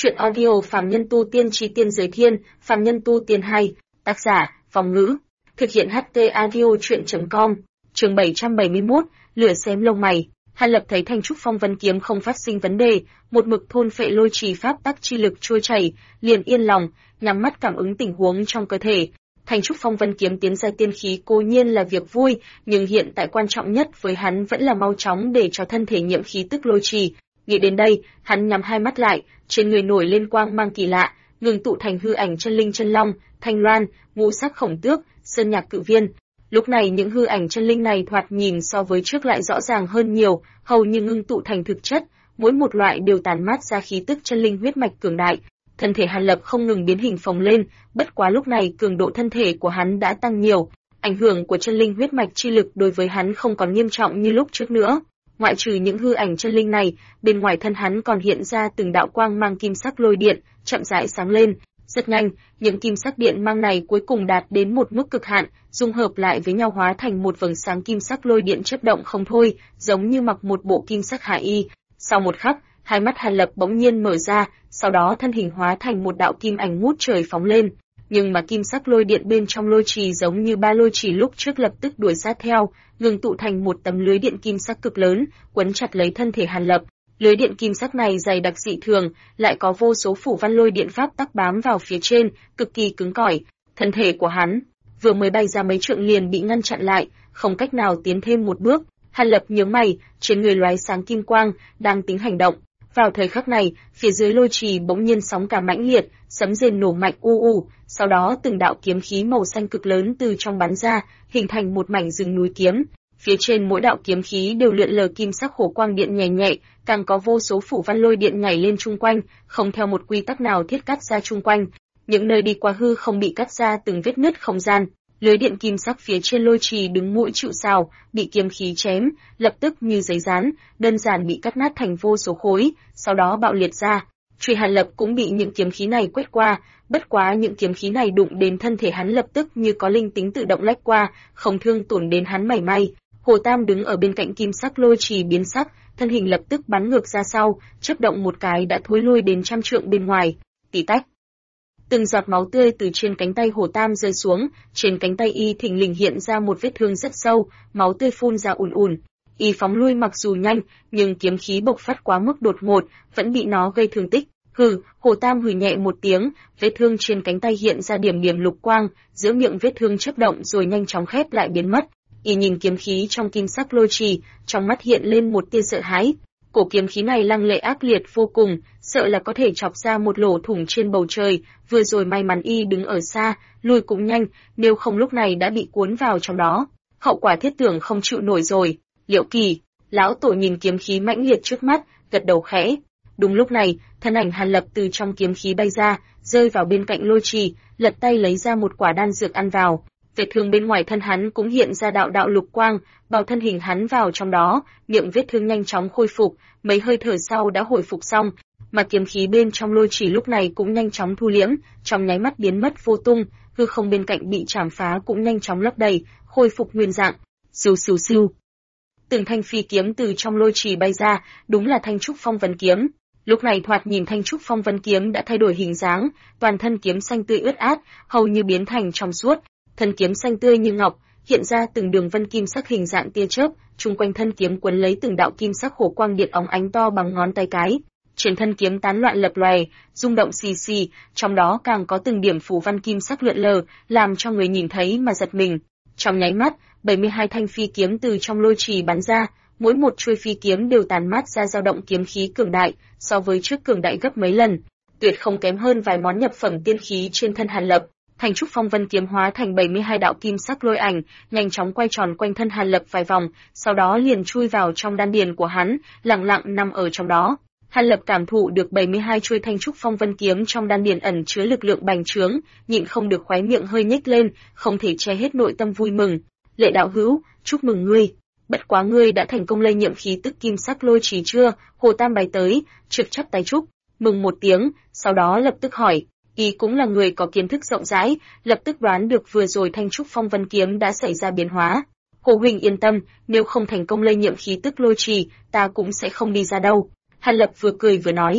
Chuyện audio Phàm Nhân Tu Tiên Chí Tiên Giới Thiên, Phàm Nhân Tu Tiên 2, tác giả, Phong Ngữ, thực hiện HT Audio Chuyện.com, chương 771, lửa xém lông mày. Hàn Lập thấy thanh trúc phong vân kiếm không phát sinh vấn đề, một mực thôn phệ lôi trì pháp tắc chi lực trôi chảy, liền yên lòng, nhắm mắt cảm ứng tình huống trong cơ thể. Thanh trúc phong vân kiếm tiến giai tiên khí cố nhiên là việc vui, nhưng hiện tại quan trọng nhất với hắn vẫn là mau chóng để cho thân thể nhiễm khí tức lôi trì. Nghĩ đến đây, hắn nhắm hai mắt lại, trên người nổi lên quang mang kỳ lạ, ngừng tụ thành hư ảnh chân linh chân long, thanh loan, ngũ sắc khổng tước, sơn nhạc cự viên. Lúc này những hư ảnh chân linh này thoạt nhìn so với trước lại rõ ràng hơn nhiều, hầu như ngưng tụ thành thực chất, mỗi một loại đều tản mát ra khí tức chân linh huyết mạch cường đại. Thân thể Hàn Lập không ngừng biến hình phồng lên, bất quá lúc này cường độ thân thể của hắn đã tăng nhiều, ảnh hưởng của chân linh huyết mạch chi lực đối với hắn không còn nghiêm trọng như lúc trước nữa. Ngoại trừ những hư ảnh chân linh này, bên ngoài thân hắn còn hiện ra từng đạo quang mang kim sắc lôi điện, chậm rãi sáng lên. Rất nhanh, những kim sắc điện mang này cuối cùng đạt đến một mức cực hạn, dung hợp lại với nhau hóa thành một vầng sáng kim sắc lôi điện chớp động không thôi, giống như mặc một bộ kim sắc hạ y. Sau một khắc, hai mắt Hàn Lập bỗng nhiên mở ra, sau đó thân hình hóa thành một đạo kim ảnh ngút trời phóng lên. Nhưng mà kim sắc lôi điện bên trong lôi trì giống như ba lôi trì lúc trước lập tức đuổi sát theo, ngừng tụ thành một tấm lưới điện kim sắc cực lớn, quấn chặt lấy thân thể Hàn Lập. Lưới điện kim sắc này dày đặc dị thường, lại có vô số phủ văn lôi điện pháp tắc bám vào phía trên, cực kỳ cứng cỏi. Thân thể của hắn vừa mới bay ra mấy trượng liền bị ngăn chặn lại, không cách nào tiến thêm một bước. Hàn Lập nhướng mày, trên người lóe sáng kim quang, đang tính hành động. Vào thời khắc này, phía dưới lôi trì bỗng nhiên sóng cả mãnh liệt, sấm rền nổ mạnh u u, sau đó từng đạo kiếm khí màu xanh cực lớn từ trong bắn ra, hình thành một mảnh rừng núi kiếm. Phía trên mỗi đạo kiếm khí đều lượn lờ kim sắc hổ quang điện nhẹ nhẹ, càng có vô số phủ văn lôi điện nhảy lên chung quanh, không theo một quy tắc nào thiết cắt ra chung quanh. Những nơi đi qua hư không bị cắt ra từng vết nứt không gian. Lưới điện kim sắc phía trên lôi trì đứng mũi chịu sào, bị kiếm khí chém, lập tức như giấy dán, đơn giản bị cắt nát thành vô số khối, sau đó bạo liệt ra. Truy Hàn Lập cũng bị những kiếm khí này quét qua, bất quá những kiếm khí này đụng đến thân thể hắn lập tức như có linh tính tự động lách qua, không thương tổn đến hắn mảy may. Hồ Tam đứng ở bên cạnh kim sắc lôi trì biến sắc, thân hình lập tức bắn ngược ra sau, chớp động một cái đã thối lui đến trăm trượng bên ngoài. Tí tách. Từng giọt máu tươi từ trên cánh tay Hồ Tam rơi xuống, trên cánh tay y thình lình hiện ra một vết thương rất sâu, máu tươi phun ra ùn ùn. Y phóng lui mặc dù nhanh, nhưng kiếm khí bộc phát quá mức đột ngột, vẫn bị nó gây thương tích. Hừ, Hồ Tam hừ nhẹ một tiếng, vết thương trên cánh tay hiện ra điểm điểm lục quang, giữa miệng vết thương chớp động rồi nhanh chóng khép lại biến mất. Y nhìn kiếm khí trong kim sắc lôi trì, trong mắt hiện lên một tia sợ hãi. Cổ kiếm khí này lăng lệ ác liệt vô cùng, sợ là có thể chọc ra một lỗ thủng trên bầu trời, vừa rồi may mắn y đứng ở xa, lùi cũng nhanh, nếu không lúc này đã bị cuốn vào trong đó. Hậu quả thiết tưởng không chịu nổi rồi. Liễu Kỳ, lão tổ nhìn kiếm khí mãnh liệt trước mắt, gật đầu khẽ. Đúng lúc này, thân ảnh Hàn Lập từ trong kiếm khí bay ra, rơi vào bên cạnh lôi trì, lật tay lấy ra một quả đan dược ăn vào. Vết thương bên ngoài thân hắn cũng hiện ra đạo đạo lục quang, bao thân hình hắn vào trong đó, miệng vết thương nhanh chóng khôi phục, mấy hơi thở sau đã hồi phục xong, mà kiếm khí bên trong lôi trì lúc này cũng nhanh chóng thu liễm, trong nháy mắt biến mất vô tung, hư không bên cạnh bị chảm phá cũng nhanh chóng lấp đầy, khôi phục nguyên dạng. Siêu siêu siêu. Từng thanh phi kiếm từ trong lôi trì bay ra, đúng là thanh trúc phong vân kiếm. Lúc này thoạt nhìn thanh trúc phong vân kiếm đã thay đổi hình dáng, toàn thân kiếm xanh tươi ướt át, hầu như biến thành trong suốt. Thân kiếm xanh tươi như ngọc, hiện ra từng đường vân kim sắc hình dạng tia chớp, chung quanh thân kiếm quấn lấy từng đạo kim sắc hổ quang điện óng ánh to bằng ngón tay cái. Trên thân kiếm tán loạn lập lòe, rung động xì xì, trong đó càng có từng điểm phù văn kim sắc lượn lờ, làm cho người nhìn thấy mà giật mình. Trong nháy mắt, 72 thanh phi kiếm từ trong lôi trì bắn ra, mỗi một chuôi phi kiếm đều tàn mát ra dao động kiếm khí cường đại, so với trước cường đại gấp mấy lần, tuyệt không kém hơn vài món nhập phẩm tiên khí trên thân Hàn Lập. Thanh trúc phong vân kiếm hóa thành 72 đạo kim sắc lôi ảnh, nhanh chóng quay tròn quanh thân Hàn Lập vài vòng, sau đó liền chui vào trong đan điền của hắn, lặng lặng nằm ở trong đó. Hàn Lập cảm thụ được 72 chuôi thanh trúc phong vân kiếm trong đan điền ẩn chứa lực lượng bành trướng, nhịn không được khóe miệng hơi nhếch lên, không thể che hết nội tâm vui mừng. Lệ đạo hữu, chúc mừng ngươi. Bất quá ngươi đã thành công lây nhiễm khí tức kim sắc lôi trì chưa? Hồ Tam bay tới, trực chắp tay chúc mừng một tiếng, sau đó lập tức hỏi. Y cũng là người có kiến thức rộng rãi, lập tức đoán được vừa rồi thanh trúc phong vân kiếm đã xảy ra biến hóa. Hồ huynh yên tâm, nếu không thành công lây nhiễm khí tức lôi trì, ta cũng sẽ không đi ra đâu. Hàn Lập vừa cười vừa nói.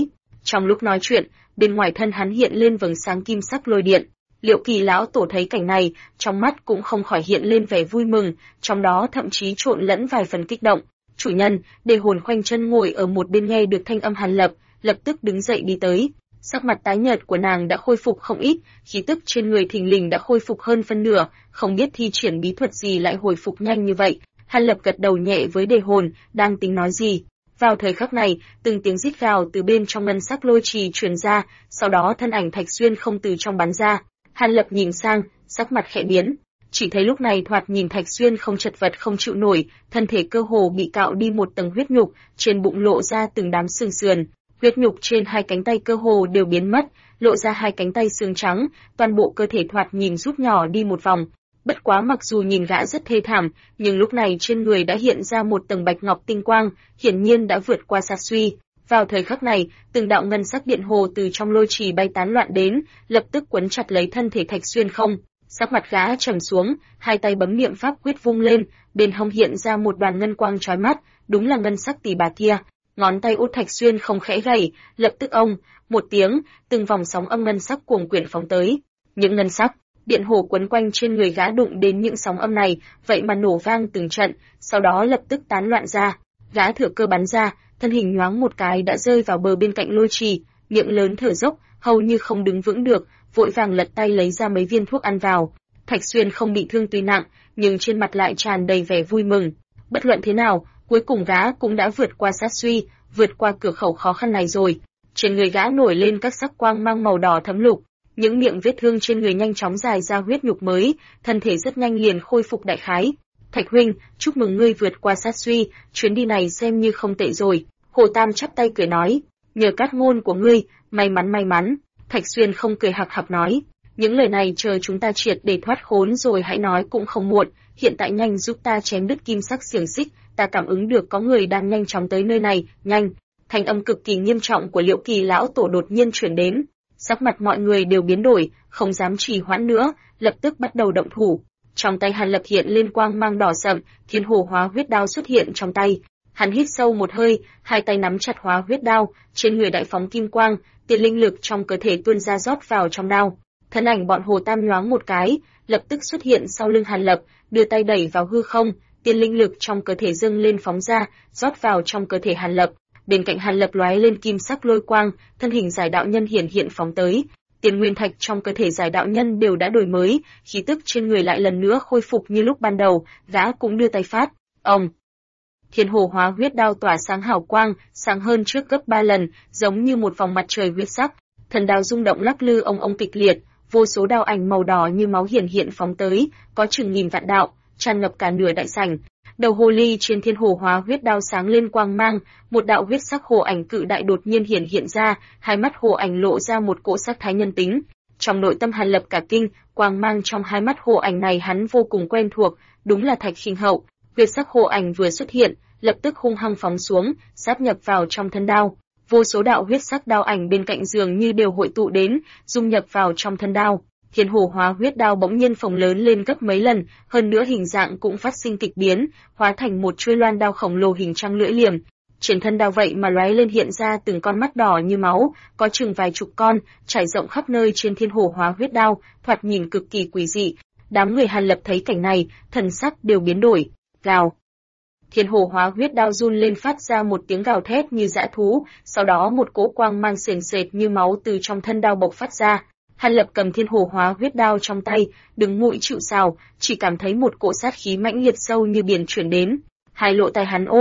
Trong lúc nói chuyện, bên ngoài thân hắn hiện lên vầng sáng kim sắc lôi điện. Liệu Kỳ lão tổ thấy cảnh này, trong mắt cũng không khỏi hiện lên vẻ vui mừng, trong đó thậm chí trộn lẫn vài phần kích động. Chủ nhân, Đề Hồn khoanh chân ngồi ở một bên nghe được thanh âm Hàn Lập, lập tức đứng dậy đi tới. Sắc mặt tái nhợt của nàng đã khôi phục không ít, khí tức trên người thình lình đã khôi phục hơn phân nửa, không biết thi triển bí thuật gì lại hồi phục nhanh như vậy. Hàn Lập gật đầu nhẹ với Đề Hồn, đang tính nói gì. Vào thời khắc này, từng tiếng rít gào từ bên trong ngân sắc lôi trì truyền ra, sau đó thân ảnh Thạch Xuyên không từ trong bắn ra. Hàn Lập nhìn sang, sắc mặt khẽ biến, chỉ thấy lúc này thoạt nhìn Thạch Xuyên không chật vật không chịu nổi, thân thể cơ hồ bị cạo đi một tầng huyết nhục, trên bụng lộ ra từng đám xương sườn, huyết nhục trên hai cánh tay cơ hồ đều biến mất, lộ ra hai cánh tay xương trắng, toàn bộ cơ thể thoạt nhìn rút nhỏ đi một vòng. Bất quá mặc dù nhìn gã rất thê thảm, nhưng lúc này trên người đã hiện ra một tầng bạch ngọc tinh quang, hiển nhiên đã vượt qua sát suy. Vào thời khắc này, từng đạo ngân sắc điện hồ từ trong lôi trì bay tán loạn đến, lập tức quấn chặt lấy thân thể Thạch Xuyên không. Sắc mặt gã trầm xuống, hai tay bấm niệm pháp quyết vung lên, bên hông hiện ra một đoàn ngân quang chói mắt, đúng là ngân sắc tỷ bà kia. Ngón tay út Thạch Xuyên không khẽ gảy, lập tức ông, một tiếng, từng vòng sóng âm ngân sắc cuồng quyển phóng tới. Những ngân sắc điện hồ quấn quanh trên người gã đụng đến những sóng âm này, vậy mà nổ vang từng trận, sau đó lập tức tán loạn ra. Gã thừa cơ bắn ra, thân hình nhoáng một cái đã rơi vào bờ bên cạnh lôi trì, miệng lớn thở dốc, hầu như không đứng vững được, vội vàng lật tay lấy ra mấy viên thuốc ăn vào. Thạch Xuyên không bị thương tuy nặng, nhưng trên mặt lại tràn đầy vẻ vui mừng. Bất luận thế nào, cuối cùng gã cũng đã vượt qua sát suy, vượt qua cửa khẩu khó khăn này rồi. Trên người gã nổi lên các sắc quang mang màu đỏ thấm lục, những miệng vết thương trên người nhanh chóng dài ra huyết nhục mới, thân thể rất nhanh liền khôi phục đại khái. Thạch huynh, chúc mừng ngươi vượt qua sát suy, chuyến đi này xem như không tệ rồi. Hồ Tam chắp tay cười nói, nhờ cát ngôn của ngươi, may mắn may mắn. Thạch Xuyên không cười hạc hạc nói, những lời này chờ chúng ta triệt để thoát khốn rồi hãy nói cũng không muộn, hiện tại nhanh giúp ta chém đứt kim sắc xiềng xích, ta cảm ứng được có người đang nhanh chóng tới nơi này, nhanh. Thanh âm cực kỳ nghiêm trọng của Liệu Kỳ lão tổ đột nhiên truyền đến, sắc mặt mọi người đều biến đổi, không dám trì hoãn nữa, lập tức bắt đầu động thủ. Trong tay Hàn Lập hiện lên quang mang đỏ sậm, Thiên Hồ Hóa Huyết Đao xuất hiện trong tay. Hắn hít sâu một hơi, hai tay nắm chặt Hóa Huyết Đao, trên người đại phóng kim quang, tiền linh lực trong cơ thể tuôn ra rót vào trong đao. Thân ảnh bọn Hồ Tam nhoáng một cái, lập tức xuất hiện sau lưng Hàn Lập, đưa tay đẩy vào hư không, tiền linh lực trong cơ thể dâng lên phóng ra, rót vào trong cơ thể Hàn Lập. Bên cạnh Hàn Lập lóe lên kim sắc lôi quang, thân hình Giải đạo nhân hiển hiện phóng tới. Tiền nguyên thạch trong cơ thể Giải đạo nhân đều đã đổi mới, khí tức trên người lại lần nữa khôi phục như lúc ban đầu, gã cũng đưa tay phát. Ông, Thiên Hồ Hóa Huyết Đao tỏa sáng hào quang, sáng hơn trước gấp 3 lần, giống như một vòng mặt trời huyết sắc. Thần đao rung động lắc lư ông kịch liệt, vô số đao ảnh màu đỏ như máu hiển hiện phóng tới, có chừng nghìn vạn đạo, tràn ngập cả nửa đại sảnh. Đầu hồ ly trên Thiên Hồ Hóa Huyết Đao sáng lên quang mang, một đạo huyết sắc hồ ảnh cự đại đột nhiên hiện ra, hai mắt hồ ảnh lộ ra một cỗ sắc thái nhân tính. Trong nội tâm Hàn Lập cả kinh, quang mang trong hai mắt hồ ảnh này hắn vô cùng quen thuộc, đúng là Thạch Khinh Hậu. Huyết sắc hồ ảnh vừa xuất hiện, lập tức hung hăng phóng xuống, sáp nhập vào trong thân đao. Vô số đạo huyết sắc đao ảnh bên cạnh dường như đều hội tụ đến, dung nhập vào trong thân đao. Thiên Hồ Hóa Huyết Đao bỗng nhiên phồng lớn lên gấp mấy lần, hơn nữa hình dạng cũng phát sinh kịch biến, hóa thành một chuôi loan đao khổng lồ hình trăng lưỡi liềm. Trên thân đao vậy mà lóe lên hiện ra từng con mắt đỏ như máu, có chừng vài chục con, trải rộng khắp nơi trên Thiên Hồ Hóa Huyết Đao, thoạt nhìn cực kỳ quỷ dị. Đám người Hàn Lập thấy cảnh này, thần sắc đều biến đổi. Gào. Thiên Hồ Hóa Huyết Đao run lên phát ra một tiếng gào thét như dã thú, sau đó một cỗ quang mang sền sệt như máu từ trong thân đao bộc phát ra. Hàn Lập cầm Thiên Hồ Hóa Huyết Đao trong tay, đứng mũi chịu sào, chỉ cảm thấy một cỗ sát khí mãnh liệt sâu như biển chuyển đến. Hai lộ tai hắn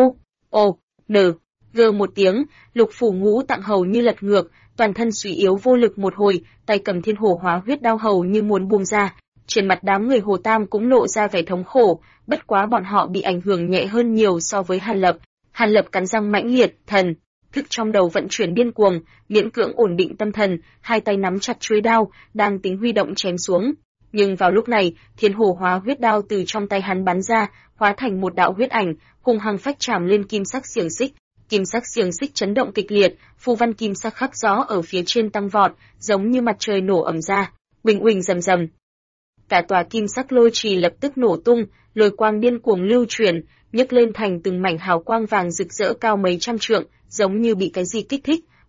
gờ một tiếng, lục phủ ngũ tạng hầu như lật ngược, toàn thân suy yếu vô lực một hồi, tay cầm Thiên Hồ Hóa Huyết Đao hầu như muốn buông ra. Trên mặt đám người Hồ Tam cũng lộ ra vẻ thống khổ, bất quá bọn họ bị ảnh hưởng nhẹ hơn nhiều so với Hàn Lập. Hàn Lập cắn răng mãnh liệt, thần thức trong đầu vận chuyển điên cuồng, miễn cưỡng ổn định tâm thần, hai tay nắm chặt chuôi đao, đang tính huy động chém xuống. Nhưng vào lúc này, Thiên Hồ Hóa Huyết Đao từ trong tay hắn bắn ra, hóa thành một đạo huyết ảnh, hung hăng phách chạm lên kim sắc xiềng xích. Kim sắc xiềng xích chấn động kịch liệt, phù văn kim sắc khắc gió ở phía trên tăng vọt, giống như mặt trời nổ ầm ra, uỳnh uỳnh rầm rầm. Cả tòa kim sắc lôi trì lập tức nổ tung, lôi quang điên cuồng lưu chuyển, nhấc lên thành từng mảnh hào quang vàng rực rỡ cao mấy trăm trượng, giống như bị cái gì kích thích,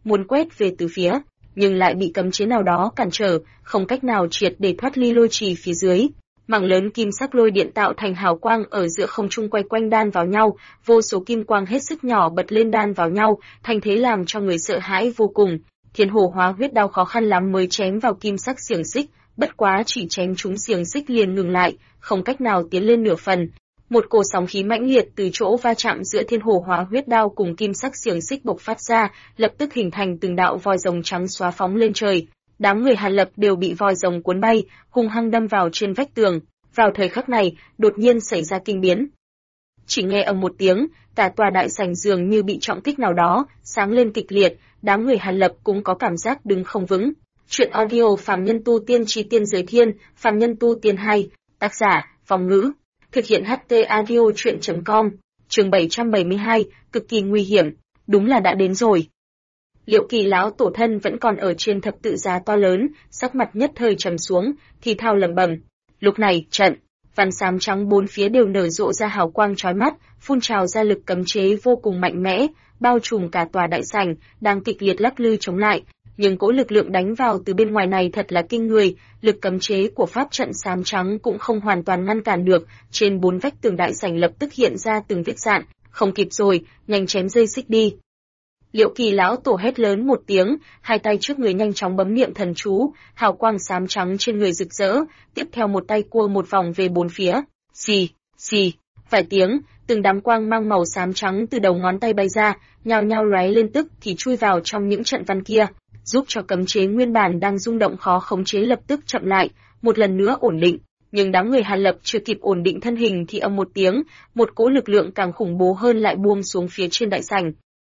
muốn quét về từ phía, nhưng lại bị cấm chế nào đó cản trở, không cách nào triệt để thoát ly lôi trì phía dưới. Mảng lớn kim sắc lôi điện tạo thành hào quang ở giữa không trung quay quanh đan vào nhau, vô số kim quang hết sức nhỏ bật lên đan vào nhau, thành thế làm cho người sợ hãi vô cùng. Thiên Hồ Hóa Huyết Đao khó khăn lắm mới chém vào kim sắc xiềng xích, bất quá chỉ chém trúng xiềng xích liền ngừng lại, không cách nào tiến lên nửa phần. Một cổ sóng khí mãnh liệt từ chỗ va chạm giữa Thiên Hồ Hóa Huyết Đao cùng kim sắc xiềng xích bộc phát ra, lập tức hình thành từng đạo vòi rồng trắng xóa phóng lên trời. Đám người Hàn Lập đều bị vòi rồng cuốn bay, hung hăng đâm vào trên vách tường. Vào thời khắc này, đột nhiên xảy ra kinh biến. Chỉ nghe ầm một tiếng, cả tòa đại sảnh dường như bị trọng kích nào đó, sáng lên kịch liệt, đám người Hàn Lập cũng có cảm giác đứng không vững. Truyện audio Phàm Nhân Tu Tiên Chi Tiên Giới Thiên, Phàm Nhân Tu Tiên 2, tác giả, Phong Ngữ, thực hiện HT Audio Truyện.com, chương 772, cực kỳ nguy hiểm, đúng là đã đến rồi. Liệu Kỳ lão tổ thân vẫn còn ở trên thập tự giá to lớn, sắc mặt nhất thời trầm xuống, thì thào lẩm bẩm. Lúc này, trận văn xám trắng bốn phía đều nở rộ ra hào quang chói mắt, phun trào ra lực cấm chế vô cùng mạnh mẽ, bao trùm cả tòa đại sảnh, đang kịch liệt lắc lư chống lại. Nhưng cỗ lực lượng đánh vào từ bên ngoài này thật là kinh người, lực cấm chế của pháp trận xám trắng cũng không hoàn toàn ngăn cản được, trên bốn vách tường đại sảnh lập tức hiện ra từng vết rạn, không kịp rồi, nhanh chém dây xích đi. Liệu Kỳ lão tổ hét lớn một tiếng, hai tay trước người nhanh chóng bấm niệm thần chú, hào quang xám trắng trên người rực rỡ, tiếp theo một tay cua một vòng về bốn phía. Xì, xì, vài tiếng, từng đám quang mang màu xám trắng từ đầu ngón tay bay ra, nhao nhao lóe lên tức thì chui vào trong những trận văn kia, giúp cho cấm chế nguyên bản đang rung động khó khống chế lập tức chậm lại, một lần nữa ổn định. Nhưng đám người Hàn Lập chưa kịp ổn định thân hình thì ầm một tiếng, một cỗ lực lượng càng khủng bố hơn lại buông xuống phía trên đại sảnh.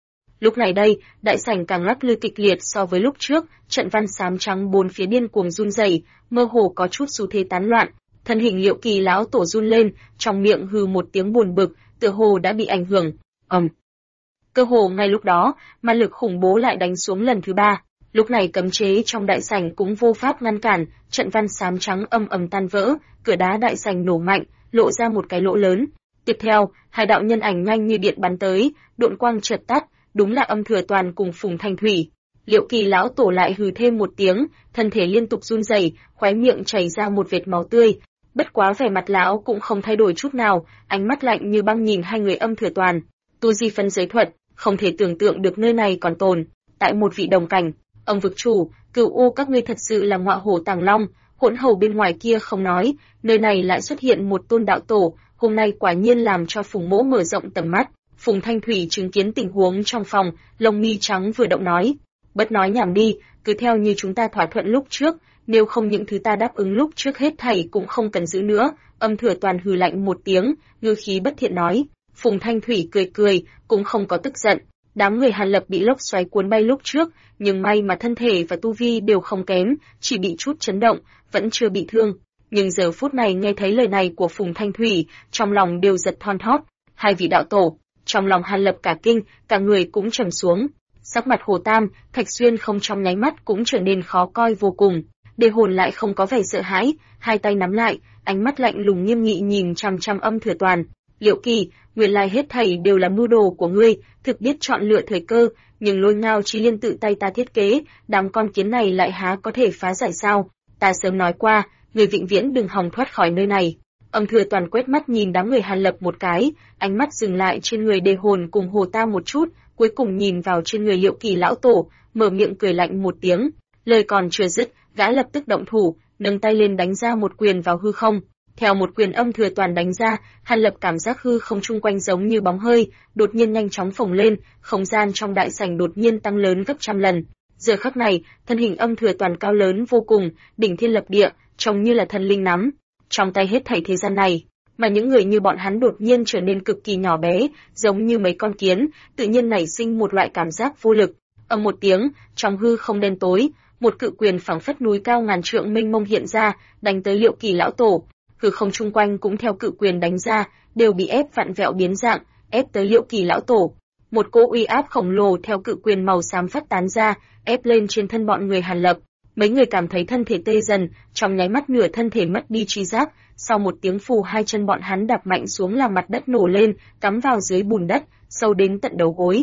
Lúc này đây, đại sảnh càng lắc lư kịch liệt so với lúc trước, trận văn xám trắng bốn phía điên cuồng run rẩy, mơ hồ có chút xu thế tán loạn. Thân hình Liệu Kỳ lão tổ run lên, trong miệng hừ một tiếng buồn bực, tựa hồ đã bị ảnh hưởng. Cơ hồ ngay lúc đó, ma lực khủng bố lại đánh xuống lần thứ ba. Lúc này cấm chế trong đại sảnh cũng vô pháp ngăn cản, trận văn xám trắng ầm ầm tan vỡ, cửa đá đại sảnh nổ mạnh, lộ ra một cái lỗ lớn. Tiếp theo, hai đạo nhân ảnh nhanh như điện bắn tới, độn quang chợt tắt, đúng là Âm Thừa Toàn cùng Phùng Thanh Thủy. Liệu Kỳ lão tổ lại hừ thêm một tiếng, thân thể liên tục run rẩy, khóe miệng chảy ra một vệt máu tươi. Bất quá vẻ mặt lão cũng không thay đổi chút nào, ánh mắt lạnh như băng nhìn hai người Âm Thừa Toàn. Tu di phân giới thuật, không thể tưởng tượng được nơi này còn tồn tại một vị đồng cảnh. Ông vực chủ, Cửu U các ngươi thật sự là ngọa hổ tàng long, hỗn hầu bên ngoài kia không nói, nơi này lại xuất hiện một tôn đạo tổ, hôm nay quả nhiên làm cho Phùng Mỗ mở rộng tầm mắt. Phùng Thanh Thủy chứng kiến tình huống trong phòng, lông mi trắng vừa động nói, bất nói nhảm đi, cứ theo như chúng ta thỏa thuận lúc trước, nếu không những thứ ta đáp ứng lúc trước hết thảy cũng không cần giữ nữa. Âm Thừa Toàn hừ lạnh một tiếng, ngữ khí bất thiện nói. Phùng Thanh Thủy cười cười, cũng không có tức giận. Đám người Hàn Lập bị lốc xoáy cuốn bay lúc trước, nhưng may mà thân thể và tu vi đều không kém, chỉ bị chút chấn động, vẫn chưa bị thương. Nhưng giờ phút này nghe thấy lời này của Phùng Thanh Thủy, trong lòng đều giật thon thót. Hai vị đạo tổ, trong lòng Hàn Lập cả kinh, cả người cũng trầm xuống. Sắc mặt Hồ Tam, Thạch Xuyên không trong nháy mắt cũng trở nên khó coi vô cùng. Đề Hồn lại không có vẻ sợ hãi, hai tay nắm lại, ánh mắt lạnh lùng nghiêm nghị nhìn chằm chằm Âm Thừa Toàn. Liệu Kỳ, nguyên lai hết thảy đều là mưu đồ của ngươi, thực biết chọn lựa thời cơ, nhưng Lôi Ngao Chí Liên tự tay ta thiết kế, đám con kiến này lại há có thể phá giải sao? Ta sớm nói qua, người vĩnh viễn đừng hòng thoát khỏi nơi này. Âm Thừa Toàn quét mắt nhìn đám người Hàn Lập một cái, ánh mắt dừng lại trên người Đề Hồn cùng Hồ Tam một chút, cuối cùng nhìn vào trên người Liệu Kỳ lão tổ, mở miệng cười lạnh một tiếng. Lời còn chưa dứt, gã lập tức động thủ, nâng tay lên đánh ra một quyền vào hư không. Theo một quyền Âm Thừa Toàn đánh ra, Hàn Lập cảm giác hư không chung quanh giống như bóng hơi, đột nhiên nhanh chóng phồng lên, không gian trong đại sảnh đột nhiên tăng lớn gấp trăm lần. Giờ khắc này, thân hình Âm Thừa Toàn cao lớn vô cùng, đỉnh thiên lập địa, trông như là thần linh nắm trong tay hết thảy thế gian này, mà những người như bọn hắn đột nhiên trở nên cực kỳ nhỏ bé, giống như mấy con kiến, tự nhiên nảy sinh một loại cảm giác vô lực. Ầm một tiếng, trong hư không đen tối, một cự quyền phảng phất núi cao ngàn trượng mênh mông hiện ra, đánh tới Liệu Kỳ lão tổ. Hư không chung quanh cũng theo cự quyền đánh ra, đều bị ép vặn vẹo biến dạng, ép tới Liệu Kỳ lão tổ. Một cỗ uy áp khổng lồ theo cự quyền màu xám phát tán ra, ép lên trên thân bọn người Hàn Lập. Mấy người cảm thấy thân thể tê dần, trong nháy mắt nửa thân thể mất đi trí giác, sau một tiếng phù hai chân bọn hắn đạp mạnh xuống làm mặt đất nổ lên, cắm vào dưới bùn đất, sâu đến tận đầu gối.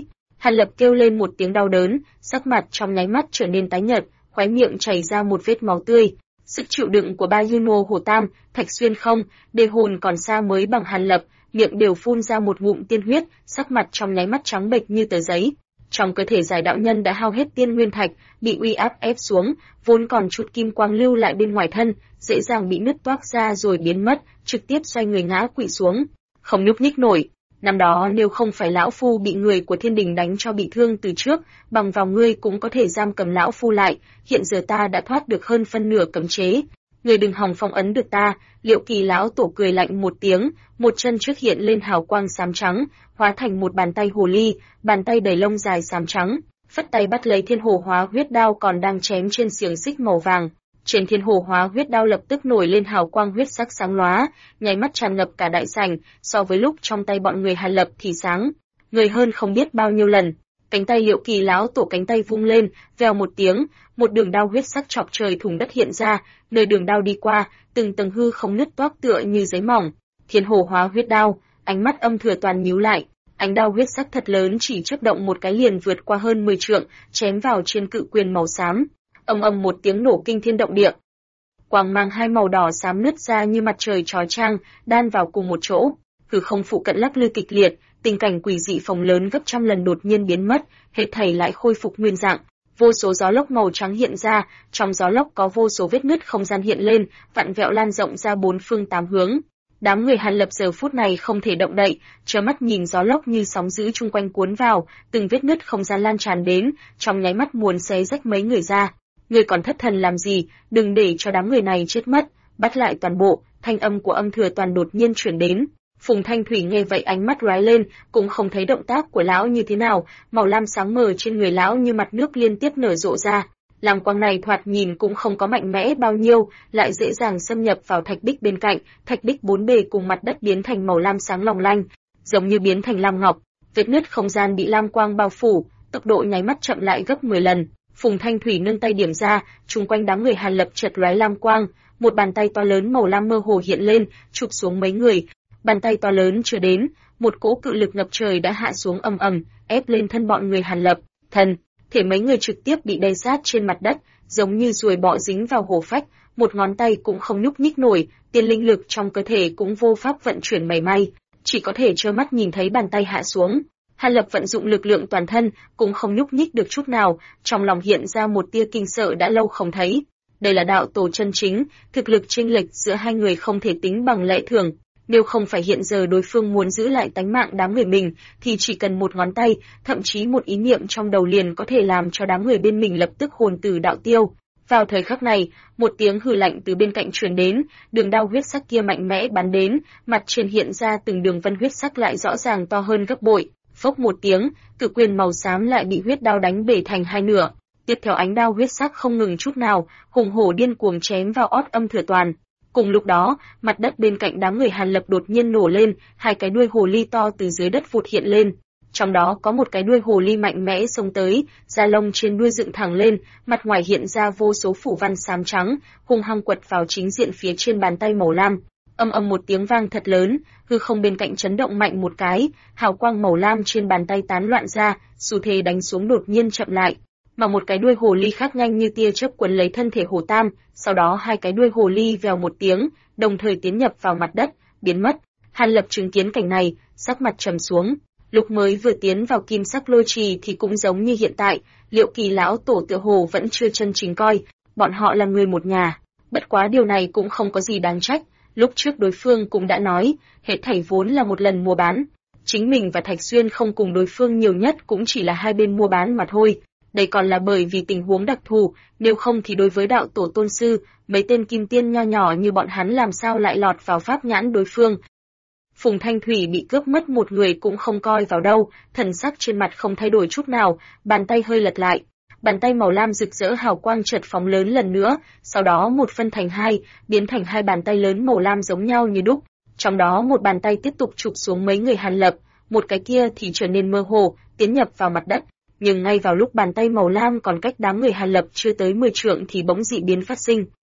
Hàn Lập kêu lên một tiếng đau đớn, sắc mặt trong nháy mắt trở nên tái nhợt, khóe miệng chảy ra một vết máu tươi. Sức chịu đựng của ba Yuno Hồ Tam, Thạch Xuyên không, đề hồn còn xa mới bằng Hàn Lập, miệng đều phun ra một ngụm tiên huyết, sắc mặt trong nháy mắt trắng bệch như tờ giấy. Trong cơ thể giải đạo nhân đã hao hết tiên nguyên thạch, bị uy áp ép xuống, vốn còn chút kim quang lưu lại bên ngoài thân, dễ dàng bị nứt toác ra rồi biến mất, trực tiếp xoay người ngã quỵ xuống, không nhúc nhích nổi. Năm đó nếu không phải lão phu bị người của Thiên Đình đánh cho bị thương từ trước, bằng vào ngươi cũng có thể giam cầm lão phu lại, hiện giờ ta đã thoát được hơn phân nửa cấm chế. Ngươi đừng hòng phong ấn được ta. Liệu Kỳ lão tổ cười lạnh một tiếng, một chân trước hiện lên hào quang xám trắng, hóa thành một bàn tay hồ ly, bàn tay đầy lông dài xám trắng, phất tay bắt lấy Thiên Hồ Hóa Huyết Đao còn đang chém trên xiềng xích màu vàng. Trên Thiên Hồ Hóa Huyết Đao lập tức nổi lên hào quang huyết sắc sáng lóa, nháy mắt tràn ngập cả đại sảnh, so với lúc trong tay bọn người Hàn Lập thì sáng người hơn không biết bao nhiêu lần. Cánh tay Liệu Kỳ lão tổ cánh tay vung lên, vèo một tiếng, một đường đao huyết sắc chọc trời thủng đất hiện ra, nơi đường đao đi qua, từng tầng hư không nứt toác tựa như giấy mỏng. Thiên Hồ Hóa Huyết Đao, ánh mắt Âm Thừa Toàn nhíu lại, ánh đao huyết sắc thật lớn chỉ chớp động một cái liền vượt qua hơn 10 trượng, chém vào trên cự quyền màu xám. Ầm ầm một tiếng nổ kinh thiên động địa. Quang mang hai màu đỏ xám nứt ra như mặt trời chói chang, đan vào cùng một chỗ. Hư không phụ cận lắc lư kịch liệt, tình cảnh quỷ dị phồng lớn gấp trăm lần đột nhiên biến mất, hết thảy lại khôi phục nguyên dạng. Vô số gió lốc màu trắng hiện ra, trong gió lốc có vô số vết nứt không gian hiện lên, vặn vẹo lan rộng ra bốn phương tám hướng. Đám người Hàn Lập giờ phút này không thể động đậy, trơ mắt nhìn gió lốc như sóng dữ chung quanh cuốn vào, từng vết nứt không gian lan tràn đến, trong nháy mắt muốn xé rách mấy người ra. Ngươi còn thất thần làm gì, đừng để cho đám người này chết mất, bắt lại toàn bộ. Thanh âm của Âm Thừa Toàn đột nhiên truyền đến. Phùng Thanh Thủy nghe vậy ánh mắt lóe lên, cũng không thấy động tác của lão như thế nào, màu lam sáng mờ trên người lão như mặt nước liên tiếp nở rộ ra. Lam quang này thoạt nhìn cũng không có mạnh mẽ bao nhiêu, lại dễ dàng xâm nhập vào thạch bích bên cạnh, thạch bích bốn bề cùng mặt đất biến thành màu lam sáng long lanh, giống như biến thành lam ngọc. Vết nứt không gian bị lam quang bao phủ, tốc độ nháy mắt chậm lại gấp 10 lần. Phùng Thanh Thủy nâng tay điểm ra, chung quanh đám người Hàn Lập chợt lóe lam quang, một bàn tay to lớn màu lam mơ hồ hiện lên, chụp xuống mấy người. Bàn tay to lớn chưa đến, một cỗ cự lực ngập trời đã hạ xuống ầm ầm, ép lên thân bọn người Hàn Lập. Thể mấy người trực tiếp bị đè sát trên mặt đất, giống như ruồi bọ dính vào hổ phách, một ngón tay cũng không nhúc nhích nổi, tiên linh lực trong cơ thể cũng vô pháp vận chuyển mảy may, chỉ có thể trơ mắt nhìn thấy bàn tay hạ xuống. Hàn Lập vận dụng lực lượng toàn thân, cũng không nhúc nhích được chút nào, trong lòng hiện ra một tia kinh sợ đã lâu không thấy. Đây là đạo tổ chân chính, thực lực chênh lệch giữa hai người không thể tính bằng lẽ thường. Nếu không phải hiện giờ đối phương muốn giữ lại tánh mạng đám người mình, thì chỉ cần một ngón tay, thậm chí một ý niệm trong đầu liền có thể làm cho đám người bên mình lập tức hồn tử đạo tiêu. Vào thời khắc này, một tiếng hừ lạnh từ bên cạnh truyền đến, đường đao huyết sắc kia mạnh mẽ bắn đến, mặt trên hiện ra từng đường vân huyết sắc lại rõ ràng to hơn gấp bội. Phốc một tiếng, cự quyền màu xám lại bị huyết đao đánh bể thành hai nửa. Tiếp theo ánh đao huyết sắc không ngừng chút nào, hùng hổ điên cuồng chém vào ót Âm Thừa Toàn. Cùng lúc đó, mặt đất bên cạnh đám người Hàn Lập đột nhiên nổ lên, hai cái đuôi hồ ly to từ dưới đất vụt hiện lên. Trong đó có một cái đuôi hồ ly mạnh mẽ xông tới, da lông trên đuôi dựng thẳng lên, mặt ngoài hiện ra vô số phủ văn xám trắng, hung hăng quật vào chính diện phía trên bàn tay màu lam. Âm ầm một tiếng vang thật lớn, hư không bên cạnh chấn động mạnh một cái, hào quang màu lam trên bàn tay tán loạn ra, xu thế đánh xuống đột nhiên chậm lại. Mà một cái đuôi hồ ly khác nhanh như tia chớp quấn lấy thân thể Hồ Tam, sau đó hai cái đuôi hồ ly vèo một tiếng, đồng thời tiến nhập vào mặt đất, biến mất. Hàn Lập chứng kiến cảnh này, sắc mặt trầm xuống. Lúc mới vừa tiến vào Kim Sắc Lôi Trì thì cũng giống như hiện tại, Liệu Kỳ lão tổ tựa hồ vẫn chưa chân chính coi bọn họ là người một nhà. Bất quá điều này cũng không có gì đáng trách, lúc trước đối phương cũng đã nói, hết thảy vốn là một lần mua bán. Chính mình và Thạch Xuyên không cùng đối phương nhiều nhất cũng chỉ là hai bên mua bán mà thôi. Đây còn là bởi vì tình huống đặc thù, nếu không thì đối với đạo tổ tôn sư, mấy tên kim tiên nho nhỏ như bọn hắn làm sao lại lọt vào pháp nhãn đối phương. Phùng Thanh Thủy bị cướp mất một người cũng không coi vào đâu, thần sắc trên mặt không thay đổi chút nào, bàn tay hơi lật lại. Bàn tay màu lam rực rỡ hào quang chợt phóng lớn lần nữa, sau đó một phân thành hai, biến thành hai bàn tay lớn màu lam giống nhau như đúc. Trong đó một bàn tay tiếp tục chụp xuống mấy người Hàn Lập, một cái kia thì trở nên mơ hồ, tiến nhập vào mặt đất. Nhưng ngay vào lúc bàn tay màu lam còn cách đám người Hàn Lập chưa tới 10 trượng thì bỗng dị biến phát sinh.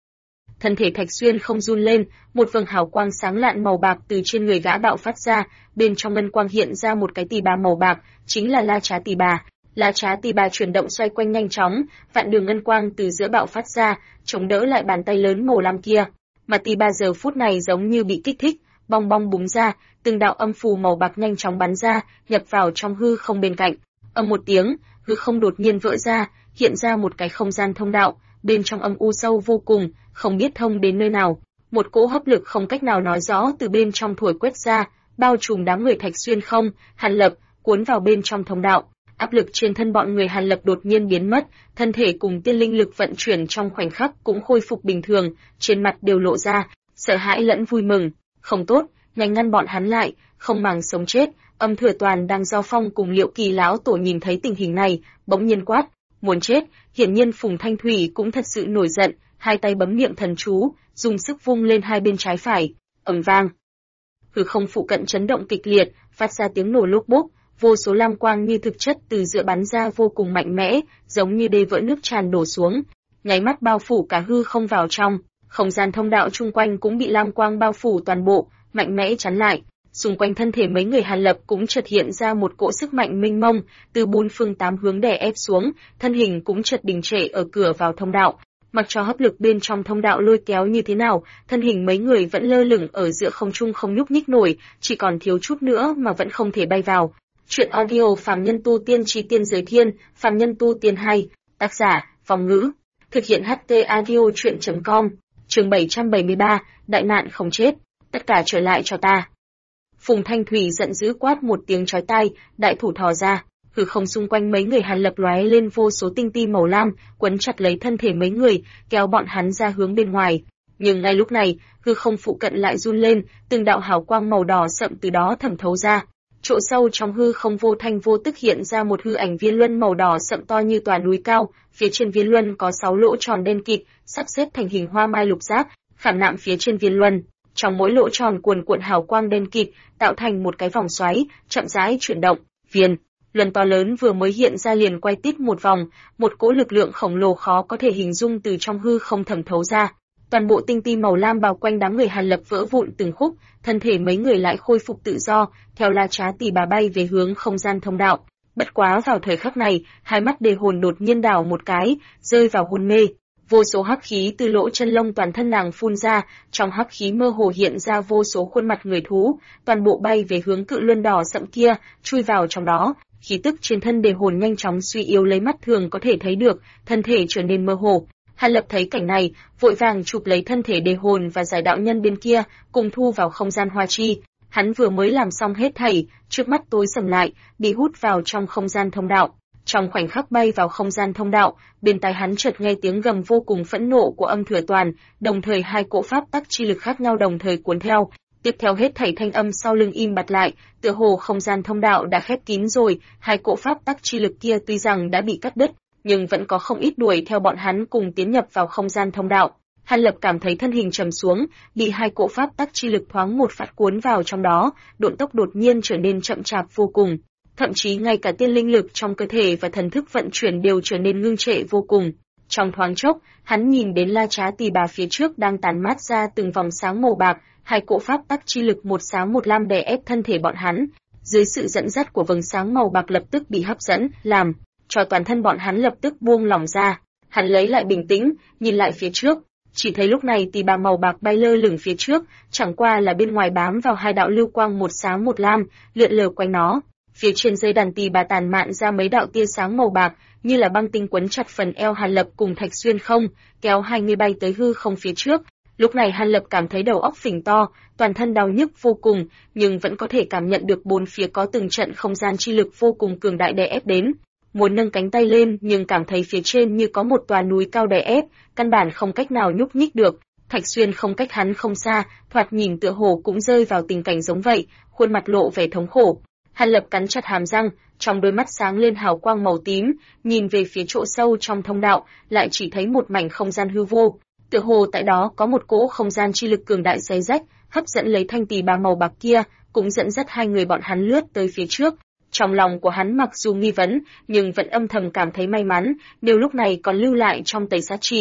Thân thể Thạch Xuyên không run lên, một vầng hào quang sáng lạn màu bạc từ trên người gã bạo phát ra, bên trong ngân quang hiện ra một cái tỳ bà màu bạc, chính là La Trá tỳ bà. La Trá tỳ bà chuyển động xoay quanh nhanh chóng, vạn đường ngân quang từ giữa bạo phát ra, chống đỡ lại bàn tay lớn màu lam kia. Mà tỳ bà giờ phút này giống như bị kích thích, bong bong búng ra, từng đạo âm phù màu bạc nhanh chóng bắn ra, nhập vào trong hư không bên cạnh. Ầm một tiếng, hư không đột nhiên vỡ ra, hiện ra một cái không gian thông đạo, bên trong âm u sâu vô cùng, không biết thông đến nơi nào. Một cỗ hấp lực không cách nào nói rõ từ bên trong thổi quét ra, bao trùm đám người Thạch Xuyên không, Hàn Lập, cuốn vào bên trong thông đạo. Áp lực trên thân bọn người Hàn Lập đột nhiên biến mất, thân thể cùng tiên linh lực vận chuyển trong khoảnh khắc cũng khôi phục bình thường, trên mặt đều lộ ra sợ hãi lẫn vui mừng. Không tốt, nhanh ngăn bọn hắn lại, không màng sống chết. Âm Thừa Toàn đang giao phong cùng Liệu Kỳ lão tổ nhìn thấy tình hình này, bỗng nhiên quát, muốn chết. Hiển nhiên Phùng Thanh Thủy cũng thật sự nổi giận, hai tay bấm niệm thần chú, dùng sức vung lên hai bên trái phải, ầm vang. Hư không phụ cận chấn động kịch liệt, phát ra tiếng nổ lốp bốp, vô số lam quang như thực chất từ giữa bắn ra vô cùng mạnh mẽ, giống như đê vỡ nước tràn đổ xuống, nháy mắt bao phủ cả hư không vào trong. Không gian thông đạo chung quanh cũng bị lam quang bao phủ toàn bộ, mạnh mẽ chắn lại. Xung quanh thân thể mấy người Hàn Lập cũng chợt hiện ra một cỗ sức mạnh mênh mông, từ bốn phương tám hướng đè ép xuống, thân hình cũng chợt đình trệ ở cửa vào thông đạo. Mặc cho hấp lực bên trong thông đạo lôi kéo như thế nào, thân hình mấy người vẫn lơ lửng ở giữa không trung không nhúc nhích nổi, chỉ còn thiếu chút nữa mà vẫn không thể bay vào. Chuyện audio Phàm Nhân Tu Tiên Chi Tiên Giới Thiên, Phàm Nhân Tu Tiên 2, tác giả, Vong Ngữ, thực hiện HT audio chuyện.com, chương 773, đại nạn không chết, tất cả trở lại cho ta. Phùng Thanh Thủy giận dữ quát một tiếng chói tai, đại thủ thò ra, hư không xung quanh mấy người Hàn Lập lóe lên vô số tinh ti màu lam, quấn chặt lấy thân thể mấy người, kéo bọn hắn ra hướng bên ngoài. Nhưng ngay lúc này, hư không phụ cận lại run lên, từng đạo hào quang màu đỏ sậm từ đó thẩm thấu ra. Chỗ sâu trong hư không vô thanh vô tức hiện ra một hư ảnh viên luân màu đỏ sậm to như tòa núi cao, phía trên viên luân có 6 lỗ tròn đen kịt, sắp xếp thành hình hoa mai lục giác, khảm nạm phía trên viên luân. Trong mỗi lỗ tròn cuồn cuộn hào quang đen kịt, tạo thành một cái vòng xoáy, chậm rãi chuyển động. Viên luân to lớn vừa mới hiện ra liền quay tít một vòng, một cỗ lực lượng khổng lồ khó có thể hình dung từ trong hư không thẩm thấu ra. Toàn bộ tinh ti màu lam bao quanh đám người Hàn Lập vỡ vụn từng khúc, thân thể mấy người lại khôi phục tự do, theo La Trá tỳ bà bay về hướng không gian thông đạo. Bất quá vào thời khắc này, hai mắt Đề Hồn đột nhiên đảo một cái, rơi vào hôn mê. Vô số hắc khí từ lỗ chân lông toàn thân nàng phun ra, trong hắc khí mơ hồ hiện ra vô số khuôn mặt người thú, toàn bộ bay về hướng cự luân đỏ sậm kia, chui vào trong đó. Khí tức trên thân Đề Hồn nhanh chóng suy yếu lấy mắt thường có thể thấy được, thân thể trở nên mơ hồ. Hàn Lập thấy cảnh này, vội vàng chụp lấy thân thể Đề Hồn và giải đạo nhân bên kia, cùng thu vào không gian hoa chi. Hắn vừa mới làm xong hết thảy, trước mắt tối sầm lại, bị hút vào trong không gian thông đạo. Trong khoảnh khắc bay vào không gian thông đạo, bên tai hắn chợt nghe tiếng gầm vô cùng phẫn nộ của Âm Thừa Toàn, đồng thời hai cỗ pháp tắc chi lực khác nhau đồng thời cuốn theo. Tiếp theo hết thảy thanh âm sau lưng im bặt lại, tựa hồ không gian thông đạo đã khép kín rồi, hai cỗ pháp tắc chi lực kia tuy rằng đã bị cắt đứt, nhưng vẫn có không ít đuổi theo bọn hắn cùng tiến nhập vào không gian thông đạo. Hàn Lập cảm thấy thân hình trầm xuống, bị hai cỗ pháp tắc chi lực thoáng một phát cuốn vào trong đó, độn tốc đột nhiên trở nên chậm chạp vô cùng. Thậm chí ngay cả tiên linh lực trong cơ thể và thần thức vận chuyển đều trở nên ngưng trệ vô cùng. Trong thoáng chốc, hắn nhìn đến La Trá tỳ bà phía trước đang tàn mát ra từng vòng sáng màu bạc, hai cỗ pháp tắc chi lực một sáng một lam đè ép thân thể bọn hắn. Dưới sự dẫn dắt của vầng sáng màu bạc lập tức bị hấp dẫn, làm cho toàn thân bọn hắn lập tức buông lỏng ra. Hắn lấy lại bình tĩnh, nhìn lại phía trước, chỉ thấy lúc này tỳ bà màu bạc bay lơ lửng phía trước, chẳng qua là bên ngoài bám vào hai đạo lưu quang một sáng một lam, lượn lờ quanh nó. Phía trên dây đàn tỳ bà tàn mạn ra mấy đạo tia sáng màu bạc, như là băng tinh quấn chặt phần eo Hàn Lập cùng Thạch Xuyên không, kéo hai người bay tới hư không phía trước. Lúc này Hàn Lập cảm thấy đầu óc phình to, toàn thân đau nhức vô cùng, nhưng vẫn có thể cảm nhận được bốn phía có từng trận không gian chi lực vô cùng cường đại đè ép đến. Muốn nâng cánh tay lên nhưng cảm thấy phía trên như có một tòa núi cao đè ép, căn bản không cách nào nhúc nhích được. Thạch Xuyên không cách hắn không xa, thoạt nhìn tựa hồ cũng rơi vào tình cảnh giống vậy, khuôn mặt lộ vẻ thống khổ. Hàn Lập cắn chặt hàm răng, trong đôi mắt sáng lên hào quang màu tím, nhìn về phía chỗ sâu trong thông đạo, lại chỉ thấy một mảnh không gian hư vô. Tựa hồ tại đó có một cỗ không gian chi lực cường đại xé rách, hấp dẫn lấy thanh tỳ bà màu bạc kia, cũng dẫn dắt hai người bọn hắn lướt tới phía trước. Trong lòng của hắn mặc dù nghi vấn, nhưng vẫn âm thầm cảm thấy may mắn, nếu lúc này còn lưu lại trong Tây Sát Trì.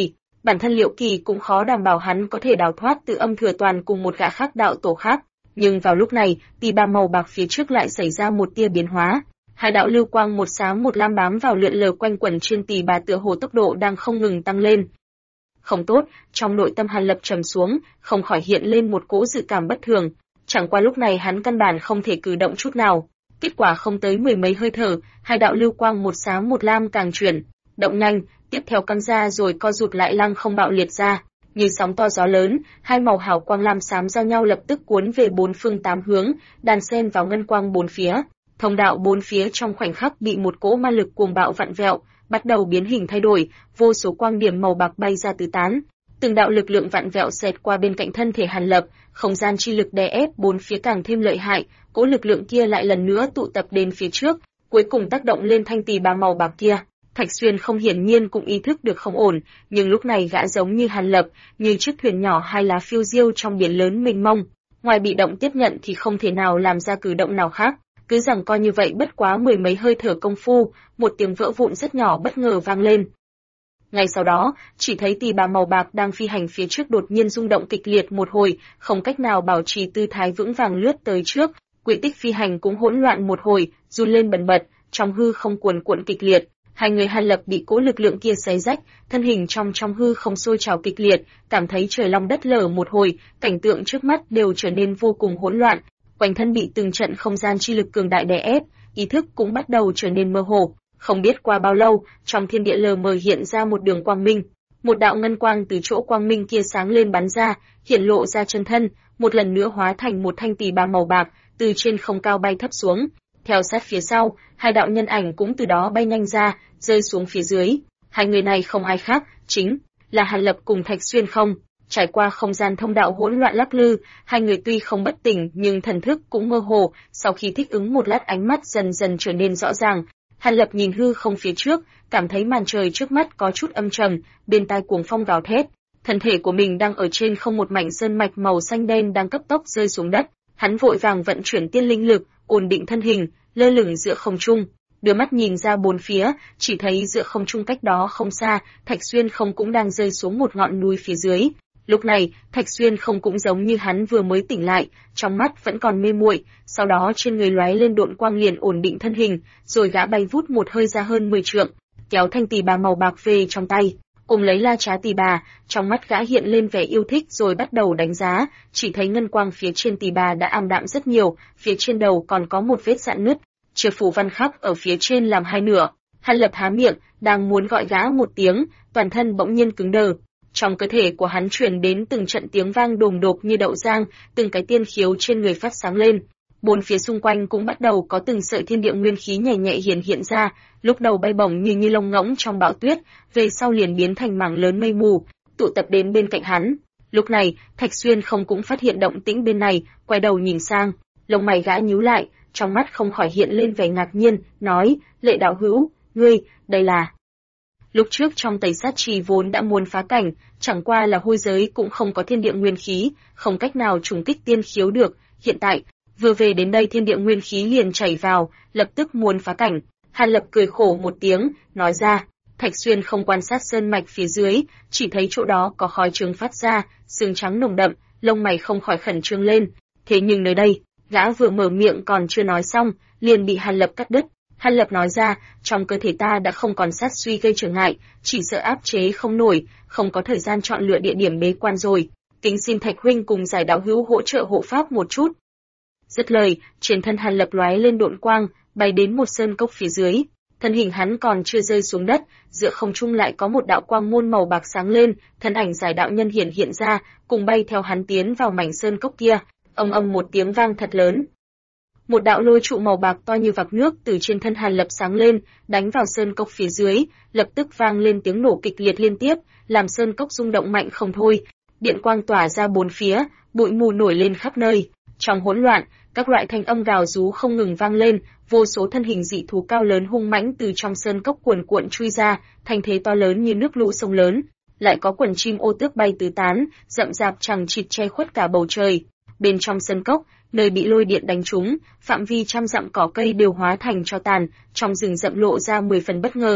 Bản thân Liệu Kỳ cũng khó đảm bảo hắn có thể đào thoát từ Âm Thừa Toàn cùng một gã khác đạo tổ khác. Nhưng vào lúc này, tỳ bà màu bạc phía trước lại xảy ra một tia biến hóa. Hai đạo lưu quang một sáng một lam bám vào lượn lờ quanh quẩn trên tỳ bà, tựa hồ tốc độ đang không ngừng tăng lên. Không tốt, trong nội tâm Hàn Lập trầm xuống, không khỏi hiện lên một cỗ dự cảm bất thường. Chẳng qua lúc này hắn căn bản không thể cử động chút nào. Kết quả không tới mười mấy hơi thở, hai đạo lưu quang một sáng một lam càng chuyển, động nhanh, tiếp theo căng ra rồi co rụt lại lăng không bạo liệt ra. Như sóng to gió lớn, hai màu hào quang lam xám giao nhau lập tức cuốn về bốn phương tám hướng, đan xen vào ngân quang bốn phía. Thông đạo bốn phía trong khoảnh khắc bị một cỗ ma lực cuồng bạo vặn vẹo, bắt đầu biến hình thay đổi, vô số quang điểm màu bạc bay ra tứ tán. Từng đạo lực lượng vặn vẹo xẹt qua bên cạnh thân thể Hàn Lập, không gian chi lực đè ép bốn phía càng thêm lợi hại, cỗ lực lượng kia lại lần nữa tụ tập đến phía trước, cuối cùng tác động lên thanh tỳ bà màu bạc kia. Thạch Xuyên không hiển nhiên cũng ý thức được không ổn, nhưng lúc này gã giống như Hàn Lập, như chiếc thuyền nhỏ hai lá phiêu diêu trong biển lớn mênh mông, ngoài bị động tiếp nhận thì không thể nào làm ra cử động nào khác. Cứ rằng coi như vậy bất quá mười mấy hơi thở công phu, một tiếng vỡ vụn rất nhỏ bất ngờ vang lên. Ngay sau đó, chỉ thấy tỳ bà màu bạc đang phi hành phía trước đột nhiên rung động kịch liệt một hồi, không cách nào bảo trì tư thái vững vàng lướt tới trước, quỹ tích phi hành cũng hỗn loạn một hồi, run lên bần bật, trong hư không cuồn cuộn kịch liệt. Hai người Hàn Lập bị cỗ lực lượng kia xé rách, thân hình trong hư không sôi trào kịch liệt, cảm thấy trời long đất lở một hồi, cảnh tượng trước mắt đều trở nên vô cùng hỗn loạn, quanh thân bị từng trận không gian chi lực cường đại đè ép, ý thức cũng bắt đầu trở nên mơ hồ. Không biết qua bao lâu, trong thiên địa lờ mờ hiện ra một đường quang minh, một đạo ngân quang từ chỗ quang minh kia sáng lên bắn ra, hiển lộ ra chân thân, một lần nữa hóa thành một thanh tỳ bà màu bạc, từ trên không cao bay thấp xuống. Theo sát phía sau, hai đạo nhân ảnh cũng từ đó bay nhanh ra, rơi xuống phía dưới. Hai người này không ai khác, chính là Hàn Lập cùng Thạch Xuyên không. Trải qua không gian thông đạo hỗn loạn lắc lư, hai người tuy không bất tỉnh nhưng thần thức cũng mơ hồ, sau khi thích ứng một lát ánh mắt dần dần trở nên rõ ràng. Hàn Lập nhìn hư không phía trước, cảm thấy màn trời trước mắt có chút âm trầm, bên tai cuồng phong gào thét. Thân thể của mình đang ở trên không một mảnh sơn mạch màu xanh đen đang cấp tốc rơi xuống đất. Hắn vội vàng vận chuyển tiên linh lực, ổn định thân hình, lơ lửng giữa không trung. Đưa mắt nhìn ra bốn phía, chỉ thấy giữa không trung cách đó không xa, Thạch Xuyên không cũng đang rơi xuống một ngọn núi phía dưới. Lúc này, Thạch Xuyên không cũng giống như hắn vừa mới tỉnh lại, trong mắt vẫn còn mê muội, sau đó trên người lóe lên độn quang liền ổn định thân hình, rồi gã bay vút một hơi ra hơn 10 trượng, kéo thanh tỳ bà màu bạc về trong tay, ôm lấy la trá tỳ bà, trong mắt gã hiện lên vẻ yêu thích rồi bắt đầu đánh giá, chỉ thấy ngân quang phía trên tỳ bà đã ảm đạm rất nhiều, phía trên đầu còn có một vết rạn nứt, chưa phủ văn khắc ở phía trên làm hai nửa. Hàn Lập há miệng, đang muốn gọi gã một tiếng, toàn thân bỗng nhiên cứng đờ. Trong cơ thể của hắn truyền đến từng trận tiếng vang đùng đột như đậu giang, từng cái tiên khiếu trên người phát sáng lên. Bốn phía xung quanh cũng bắt đầu có từng sợi thiên địa nguyên khí nhẹ nhẹ hiện ra, lúc đầu bay bổng như lông ngỗng trong bão tuyết, về sau liền biến thành mảng lớn mây mù, tụ tập đến bên cạnh hắn. Lúc này, Thạch Xuyên không cũng phát hiện động tĩnh bên này, quay đầu nhìn sang, lông mày gã nhíu lại, trong mắt không khỏi hiện lên vẻ ngạc nhiên, nói: "Lệ đạo hữu, ngươi, đây là..." Lúc trước trong Tây Sát Trì vốn đã muốn phá cảnh, chẳng qua là hôi giới cũng không có thiên địa nguyên khí, không cách nào trùng kích tiên khiếu được, hiện tại, vừa về đến đây thiên địa nguyên khí liền chảy vào, lập tức muốn phá cảnh. Hàn Lập cười khổ một tiếng, nói ra. Thạch Xuyên không quan sát sơn mạch phía dưới, chỉ thấy chỗ đó có khói trướng phát ra, sương trắng nồng đậm, lông mày không khỏi khẩn trương lên. Thế nhưng nơi đây, gã vừa mở miệng còn chưa nói xong, liền bị Hàn Lập cắt đứt. Hàn Lập nói ra, trong cơ thể ta đã không còn sát suy gây trở ngại, chỉ sợ áp chế không nổi, không có thời gian chọn lựa địa điểm bế quan rồi. Kính xin Thạch huynh cùng giải đạo hữu hỗ trợ hộ pháp một chút. Dứt lời, trên thân Hàn Lập lóe lên độn quang, bay đến một sơn cốc phía dưới. Thân hình hắn còn chưa rơi xuống đất, giữa không trung lại có một đạo quang môn màu bạc sáng lên, thân ảnh giải đạo nhân hiện ra, cùng bay theo hắn tiến vào mảnh sơn cốc kia. Ầm một tiếng vang thật lớn. Một đạo lôi trụ màu bạc to như vạc nước từ trên thân Hàn Lập sáng lên, đánh vào sơn cốc phía dưới, lập tức vang lên tiếng nổ kịch liệt liên tiếp, làm sơn cốc rung động mạnh không thôi. Điện quang tỏa ra bốn phía, bụi mù nổi lên khắp nơi. Trong hỗn loạn, các loại thanh âm gào rú không ngừng vang lên, vô số thân hình dị thú cao lớn hung mãnh từ trong sơn cốc cuồn cuộn chui ra, thành thế to lớn như nước lũ sông lớn. Lại có quần chim ô tước bay tứ tán, rậm rạp chằng chịt che khuất cả bầu trời. Bên trong sơn cốc, nơi bị lôi điện đánh trúng, phạm vi trăm dặm cỏ cây đều hóa thành tro tàn, trong rừng rậm lộ ra 10 phần bất ngờ.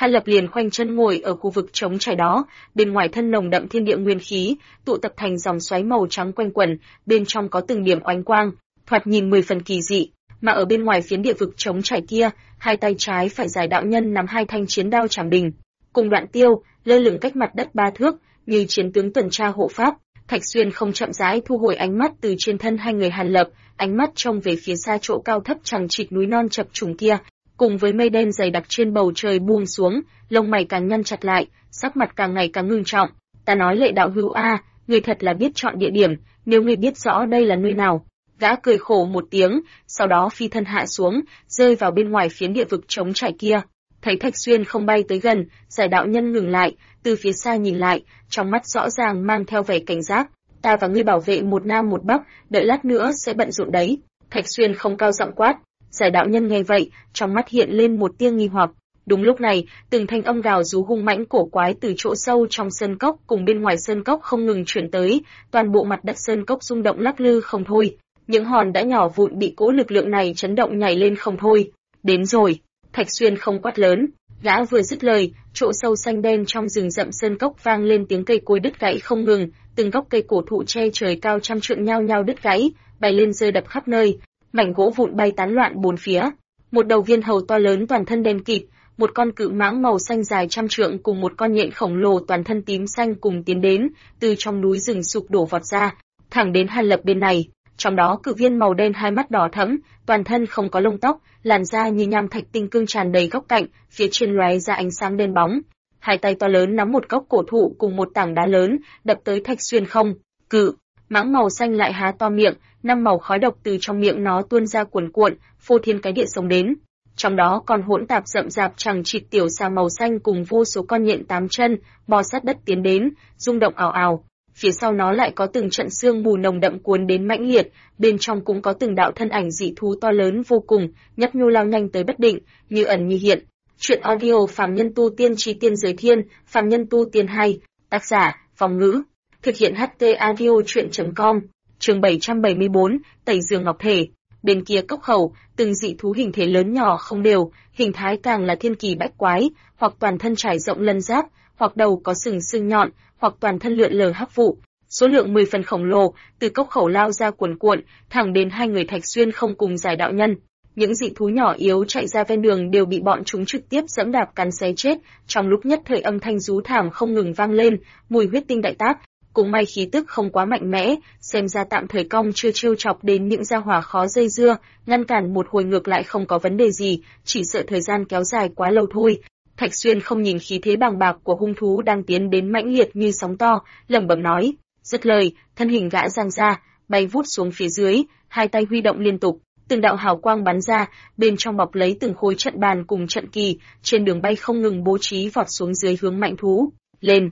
Hàn Lập liền khoanh chân ngồi ở khu vực trống trải đó, bên ngoài thân nồng đậm thiên địa nguyên khí, tụ tập thành dòng xoáy màu trắng quanh quẩn, bên trong có từng điểm oánh quang, thoạt nhìn 10 phần kỳ dị, mà ở bên ngoài phiến địa vực trống trải kia, hai tay trái phải giải đạo nhân nắm hai thanh chiến đao trảm đình, cùng Đoạn Tiêu lơ lửng cách mặt đất 3 thước, như chiến tướng tuần tra hộ pháp. Thạch Xuyên không chậm rãi thu hồi ánh mắt từ trên thân hai người Hàn Lập, ánh mắt trông về phía xa chỗ cao thấp chằng chịt núi non chập trùng kia, cùng với mây đen dày đặc trên bầu trời buông xuống, lông mày càng nhăn chặt lại, sắc mặt càng ngày càng ngưng trọng. Ta nói Lệ đạo hữu a, ngươi thật là biết chọn địa điểm, nếu ngươi biết rõ đây là nơi nào. Gã cười khổ một tiếng, sau đó phi thân hạ xuống, rơi vào bên ngoài phiến địa vực trống trải kia. Thấy Thạch Xuyên không bay tới gần, giải đạo nhân ngừng lại, từ phía xa nhìn lại, trong mắt rõ ràng mang theo vẻ cảnh giác. Ta và ngươi bảo vệ một nam một bắc, đợi lát nữa sẽ bận rộn đấy. Thạch Xuyên không cao giọng quát. Giải đạo nhân nghe vậy, trong mắt hiện lên một tia nghi hoặc. Đúng lúc này, từng thanh âm gào rú hung mãnh cổ quái từ chỗ sâu trong sơn cốc cùng bên ngoài sơn cốc không ngừng chuyển tới, toàn bộ mặt đất sơn cốc rung động lắc lư không thôi. Những hòn đá nhỏ vụn bị cỗ lực lượng này chấn động nhảy lên không thôi. Đến rồi, Thạch Xuyên không quát lớn, gã vừa dứt lời, chỗ sâu xanh đen trong rừng rậm sơn cốc vang lên tiếng cây cối đứt gãy không ngừng, từng gốc cây cổ thụ che trời cao trăm trượng nhao nhao đứt gãy, bay lên rơi đập khắp nơi, mảnh gỗ vụn bay tán loạn bốn phía. Một đầu viên hầu to lớn toàn thân đen kịt, một con cự mãng màu xanh dài trăm trượng cùng một con nhện khổng lồ toàn thân tím xanh cùng tiến đến, từ trong núi rừng sụp đổ vọt ra, thẳng đến Hàn Lập bên này. Trong đó cự viên màu đen hai mắt đỏ thẫm, toàn thân không có lông tóc, làn da như nham thạch tinh cương tràn đầy góc cạnh, phía trên lóe ra ánh sáng đen bóng. Hai tay to lớn nắm một gốc cổ thụ cùng một tảng đá lớn, đập tới Thạch Xuyên không. Cự mãng màu xanh lại há to miệng, 5 màu khói độc từ trong miệng nó tuôn ra cuồn cuộn, phô thiên cái địa sống đến. Trong đó còn hỗn tạp rậm rạp chằng chịt tiểu xà màu xanh cùng vô số con nhện 8 chân, bò sát đất tiến đến, rung động ào ào. Phía sau nó lại có từng trận sương mù nồng đậm cuốn đến mãnh liệt, bên trong cũng có từng đạo thân ảnh dị thú to lớn vô cùng, nhấp nhô lao nhanh tới bất định, như ẩn như hiện. Truyện audio Phàm Nhân Tu Tiên Chí Tiên Giới Thiên, Phàm Nhân Tu Tiên 2, tác giả, Phong Ngữ, thực hiện HT audio truyện.com, chương 774, Tẩy Giường Ngọc Thể. Bên kia cốc khẩu, từng dị thú hình thể lớn nhỏ không đều, hình thái càng là thiên kỳ bách quái, hoặc toàn thân trải rộng lân giáp, hoặc đầu có sừng sưng nhọn, hoặc toàn thân lượn lờ hắc vụ. Số lượng 10 phần khổng lồ, từ cốc khẩu lao ra cuồn cuộn, thẳng đến hai người Thạch Xuyên không cùng giải đạo nhân. Những dị thú nhỏ yếu chạy ra ven đường đều bị bọn chúng trực tiếp dẫm đạp cắn xé chết, trong lúc nhất thời âm thanh rú thảm không ngừng vang lên, mùi huyết tinh đại tác. Cũng may khí tức không quá mạnh mẽ, xem ra tạm thời cong chưa trêu chọc đến những gia hỏa khó dây dưa, ngăn cản một hồi ngược lại không có vấn đề gì, chỉ sợ thời gian kéo dài quá lâu thôi. Thạch Xuyên không nhìn khí thế bàng bạc của hung thú đang tiến đến mãnh liệt như sóng to, lẩm bẩm nói, dứt lời, thân hình gã giang ra, bay vút xuống phía dưới, hai tay huy động liên tục, từng đạo hào quang bắn ra, bên trong bọc lấy từng khối trận bàn cùng trận kỳ, trên đường bay không ngừng bố trí vọt xuống dưới hướng mạnh thú. Lên!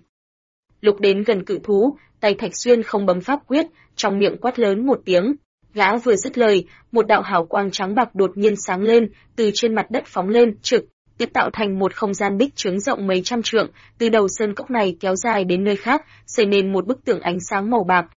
Lục đến gần cự thú, tay Thạch Xuyên không bấm pháp quyết, trong miệng quát lớn một tiếng. Gã vừa dứt lời, một đạo hào quang trắng bạc đột nhiên sáng lên, từ trên mặt đất phóng lên, trực tiếp tạo thành một không gian bích trướng rộng mấy trăm trượng, từ đầu sơn cốc này kéo dài đến nơi khác, xây nên một bức tường ánh sáng màu bạc.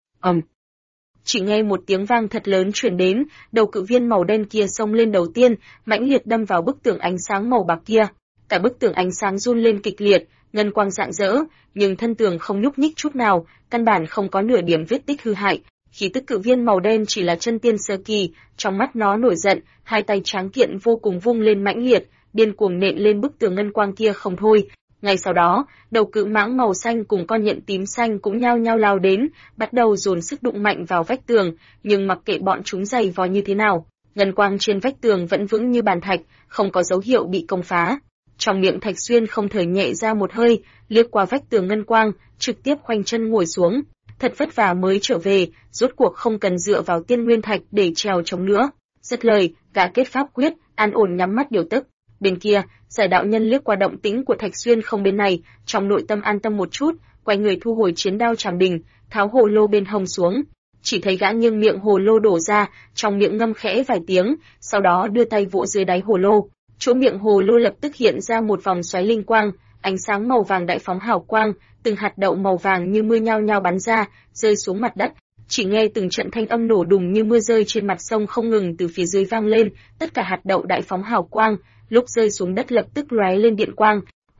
Chỉ nghe một tiếng vang thật lớn truyền đến, đầu cự viên màu đen kia xông lên đầu tiên, mãnh liệt đâm vào bức tường ánh sáng màu bạc kia. Cả bức tường ánh sáng run lên kịch liệt, ngân quang rạng rỡ, nhưng thân tường không nhúc nhích chút nào, căn bản không có nửa điểm vết tích hư hại. Khí tức cự viên màu đen chỉ là chân tiên sơ kỳ, trong mắt nó nổi giận, hai tay tráng kiện vô cùng vung lên mãnh liệt, điên cuồng nện lên bức tường ngân quang kia không thôi. Ngay sau đó, đầu cự mãng màu xanh cùng con nhện tím xanh cũng nhao nhao lao đến, bắt đầu dồn sức đụng mạnh vào vách tường, nhưng mặc kệ bọn chúng giày vò như thế nào, ngân quang trên vách tường vẫn vững như bàn thạch, không có dấu hiệu bị công phá. Trong miệng Thạch Xuyên không thở nhẹ ra một hơi, liếc qua vách tường ngân quang, trực tiếp khoanh chân ngồi xuống. Thật vất vả mới trở về, rốt cuộc không cần dựa vào tiên nguyên thạch để trèo chống nữa. Dứt lời, gã kết pháp quyết, an ổn nhắm mắt điều tức. Bên kia, giải đạo nhân liếc qua động tĩnh của Thạch Xuyên không bên này, trong nội tâm an tâm một chút, quay người thu hồi chiến đao trảm đình, tháo hồ lô bên hông xuống. Chỉ thấy gã nghiêng miệng hồ lô đổ ra, trong miệng ngâm khẽ vài tiếng, sau đó đưa tay vỗ dưới đáy hồ lô. Chỗ miệng hồ lô lập tức hiện ra một vòng xoáy linh quang, ánh sáng màu vàng đại phóng hào quang, từng hạt đậu màu vàng như mưa nhao nhao bắn ra, rơi xuống mặt đất. Chỉ nghe từng trận thanh âm nổ đùng như mưa rơi trên mặt sông không ngừng từ phía dưới vang lên, tất cả hạt đậu đại phóng hào quang, lúc rơi xuống đất lập tức lóe lên điện quang,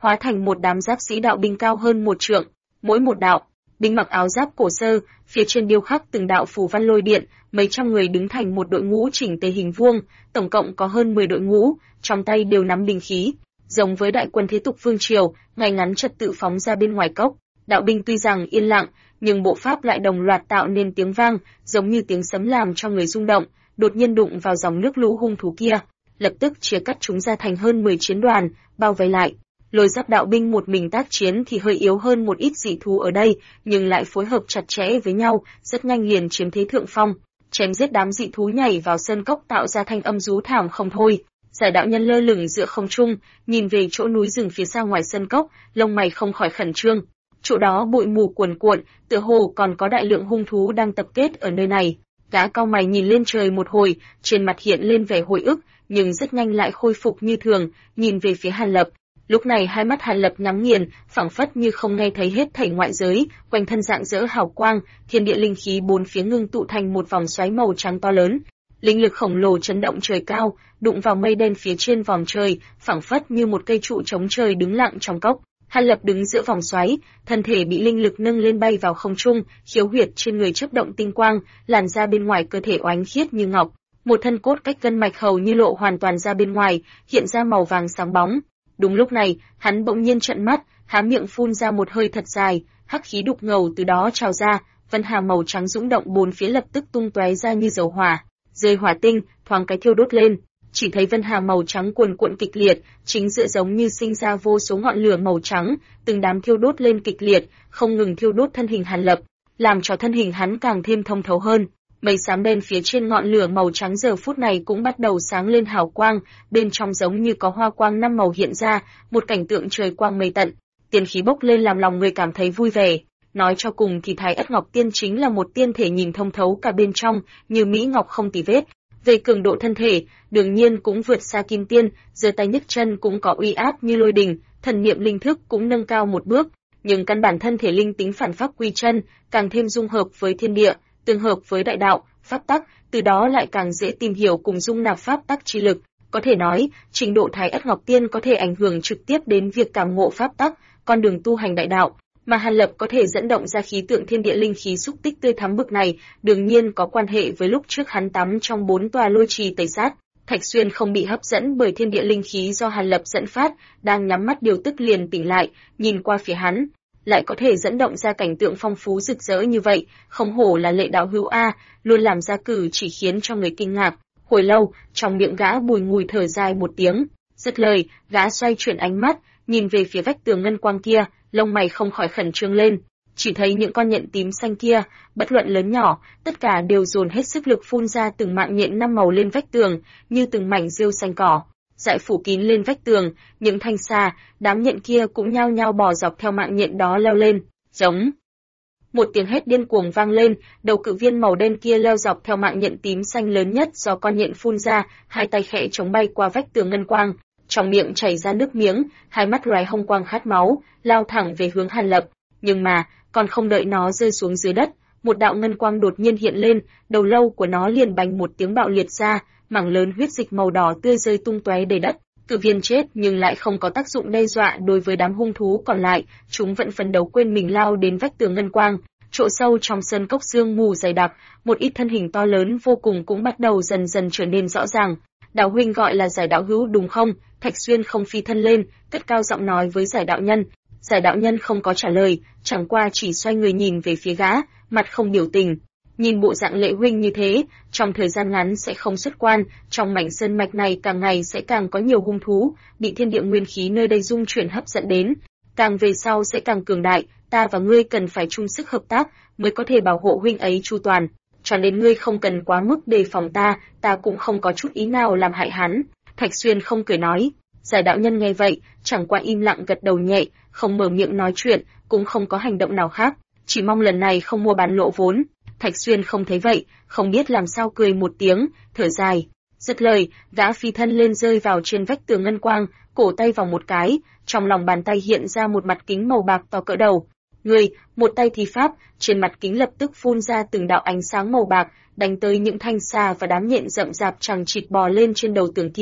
hóa thành một đám giáp sĩ đạo binh cao hơn 1 trượng, mỗi một đạo binh mặc áo giáp cổ sơ, phía trên điêu khắc từng đạo phù văn lôi điện, mấy trăm người đứng thành một đội ngũ chỉnh tề hình vuông, tổng cộng có hơn 10 đội ngũ, trong tay đều nắm binh khí, giống với đại quân thế tục vương triều, ngay ngắn trật tự phóng ra bên ngoài cốc. Đạo binh tuy rằng yên lặng, nhưng bộ pháp lại đồng loạt tạo nên tiếng vang, giống như tiếng sấm làm cho người rung động, đột nhiên đụng vào dòng nước lũ hung thú kia, lập tức chia cắt chúng ra thành hơn 10 chiến đoàn, bao vây lại. Lôi giáp đạo binh một mình tác chiến thì hơi yếu hơn một ít dị thú ở đây, nhưng lại phối hợp chặt chẽ với nhau, rất nhanh liền chiếm thế thượng phong, chém giết đám dị thú nhảy vào sơn cốc tạo ra thanh âm rú thảm không thôi. Giải đạo nhân lơ lửng giữa không trung, nhìn về chỗ núi rừng phía xa ngoài sơn cốc, lông mày không khỏi khẩn trương. Chỗ đó bụi mù cuồn cuộn, tựa hồ còn có đại lượng hung thú đang tập kết ở nơi này. Gã cau mày nhìn lên trời một hồi, trên mặt hiện lên vẻ hồi ức, nhưng rất nhanh lại khôi phục như thường, nhìn về phía Hàn Lập. Lúc này hai mắt Hàn Lập nhắm nghiền, phảng phất như không nghe thấy hết thảy ngoại giới, quanh thân rạng rỡ hào quang, thiên địa linh khí bốn phía ngưng tụ thành một vòng xoáy màu trắng to lớn. Linh lực khổng lồ chấn động trời cao, đụng vào mây đen phía trên vòm trời, phảng phất như một cây trụ chống trời đứng lặng trong cốc. Hàn Lập đứng giữa vòng xoáy, thân thể bị linh lực nâng lên bay vào không trung, khiếu huyệt trên người chớp động tinh quang, làn da bên ngoài cơ thể oánh khiết như ngọc, một thân cốt cách gân mạch hầu như lộ hoàn toàn ra bên ngoài, hiện ra màu vàng sáng bóng. Đúng lúc này, hắn bỗng nhiên trợn mắt, há miệng phun ra một hơi thật dài, hắc khí đục ngầu từ đó trào ra, vân hà màu trắng dũng động bốn phía lập tức tung tóe ra như dầu hỏa, rơi hỏa tinh, thoáng cái thiêu đốt lên. Chỉ thấy vân hà màu trắng cuồn cuộn kịch liệt, chính giữa giống như sinh ra vô số ngọn lửa màu trắng, từng đám thiêu đốt lên kịch liệt, không ngừng thiêu đốt thân hình Hàn Lập, làm cho thân hình hắn càng thêm thông thấu hơn. Mây xám đen phía trên ngọn lửa màu trắng giờ phút này cũng bắt đầu sáng lên hào quang, bên trong giống như có hoa quang 5 màu hiện ra, một cảnh tượng trời quang mây tận, tiên khí bốc lên làm lòng người cảm thấy vui vẻ. Nói cho cùng thì Thái Ất Ngọc Tiên chính là một tiên thể nhìn thông thấu cả bên trong, như mỹ ngọc không tì vết. Về cường độ thân thể, đương nhiên cũng vượt xa Kim Tiên, giơ tay nhấc chân cũng có uy áp như lôi đình, thần niệm linh thức cũng nâng cao một bước, nhưng căn bản thân thể linh tính phản pháp quy chân, càng thêm dung hợp với thiên địa, tương hợp với đại đạo, pháp tắc, từ đó lại càng dễ tìm hiểu cùng dung nạp pháp tắc chi lực. Có thể nói, trình độ Thái Ất Ngọc Tiên có thể ảnh hưởng trực tiếp đến việc cảm ngộ pháp tắc, con đường tu hành đại đạo, mà Hàn Lập có thể dẫn động ra khí tượng thiên địa linh khí xúc tích tươi thắm bực này, đương nhiên có quan hệ với lúc trước hắn tắm trong 4 tòa lôi trì tẩy sát. Thạch Xuyên không bị hấp dẫn bởi thiên địa linh khí do Hàn Lập dẫn phát, đang nhắm mắt điều tức liền tỉnh lại, nhìn qua phía hắn, lại có thể dẫn động ra cảnh tượng phong phú rực rỡ như vậy, không hổ là Lệ đạo hữu a, luôn làm ra cử chỉ khiến cho người kinh ngạc. Hồi lâu, trong miệng gã bùi ngùi thở dài một tiếng, dứt lời, gã xoay chuyển ánh mắt, nhìn về phía vách tường ngân quang kia, lông mày không khỏi khẩn trương lên. Chỉ thấy những con nhện tím xanh kia, bất luận lớn nhỏ, tất cả đều dồn hết sức lực phun ra từng mạng nhện 5 màu lên vách tường, như từng mảnh rêu xanh cỏ, dại phủ kín lên vách tường. Những thanh xa, đám nhện kia cũng nhao nhao bò dọc theo mạng nhện đó leo lên, giống. Một tiếng hét điên cuồng vang lên, đầu cự viên màu đen kia leo dọc theo mạng nhện tím xanh lớn nhất do con nhện phun ra, hai tay khẽ chống bay qua vách tường ngân quang, trong miệng chảy ra nước miếng, hai mắt loài hồng quang khát máu, lao thẳng về hướng Hàn Lập. Nhưng mà, còn không đợi nó rơi xuống dưới đất, một đạo ngân quang đột nhiên hiện lên, đầu lâu của nó liền bành một tiếng bạo liệt ra, mảng lớn huyết dịch màu đỏ tươi rơi tung tóe đầy đất. Cự viên chết nhưng lại không có tác dụng đe dọa đối với đám hung thú còn lại, chúng vẫn phấn đấu quên mình lao đến vách tường ngân quang. Chỗ sâu trong sơn cốc sương mù dày đặc, một ít thân hình to lớn vô cùng cũng bắt đầu dần dần trở nên rõ ràng. Đạo huynh gọi là Giải đạo hữu đúng không? Thạch Xuyên không phi thân lên, cất cao giọng nói với Giải đạo nhân. Giải đạo nhân không có trả lời, chẳng qua chỉ xoay người nhìn về phía gã, mặt không biểu tình. Nhìn bộ dạng Lệ huynh như thế, trong thời gian ngắn sẽ không xuất quan, trong mảnh sơn mạch này càng ngày sẽ càng có nhiều hung thú, bị thiên địa nguyên khí nơi đây dung chuyển hấp dẫn đến, càng về sau sẽ càng cường đại, ta và ngươi cần phải chung sức hợp tác mới có thể bảo hộ huynh ấy chu toàn, cho nên ngươi không cần quá mức đề phòng ta cũng không có chút ý nào làm hại hắn. Thạch Xuyên không cười nói. Giải đạo nhân nghe vậy, chẳng qua im lặng gật đầu nhẹ, không mở miệng nói chuyện, cũng không có hành động nào khác, chỉ mong lần này không mua bán lộ vốn. Thạch Xuyên không thấy vậy, không biết làm sao cười một tiếng, thở dài. Dứt lời, gã phi thân lên rơi vào trên vách tường ngân quang, cổ tay vào một cái, trong lòng bàn tay hiện ra một mặt kính màu bạc to cỡ đầu. Người, một tay thi pháp, trên mặt kính lập tức phun ra từng đạo ánh sáng màu bạc, đánh tới những thanh xà và đám nhện rậm rạp chằng chịt bò lên trên đầu tường kia.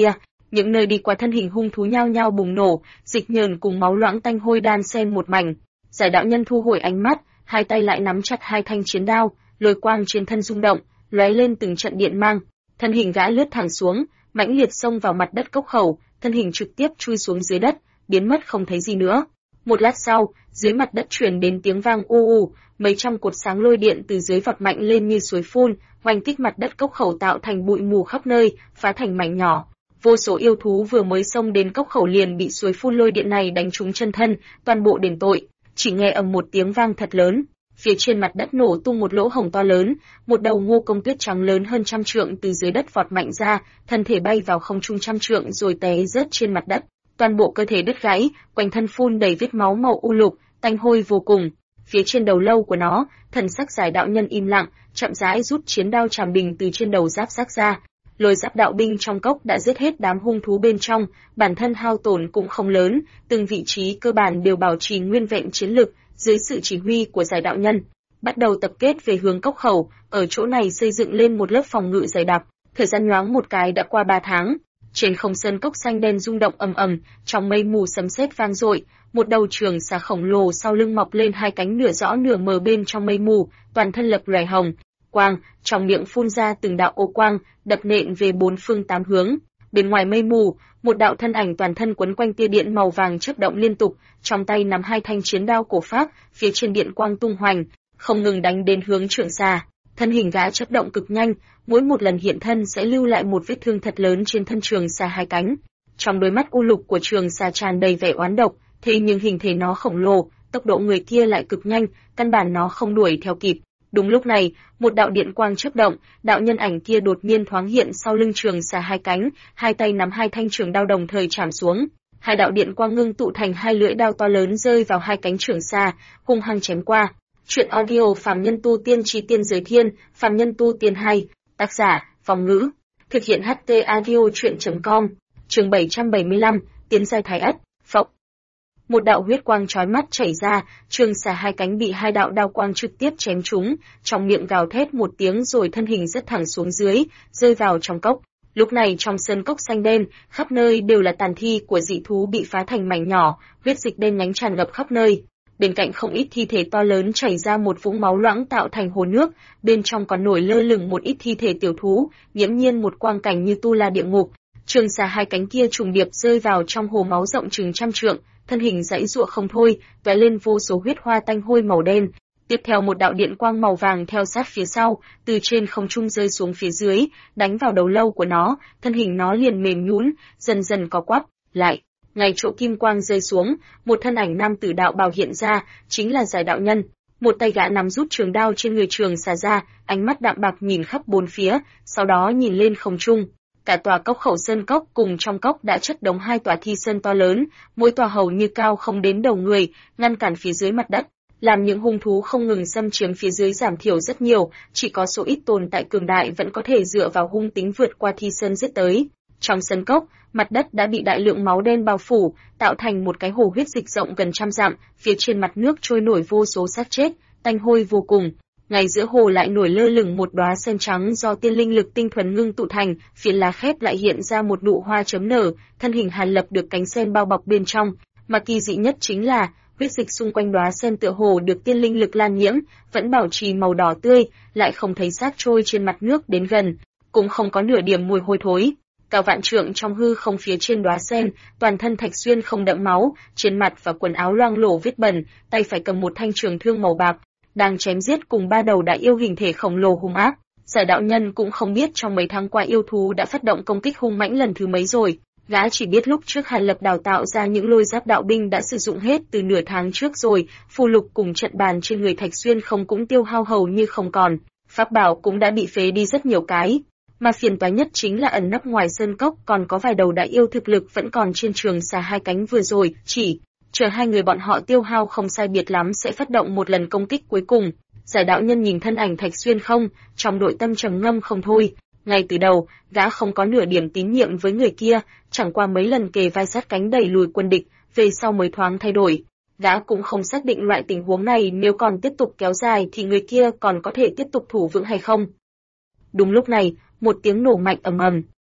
Những nơi đi qua thân hình hung thú nhao nhao bùng nổ, dịch nhờn cùng máu loãng tanh hôi đan xen một mảnh. Giải đạo nhân thu hồi ánh mắt, hai tay lại nắm chặt hai thanh chiến đao, lôi quang trên thân rung động, lóe lên từng trận điện mang. Thân hình gã lướt thẳng xuống, mãnh liệt xông vào mặt đất cốc khẩu, thân hình trực tiếp chui xuống dưới đất, biến mất không thấy gì nữa. Một lát sau, dưới mặt đất truyền đến tiếng vang u u, mấy trăm cột sáng lôi điện từ dưới vọt mạnh lên như suối phun, oanh kích mặt đất cốc khẩu tạo thành bụi mù khắp nơi, phá thành mảnh nhỏ. Vô số yêu thú vừa mới xông đến cốc khẩu liền bị suối phun lôi điện này đánh trúng chân thân, toàn bộ đền tội. Chỉ nghe ầm một tiếng vang thật lớn, phía trên mặt đất nổ tung một lỗ hổng to lớn, một đầu ngô công tuyết trắng lớn hơn trăm trượng từ dưới đất vọt mạnh ra, thân thể bay vào không trung trăm trượng rồi té rớt trên mặt đất. Toàn bộ cơ thể đứt gãy, quanh thân phun đầy vết máu màu u lục, tanh hôi vô cùng. Phía trên đầu lâu của nó, thần sắc Giải đạo nhân im lặng, chậm rãi rút chiến đao trảm bình từ trên đầu giáp xác ra. Lôi giáp đạo binh trong cốc đã giết hết đám hung thú bên trong, bản thân hao tổn cũng không lớn, từng vị trí cơ bản đều bảo trì nguyên vẹn chiến lực, dưới sự chỉ huy của Giải đạo nhân. Bắt đầu tập kết về hướng cốc khẩu, ở chỗ này xây dựng lên một lớp phòng ngự dày đặc. Thời gian nhoáng một cái đã qua 3 tháng. Trên không sơn cốc xanh đen rung động ầm ầm, trong mây mù sấm sét vang dội, một đầu trường xà khổng lồ sau lưng mọc lên hai cánh nửa rõ nửa mờ bên trong mây mù, toàn thân lập lòe hồng quang, trong miệng phun ra từng đạo ô quang, đập nện về bốn phương tám hướng. Bên ngoài mây mù, một đạo thân ảnh toàn thân quấn quanh tia điện màu vàng chớp động liên tục, trong tay nắm hai thanh chiến đao cổ pháp, phía trên điện quang tung hoành, không ngừng đánh đến hướng trường xà. Thân hình gã chớp động cực nhanh, mỗi một lần hiện thân sẽ lưu lại một vết thương thật lớn trên thân trường xà hai cánh. Trong đôi mắt u lục của trường xà tràn đầy vẻ oán độc, thế nhưng hình thể nó khổng lồ, tốc độ người kia lại cực nhanh, căn bản nó không đuổi theo kịp. Đúng lúc này, một đạo điện quang chớp động, đạo nhân ảnh kia đột nhiên thoáng hiện sau lưng trường xà hai cánh, hai tay nắm hai thanh trường đao đồng thời chạm xuống. Hai đạo điện quang ngưng tụ thành hai lưỡi đao to lớn rơi vào hai cánh trường xà, hung hăng chém qua. Truyện audio Phàm Nhân Tu Tiên Chi Tiên Giới Thiên, Phàm Nhân Tu Tiên 2, tác giả, Phong Ngữ, thực hiện HT audio truyện.com, chương 775, Tiến giai Thái Ất, Phộng. Một đạo huyết quang chói mắt chảy ra, trường xà hai cánh bị hai đạo đao quang trực tiếp chém trúng, trong miệng gào thét một tiếng rồi thân hình rất thẳng xuống dưới, rơi vào trong cốc. Lúc này trong sơn cốc xanh đen, khắp nơi đều là tàn thi của dị thú bị phá thành mảnh nhỏ, huyết dịch đen nhánh tràn ngập khắp nơi. Bên cạnh không ít thi thể to lớn chảy ra một vũng máu loãng tạo thành hồ nước, bên trong còn nổi lơ lửng một ít thi thể tiểu thú, nghiễm nhiên một quang cảnh như tu la địa ngục. Trường xà hai cánh kia trùng điệp rơi vào trong hồ máu rộng chừng trăm trượng, thân hình giãy giụa không thôi, tóe lên vô số huyết hoa tanh hôi màu đen. Tiếp theo một đạo điện quang màu vàng theo sát phía sau, từ trên không trung rơi xuống phía dưới, đánh vào đầu lâu của nó, thân hình nó liền mềm nhũn, dần dần co quắp lại. Ngay chỗ kim quang rơi xuống, một thân ảnh nam tử đạo bào hiện ra, chính là Giải đạo nhân. Một tay gã nắm rút trường đao trên người trường xà ra, ánh mắt đạm bạc nhìn khắp bốn phía, sau đó nhìn lên không trung. Cả tòa cốc khẩu sơn cốc cùng trong cốc đã chất đống hai tòa thi sơn to lớn, mỗi tòa hầu như cao không đến đầu người, ngăn cản phía dưới mặt đất, làm những hung thú không ngừng xâm chiếm phía dưới giảm thiểu rất nhiều, chỉ có số ít tồn tại cường đại vẫn có thể dựa vào hung tính vượt qua thi sơn giết tới. Trong sơn cốc, mặt đất đã bị đại lượng máu đen bao phủ, tạo thành một cái hồ huyết dịch rộng gần trăm dặm, phía trên mặt nước trôi nổi vô số xác chết, tanh hôi vô cùng. Ngay giữa hồ lại nổi lơ lửng một đóa sen trắng do tiên linh lực tinh thuần ngưng tụ thành, phía lá khép lại hiện ra một nụ hoa chấm nở, thân hình Hàn Lập được cánh sen bao bọc bên trong, mà kỳ dị nhất chính là huyết dịch xung quanh đóa sen tựa hồ được tiên linh lực lan nhiễm, vẫn bảo trì màu đỏ tươi, lại không thấy xác trôi trên mặt nước đến gần, cũng không có nửa điểm mùi hôi thối. Cao vạn trượng trong hư không phía trên đóa sen, toàn thân Thạch Xuyên không đẫm máu, trên mặt và quần áo loang lổ vết bẩn, tay phải cầm một thanh trường thương màu bạc, đang chém giết cùng ba đầu đại yêu hình thể khổng lồ hung ác. Giải đạo nhân cũng không biết trong mấy tháng qua yêu thú đã phát động công kích hung mãnh lần thứ mấy rồi, gã chỉ biết lúc trước Hàn Lập đào tạo ra những lôi giáp đạo binh đã sử dụng hết từ nửa tháng trước rồi, phù lục cùng trận bàn trên người Thạch Xuyên không cũng tiêu hao hầu như không còn, pháp bảo cũng đã bị phế đi rất nhiều cái. Mà phiền toái nhất chính là ẩn nấp ngoài sơn cốc còn có vài đầu đại yêu thực lực vẫn còn trên trường xà hai cánh vừa rồi, chỉ chờ hai người bọn họ tiêu hao không sai biệt lắm sẽ phát động một lần công kích cuối cùng. Giải đạo nhân nhìn thân ảnh Thạch Xuyên không, trong nội tâm trầm ngâm không thôi. Ngay từ đầu, gã không có nửa điểm tín nhiệm với người kia, chẳng qua mấy lần kề vai sát cánh đẩy lùi quân địch, về sau mới thoáng thay đổi. Gã cũng không xác định loại tình huống này nếu còn tiếp tục kéo dài thì người kia còn có thể tiếp tục thủ vững hay không. Đúng lúc này, một tiếng nổ mạnh ầm ầm.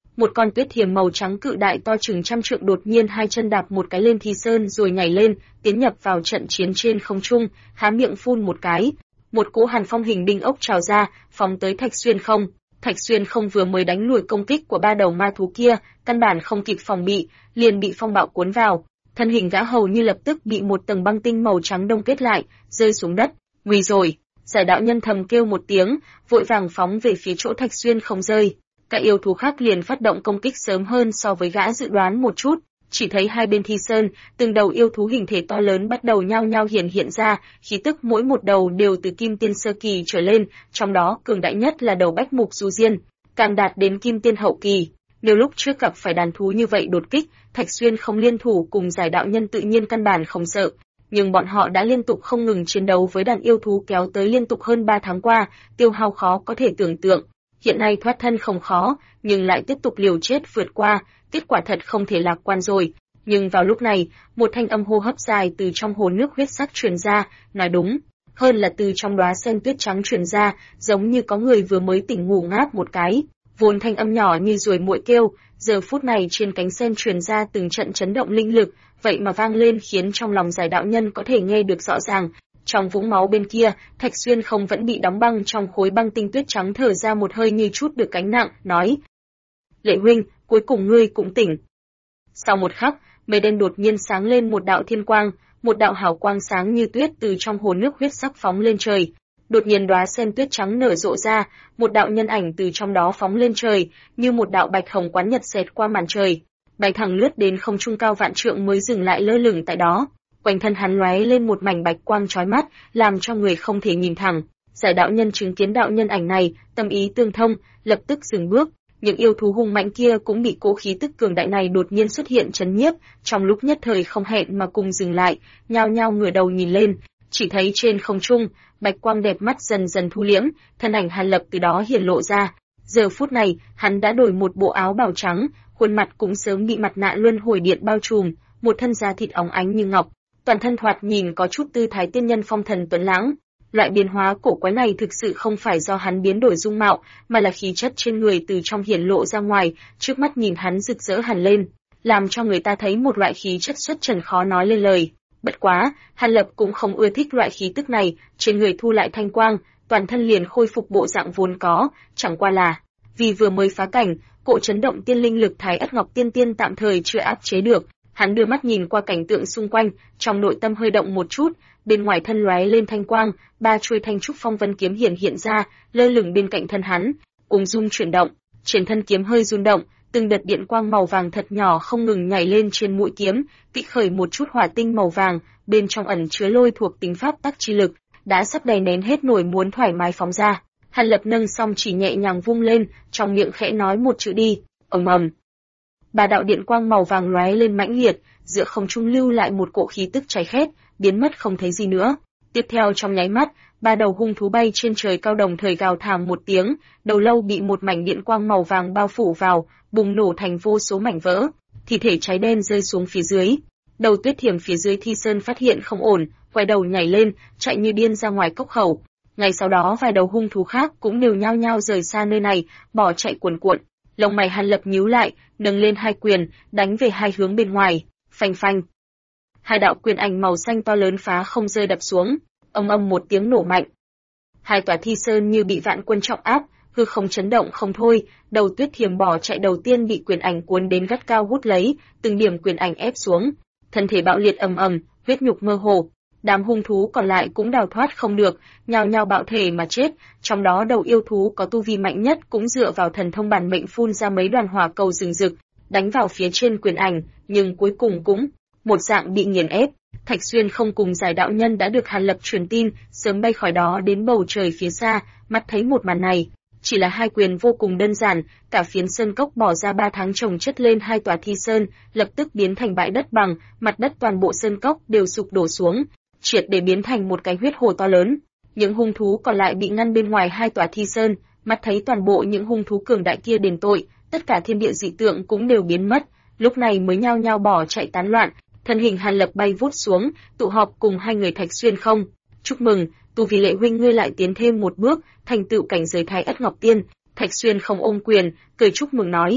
Một con tuyết thiềm màu trắng cự đại to chừng trăm trượng đột nhiên hai chân đạp một cái lên Thi Sơn rồi nhảy lên, tiến nhập vào trận chiến trên không trung, há miệng phun một cái. Một cỗ hàn phong hình đinh ốc trào ra, phóng tới Thạch Xuyên Không. Thạch Xuyên Không vừa mới đánh lùi công kích của ba đầu ma thú kia, căn bản không kịp phòng bị, liền bị phong bạo cuốn vào. Thân hình gã hầu như lập tức bị một tầng băng tinh màu trắng đông kết lại, rơi xuống đất. Nguy rồi! Giải đạo nhân thầm kêu một tiếng, vội vàng phóng về phía chỗ Thạch Xuyên Không rơi. Các yêu thú khác liền phát động công kích sớm hơn so với gã dự đoán một chút. Chỉ thấy hai bên Thi Sơn, từng đầu yêu thú hình thể to lớn bắt đầu nhao nhao hiện ra, khí tức mỗi một đầu đều từ kim tiên sơ kỳ trở lên, trong đó cường đại nhất là đầu Bách Mục Du Diên, càng đạt đến kim tiên hậu kỳ. Nếu lúc trước gặp phải đàn thú như vậy đột kích, Thạch Xuyên Không liên thủ cùng Giải đạo nhân tự nhiên căn bản không sợ, nhưng bọn họ đã liên tục không ngừng chiến đấu với đàn yêu thú kéo tới liên tục hơn 3 tháng qua, tiêu hao khó có thể tưởng tượng. Hiện nay thoát thân không khó, nhưng lại tiếp tục liều chết vượt qua, kết quả thật không thể lạc quan rồi. Nhưng vào lúc này, một thanh âm hô hấp dài từ trong hồ nước huyết sắc truyền ra, nói đúng, hơn là từ trong đóa sen tuyết trắng truyền ra, giống như có người vừa mới tỉnh ngủ ngáp một cái. Vốn thanh âm nhỏ như ruồi muội kêu, giờ phút này trên cánh sen truyền ra từng trận chấn động linh lực, vậy mà vang lên khiến trong lòng Giải đạo nhân có thể nghe được rõ ràng. Trong vũng máu bên kia, Thạch Xuyên Không vẫn bị đóng băng trong khối băng tinh tuyết trắng thở ra một hơi như chút được gánh nặng, nói: Lệ huynh, cuối cùng ngươi cũng tỉnh. Sau một khắc, mây đen đột nhiên sáng lên một đạo thiên quang, một đạo hào quang sáng như tuyết từ trong hồ nước huyết sắc phóng lên trời. Đột nhiên đóa sen tuyết trắng nở rộ ra, một đạo nhân ảnh từ trong đó phóng lên trời, như một đạo bạch hồng quán nhật xẹt qua màn trời, bay thẳng lướt đến không trung cao vạn trượng mới dừng lại lơ lửng tại đó. Quanh thân hắn lóe lên một mảnh bạch quang chói mắt, làm cho người không thể nhìn thẳng. Giải đạo nhân chứng kiến đạo nhân ảnh này, tâm ý tương thông, lập tức dừng bước. Những yêu thú hung mạnh kia cũng bị cỗ khí tức cường đại này đột nhiên xuất hiện chấn nhiếp, trong lúc nhất thời không hẹn mà cùng dừng lại, nhao nhao ngửa đầu nhìn lên, chỉ thấy trên không trung, bạch quang đẹp mắt dần dần thu liễm, thân ảnh Hàn Lập từ đó hiển lộ ra. Giờ phút này, hắn đã đổi một bộ áo bào trắng, khuôn mặt cũng sớm bị mặt nạ luân hồi điện bao trùm, một thân da thịt óng ánh như ngọc, toàn thân thoạt nhìn có chút tư thái tiên nhân phong thần tuấn lãng. Loại biến hóa cổ quái này thực sự không phải do hắn biến đổi dung mạo, mà là khí chất trên người từ trong hiển lộ ra ngoài, trước mắt nhìn hắn rực rỡ hẳn lên, làm cho người ta thấy một loại khí chất xuất trần khó nói lên lời. Bất quá, Hàn Lập cũng không ưa thích loại khí tức này, trên người thu lại thanh quang, toàn thân liền khôi phục bộ dạng vốn có, chẳng qua là vì vừa mới phá cảnh, cỗ chấn động tiên linh lực Thái Ất Ngọc Tiên Tiên tạm thời chưa áp chế được. Hắn đưa mắt nhìn qua cảnh tượng xung quanh, trong nội tâm hơi động một chút, bên ngoài thân lóe lên thanh quang, ba chuôi thanh trúc phong vân kiếm hiện ra, lơ lửng bên cạnh thân hắn, cùng rung chuyển động, trên thân kiếm hơi rung động, từng đợt điện quang màu vàng thật nhỏ không ngừng nhảy lên trên mũi kiếm, kích khởi một chút hỏa tinh màu vàng, bên trong ẩn chứa lôi thuộc tính pháp tắc chi lực, đã sắp đè nén hết nổi muốn thoải mái phóng ra. Hàn Lập nâng xong chỉ nhẹ nhàng vung lên, trong miệng khẽ nói một chữ đi, ầm ầm. Ba đạo điện quang màu vàng lóe lên mãnh liệt, giữa không trung lưu lại một cỗ khí tức cháy khét, biến mất không thấy gì nữa. Tiếp theo trong nháy mắt, ba đầu hung thú bay trên trời cao đồng thời gào thảm một tiếng, đầu lâu bị một mảnh điện quang màu vàng bao phủ vào, bùng nổ thành vô số mảnh vỡ, thi thể cháy đen rơi xuống phía dưới. Đầu Tuyết Thiểm phía dưới Thi Sơn phát hiện không ổn, quay đầu nhảy lên, chạy như điên ra ngoài cốc khẩu. Ngay sau đó vài đầu hung thú khác cũng đều nhao nhao rời xa nơi này, bỏ chạy cuồn cuộn. Lông mày Hàn Lập nhíu lại, nâng lên hai quyền, đánh về hai hướng bên ngoài, phanh phanh. Hai đạo quyền ảnh màu xanh to lớn phá không rơi đập xuống, ầm ầm một tiếng nổ mạnh. Hai tòa Thi Sơn như bị vạn quân trọng áp, hư không chấn động không thôi, đầu Tuyết Thiểm bỏ chạy đầu tiên bị quyền ảnh cuốn đến gắt cao hút lấy, từng điểm quyền ảnh ép xuống, thân thể bạo liệt ầm ầm, huyết nhục mơ hồ. Đám hung thú còn lại cũng đào thoát không được, nhao nhao bạo thể mà chết, trong đó đầu yêu thú có tu vi mạnh nhất cũng dựa vào thần thông bản mệnh phun ra mấy đoàn hỏa cầu rừng rực, đánh vào phía trên quyền ảnh, nhưng cuối cùng cũng một dạng bị nghiền ép. Thạch Xuyên Không cùng Giải đạo nhân đã được Hàn Lập truyền tin, sớm bay khỏi đó đến bầu trời phía xa, mắt thấy một màn này, chỉ là hai quyền vô cùng đơn giản, cả phiến sơn cốc bỏ ra 3 tháng trồng chất lên hai tòa Thi Sơn, lập tức biến thành bãi đất bằng, mặt đất toàn bộ sơn cốc đều sụp đổ xuống, triệt để biến thành một cái huyết hồ to lớn. Những hung thú còn lại bị ngăn bên ngoài hai tòa Thi Sơn, mắt thấy toàn bộ những hung thú cường đại kia đền tội, tất cả thiên địa dị tượng cũng đều biến mất, lúc này mới nhao nhao bỏ chạy tán loạn. Thân hình Hàn Lập bay vút xuống, tụ họp cùng hai người Thạch Xuyên Không. Chúc mừng, tu vi Lệ huynh ngươi lại tiến thêm một bước, thành tựu cảnh giới Thái Ất Ngọc Tiên. Thạch Xuyên Không ôm quyền, cười chúc mừng nói.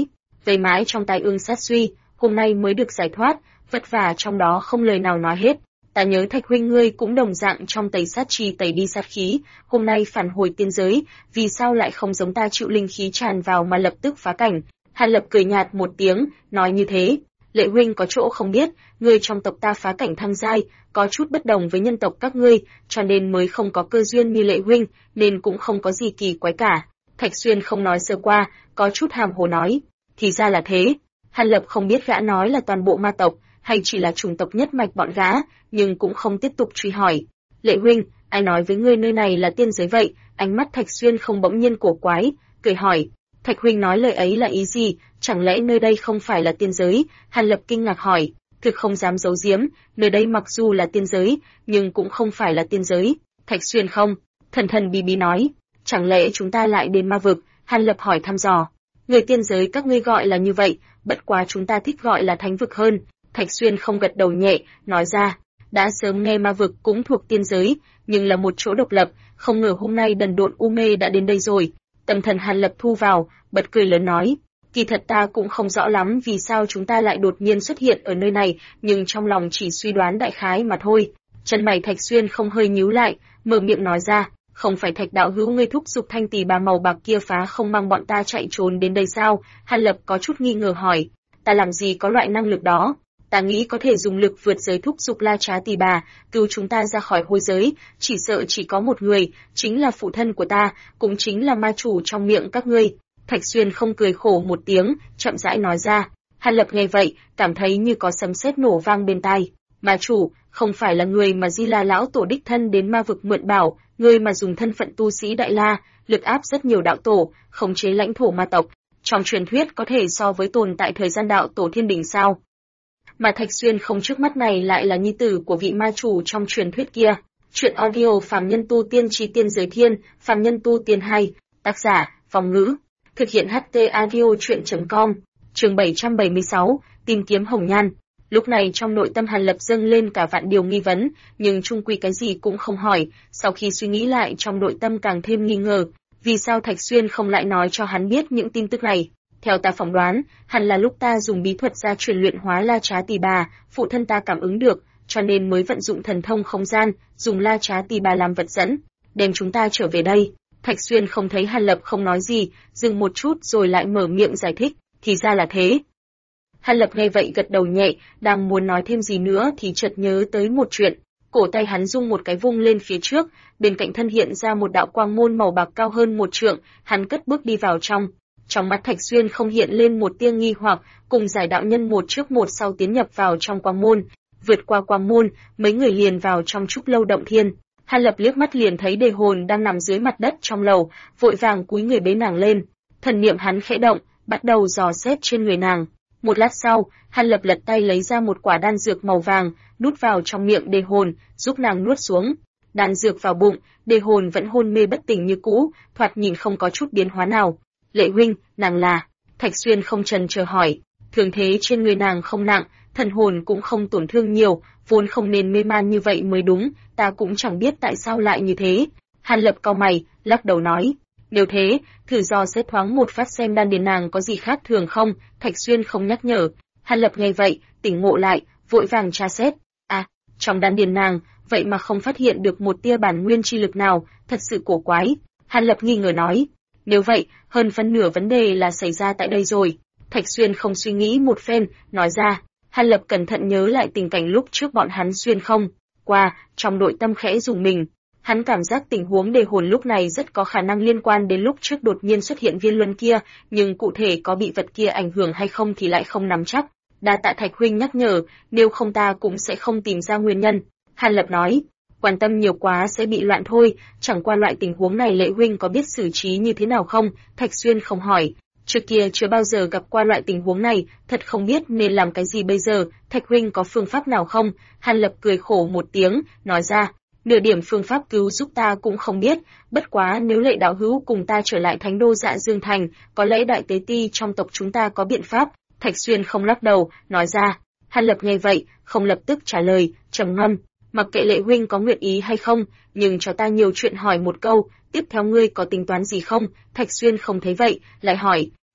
vây mãi trong tai ương sát suy, hôm nay mới được giải thoát, vất vả trong đó không lời nào nói hết. Ta nhớ Thạch huynh ngươi cũng đồng dạng trong tẩy sát chi tẩy đi sát khí, hôm nay phản hồi tiên giới, vì sao lại không giống ta chịu linh khí tràn vào mà lập tức phá cảnh? Hàn Lập cười nhạt một tiếng, nói như thế. Lệ huynh có chỗ không biết, ngươi trong tộc ta phá cảnh thăng giai, có chút bất đồng với nhân tộc các ngươi, cho nên mới không có cơ duyên như Lệ huynh, nên cũng không có gì kỳ quái cả. Thạch Xuyên không nói sơ qua, có chút hàm hồ nói, thì ra là thế. Hàn Lập không biết gã nói là toàn bộ ma tộc, hay chỉ là chủng tộc nhất mạch bọn gã, nhưng cũng không tiếp tục truy hỏi. Lệ huynh, ai nói với ngươi nơi này là tiên giới vậy? Ánh mắt Thạch Xuyên không bỗng nhiên cổ quái, cười hỏi. Thạch huynh nói lời ấy là ý gì? Chẳng lẽ nơi đây không phải là tiên giới? Hàn Lập kinh ngạc hỏi, thực không dám giấu giếm, nơi đây mặc dù là tiên giới, nhưng cũng không phải là tiên giới. Thạch Xuyên không, thần thần bí bí nói, chẳng lẽ chúng ta lại đến ma vực? Hàn Lập hỏi thăm dò. Người tiên giới các ngươi gọi là như vậy, bất quá chúng ta thích gọi là thánh vực hơn. Thạch Xuyên không gật đầu nhẹ, nói ra, đã sớm nghe ma vực cũng thuộc tiên giới, nhưng là một chỗ độc lập, không ngờ hôm nay đần độn u mê đã đến đây rồi. Tâm thần Hàn Lập thu vào, bật cười lớn nói, kỳ thật ta cũng không rõ lắm vì sao chúng ta lại đột nhiên xuất hiện ở nơi này, nhưng trong lòng chỉ suy đoán đại khái mà thôi. Chân mày Thạch Xuyên không hơi nhíu lại, mở miệng nói ra, không phải Thạch đạo hữu ngươi thúc giục thanh tỷ bà màu bạc kia phá không mang bọn ta chạy trốn đến đây sao? Hàn Lập có chút nghi ngờ hỏi, ta làm gì có loại năng lực đó? Ta nghĩ có thể dùng lực vượt giới thúc giục La Trá tỷ bà, cứu chúng ta ra khỏi hôi giới, chỉ sợ chỉ có một người, chính là phụ thân của ta, cũng chính là ma chủ trong miệng các ngươi. Thạch Xuyên không cười khổ một tiếng, chậm rãi nói ra. Hàn Lập nghe vậy, cảm thấy như có sấm sét nổ vang bên tai. Ma chủ, không phải là người mà Di La lão tổ đích thân đến ma vực mượn bảo, người mà dùng thân phận tu sĩ Đại La, lực áp rất nhiều đạo tổ, khống chế lãnh thổ ma tộc. Trong truyền thuyết có thể so với tồn tại thời gian đạo tổ thiên đình sao? Mà Thạch Xuyên không trước mắt này lại là nhi tử của vị ma chủ trong truyền thuyết kia. Chuyện audio Phàm Nhân Tu Tiên Chí Tiên Giới Thiên, Phàm Nhân Tu Tiên 2, tác giả, Phong Ngữ. Thực hiện HT Audio Chuyện.com, chương 776, tìm kiếm hồng nhan. Lúc này trong nội tâm Hàn Lập dâng lên cả vạn điều nghi vấn, nhưng chung quy cái gì cũng không hỏi, sau khi suy nghĩ lại trong nội tâm càng thêm nghi ngờ, vì sao Thạch Xuyên không lại nói cho hắn biết những tin tức này. Theo ta phỏng đoán, hẳn là lúc ta dùng bí thuật gia truyền luyện hóa La Trá tỷ bà, phụ thân ta cảm ứng được, cho nên mới vận dụng thần thông không gian, dùng La Trá tỷ bà làm vật dẫn, đem chúng ta trở về đây. Thạch Xuyên không thấy Hàn Lập không nói gì, dừng một chút rồi lại mở miệng giải thích, thì ra là thế. Hàn Lập nghe vậy gật đầu nhẹ, đang muốn nói thêm gì nữa thì chợt nhớ tới một chuyện, cổ tay hắn rung một cái vung lên phía trước, bên cạnh thân hiện ra một đạo quang môn màu bạc cao hơn một trượng, hắn cất bước đi vào trong. Trong mắt Thạch Xuyên không hiện lên một tia nghi hoặc, cùng giải đạo nhân một trước một sau tiến nhập vào trong quang môn, vượt qua quang môn, mấy người liền vào trong trúc lâu động thiên. Hàn Lập liếc mắt liền thấy Đề Hồn đang nằm dưới mặt đất trong lầu, vội vàng cúi người bế nàng lên. Thần niệm hắn khẽ động, bắt đầu dò xét trên người nàng. Một lát sau, Hàn Lập lật tay lấy ra một quả đan dược màu vàng, nuốt vào trong miệng Đề Hồn, giúp nàng nuốt xuống. Đan dược vào bụng, Đề Hồn vẫn hôn mê bất tỉnh như cũ, thoạt nhìn không có chút biến hóa nào. Lệ huynh, nàng là? Thạch Xuyên không chần chờ hỏi. Thường thế trên người nàng không nặng, thần hồn cũng không tổn thương nhiều, vốn không nên mê man như vậy mới đúng, ta cũng chẳng biết tại sao lại như thế. Hàn Lập cau mày, lắc đầu nói. Nếu thế, thử dò xét thoáng một phát xem đan điền nàng có gì khác thường không, Thạch Xuyên không nhắc nhở. Hàn Lập nghe vậy, tỉnh ngộ lại, vội vàng tra xét. À, trong đan điền nàng, vậy mà không phát hiện được một tia bản nguyên chi lực nào, thật sự cổ quái. Hàn Lập nghi ngờ nói. Nếu vậy, hơn phân nửa vấn đề là xảy ra tại đây rồi. Thạch Xuyên không suy nghĩ một phen, nói ra. Hàn Lập cẩn thận nhớ lại tình cảnh lúc trước bọn hắn xuyên không qua, trong nội tâm khẽ rùng mình. Hắn cảm giác tình huống Đề Hồn lúc này rất có khả năng liên quan đến lúc trước đột nhiên xuất hiện viên luân kia, nhưng cụ thể có bị vật kia ảnh hưởng hay không thì lại không nắm chắc. Đa tạ Thạch huynh nhắc nhở, nếu không ta cũng sẽ không tìm ra nguyên nhân. Hàn Lập nói, quan tâm nhiều quá sẽ bị loạn thôi, chẳng qua loại tình huống này Lệ huynh có biết xử trí như thế nào không? Thạch Xuyên không hỏi. Trước kia chưa bao giờ gặp qua loại tình huống này, thật không biết nên làm cái gì bây giờ, Thạch huynh có phương pháp nào không? Hàn Lập cười khổ một tiếng, nói ra, nửa điểm phương pháp cứu giúp ta cũng không biết, bất quá nếu Lệ đạo hữu cùng ta trở lại Thánh đô Dạ Dương thành, có lẽ đại tế ti trong tộc chúng ta có biện pháp. Thạch Xuyên không lắc đầu, nói ra. Hàn Lập nghe vậy, không lập tức trả lời, trầm ngâm, mặc kệ Lệ huynh có nguyện ý hay không, nhưng cho ta nhiều chuyện hỏi một câu, tiếp theo ngươi có tính toán gì không? Thạch Xuyên không thấy vậy, lại hỏi,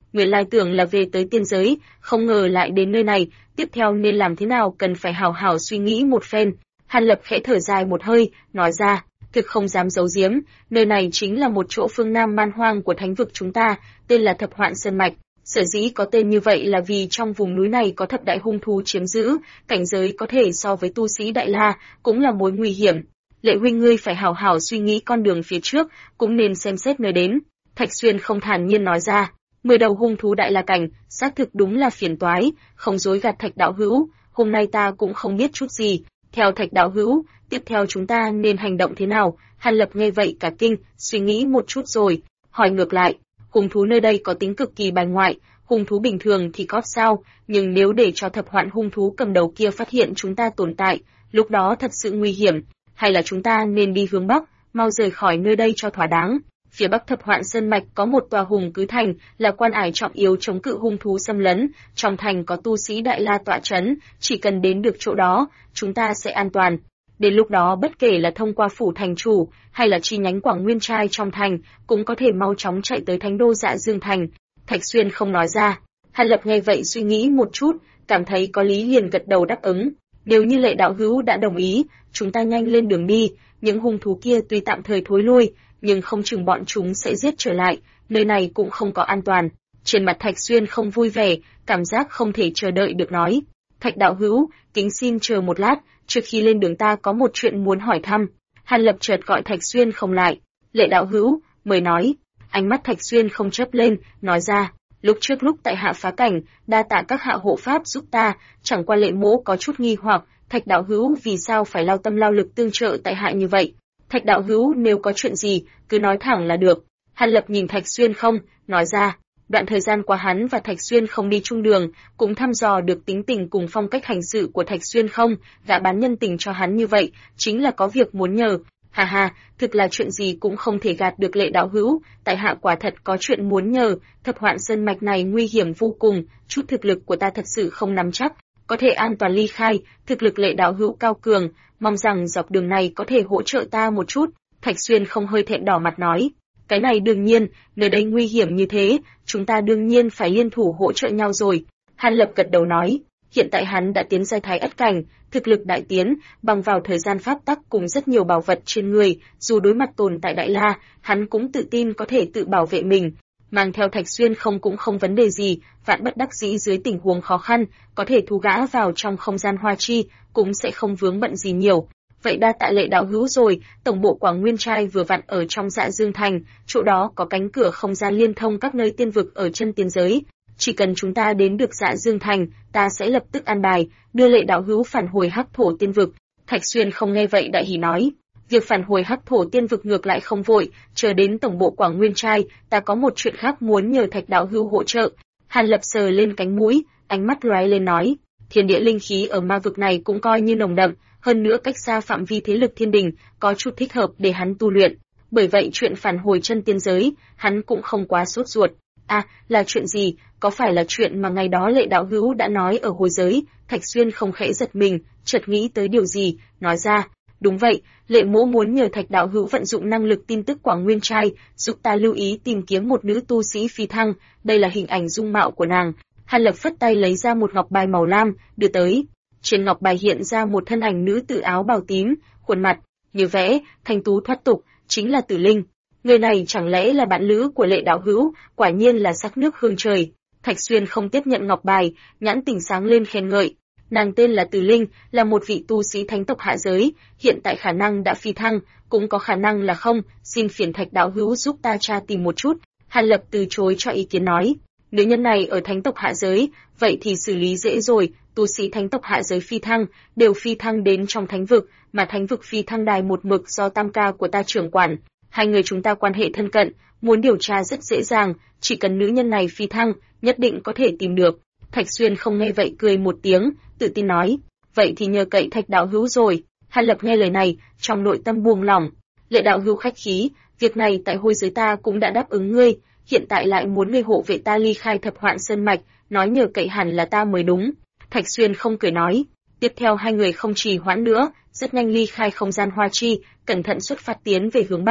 Nguyên lai tưởng là về tới tiên giới, không ngờ lại đến nơi này, tiếp theo nên làm thế nào cần phải hào hào suy nghĩ một phen. Hàn Lập khẽ thở dài một hơi, nói ra, thực không dám giấu giếm, nơi này chính là một chỗ phương Nam man hoang của thánh vực chúng ta, tên là Thập Hoạn Sơn Mạch. Sở dĩ có tên như vậy là vì trong vùng núi này có thập đại hung thú chiếm giữ, cảnh giới có thể so với tu sĩ Đại La, cũng là mối nguy hiểm. Lệ huynh ngươi phải hào hào suy nghĩ con đường phía trước, cũng nên xem xét nơi đến. Thạch Xuyên không thản nhiên nói ra, 10 đầu hung thú Đại La cảnh, xác thực đúng là phiền toái, không dối gạt Thạch đạo hữu, hôm nay ta cũng không biết chút gì. Theo Thạch đạo hữu, tiếp theo chúng ta nên hành động thế nào? Hàn Lập nghe vậy cả kinh, suy nghĩ một chút rồi, hỏi ngược lại, hung thú nơi đây có tính cực kỳ bài ngoại, hung thú bình thường thì có sao, nhưng nếu để cho thập hoạn hung thú cầm đầu kia phát hiện chúng ta tồn tại, lúc đó thật sự nguy hiểm, hay là chúng ta nên đi hướng Bắc, mau rời khỏi nơi đây cho thỏa đáng. Phía Bắc Thập Hoạn Sơn Mạch có một tòa hùng cứ thành, là quan ải trọng yếu chống cự hung thú xâm lấn, trong thành có tu sĩ Đại La tọa trấn, chỉ cần đến được chỗ đó, chúng ta sẽ an toàn. Đến lúc đó bất kể là thông qua phủ thành chủ, hay là chi nhánh Quảng Nguyên Trai trong thành, cũng có thể mau chóng chạy tới thánh đô Dạ Dương Thành. Thạch Xuyên không nói ra. Hàn Lập nghe vậy suy nghĩ một chút, cảm thấy có lý liền gật đầu đáp ứng. Nếu như Lệ đạo hữu đã đồng ý, chúng ta nhanh lên đường đi, những hung thú kia tuy tạm thời thối lui, nhưng không chừng bọn chúng sẽ giết trở lại, nơi này cũng không có an toàn. Trên mặt Thạch Xuyên không vui vẻ, cảm giác không thể chờ đợi được nói. Thạch đạo hữu, kính xin chờ một lát, trước khi lên đường ta có một chuyện muốn hỏi thăm. Hàn Lập chợt gọi Thạch Xuyên không lại. Lệ đạo hữu, mời nói. Ánh mắt Thạch Xuyên không chớp lên, nói ra, lúc trước lúc tại hạ phá cảnh, đa tạ các hạ hộ pháp giúp ta, chẳng qua Lệ mỗ có chút nghi hoặc, Thạch đạo hữu vì sao phải lao tâm lao lực tương trợ tại hạ như vậy? Thạch đạo hữu nếu có chuyện gì, cứ nói thẳng là được. Hàn Lập nhìn Thạch Xuyên không, nói ra, đoạn thời gian qua hắn và Thạch Xuyên không đi chung đường, cũng thăm dò được tính tình cùng phong cách hành sự của Thạch Xuyên không, gã bán nhân tình cho hắn như vậy, chính là có việc muốn nhờ. Hà hà, thực là chuyện gì cũng không thể gạt được Lệ đạo hữu, tại hạ quả thật có chuyện muốn nhờ, Thập Hoạn Sơn Mạch này nguy hiểm vô cùng, chút thực lực của ta thật sự không nắm chắc, có thể an toàn ly khai, thực lực Lệ đạo hữu cao cường, mong rằng dọc đường này có thể hỗ trợ ta một chút. Thạch Xuyên không hơi thẹn đỏ mặt nói, cái này đương nhiên, nơi đây nguy hiểm như thế, chúng ta đương nhiên phải liên thủ hỗ trợ nhau rồi. Hàn Lập gật đầu nói, hiện tại hắn đã tiến giai thái ất cảnh, thực lực đại tiến, bằng vào thời gian pháp tắc cùng rất nhiều bảo vật trên người, dù đối mặt tồn tại Đại La, hắn cũng tự tin có thể tự bảo vệ mình. Mang theo Thạch Xuyên không cũng không vấn đề gì, vạn bất đắc dĩ dưới tình huống khó khăn, có thể thu gã vào trong không gian hoa chi, cũng sẽ không vướng bận gì nhiều. Vậy đa tạ Lệ đạo hữu rồi, tổng bộ Quảng Nguyên Trai vừa vặn ở trong Dạ Dương Thành, chỗ đó có cánh cửa không gian liên thông các nơi tiên vực ở chân tiên giới. Chỉ cần chúng ta đến được Dạ Dương Thành, ta sẽ lập tức an bài, đưa Lệ đạo hữu phản hồi Hắc Thổ tiên vực. Thạch Xuyên không nghe vậy đại hỉ nói, việc phản hồi Hắc Thổ tiên vực ngược lại không vội, chờ đến tổng bộ Quảng Nguyên Trai, ta có một chuyện khác muốn nhờ Thạch đạo hữu hỗ trợ. Hàn Lập sờ lên cánh mũi, ánh mắt lóe lên nói, thiên địa linh khí ở ma vực này cũng coi như nồng đậm, hơn nữa cách xa phạm vi thế lực thiên đình, có chút thích hợp để hắn tu luyện. Bởi vậy chuyện phản hồi chân tiên giới, hắn cũng không quá sốt ruột. À, là chuyện gì? Có phải là chuyện mà ngày đó Lệ đạo hữu đã nói ở hồi giới? Thạch Xuyên không khẽ giật mình, chợt nghĩ tới điều gì, nói ra, đúng vậy, Lệ mỗ muốn nhờ Thạch đạo hữu vận dụng năng lực tin tức Quảng Nguyên Trai, giúp ta lưu ý tìm kiếm một nữ tu sĩ phi thăng, đây là hình ảnh dung mạo của nàng. Hàn Lập phất tay lấy ra một ngọc bài màu lam, đưa tới. Trên ngọc bài hiện ra một thân ảnh nữ tử áo bào tím, khuôn mặt như vẽ, thanh tú thoát tục, chính là Tử Linh. Người này chẳng lẽ là bạn lữ của Lệ đạo hữu, quả nhiên là sắc nước hương trời. Thạch Xuyên không tiếp nhận ngọc bài, nhãn tình sáng lên khen ngợi. Nàng tên là Tử Linh, là một vị tu sĩ thánh tộc hạ giới, hiện tại khả năng đã phi thăng, cũng có khả năng là không, xin phiền Thạch đạo hữu giúp ta tra tìm một chút. Hàn Lập từ chối cho ý kiến nói, nữ nhân này ở thánh tộc hạ giới, vậy thì xử lý dễ rồi, tu sĩ thánh tộc hạ giới phi thăng, đều phi thăng đến trong thánh vực, mà thánh vực phi thăng đài một mực do tam ca của ta trưởng quản. Hai người chúng ta quan hệ thân cận, muốn điều tra rất dễ dàng, chỉ cần nữ nhân này phi thăng, nhất định có thể tìm được. Thạch Xuyên không nghe vậy cười một tiếng, tự tin nói, vậy thì nhờ cậy Thạch đạo hữu rồi. Hàn Lập nghe lời này, trong nội tâm buông lỏng. Lệ đạo hữu khách khí, việc này tại hôi giới ta cũng đã đáp ứng ngươi, hiện tại lại muốn ngươi hộ vệ ta ly khai Thập Hoạn Sơn Mạch, nói nhờ cậy hẳn là ta mới đúng. Thạch Xuyên không cười nói, tiếp theo hai người không trì hoãn nữa, rất nhanh ly khai không gian hoa chi, cẩn thận xuất phát tiến về hướng Bắc.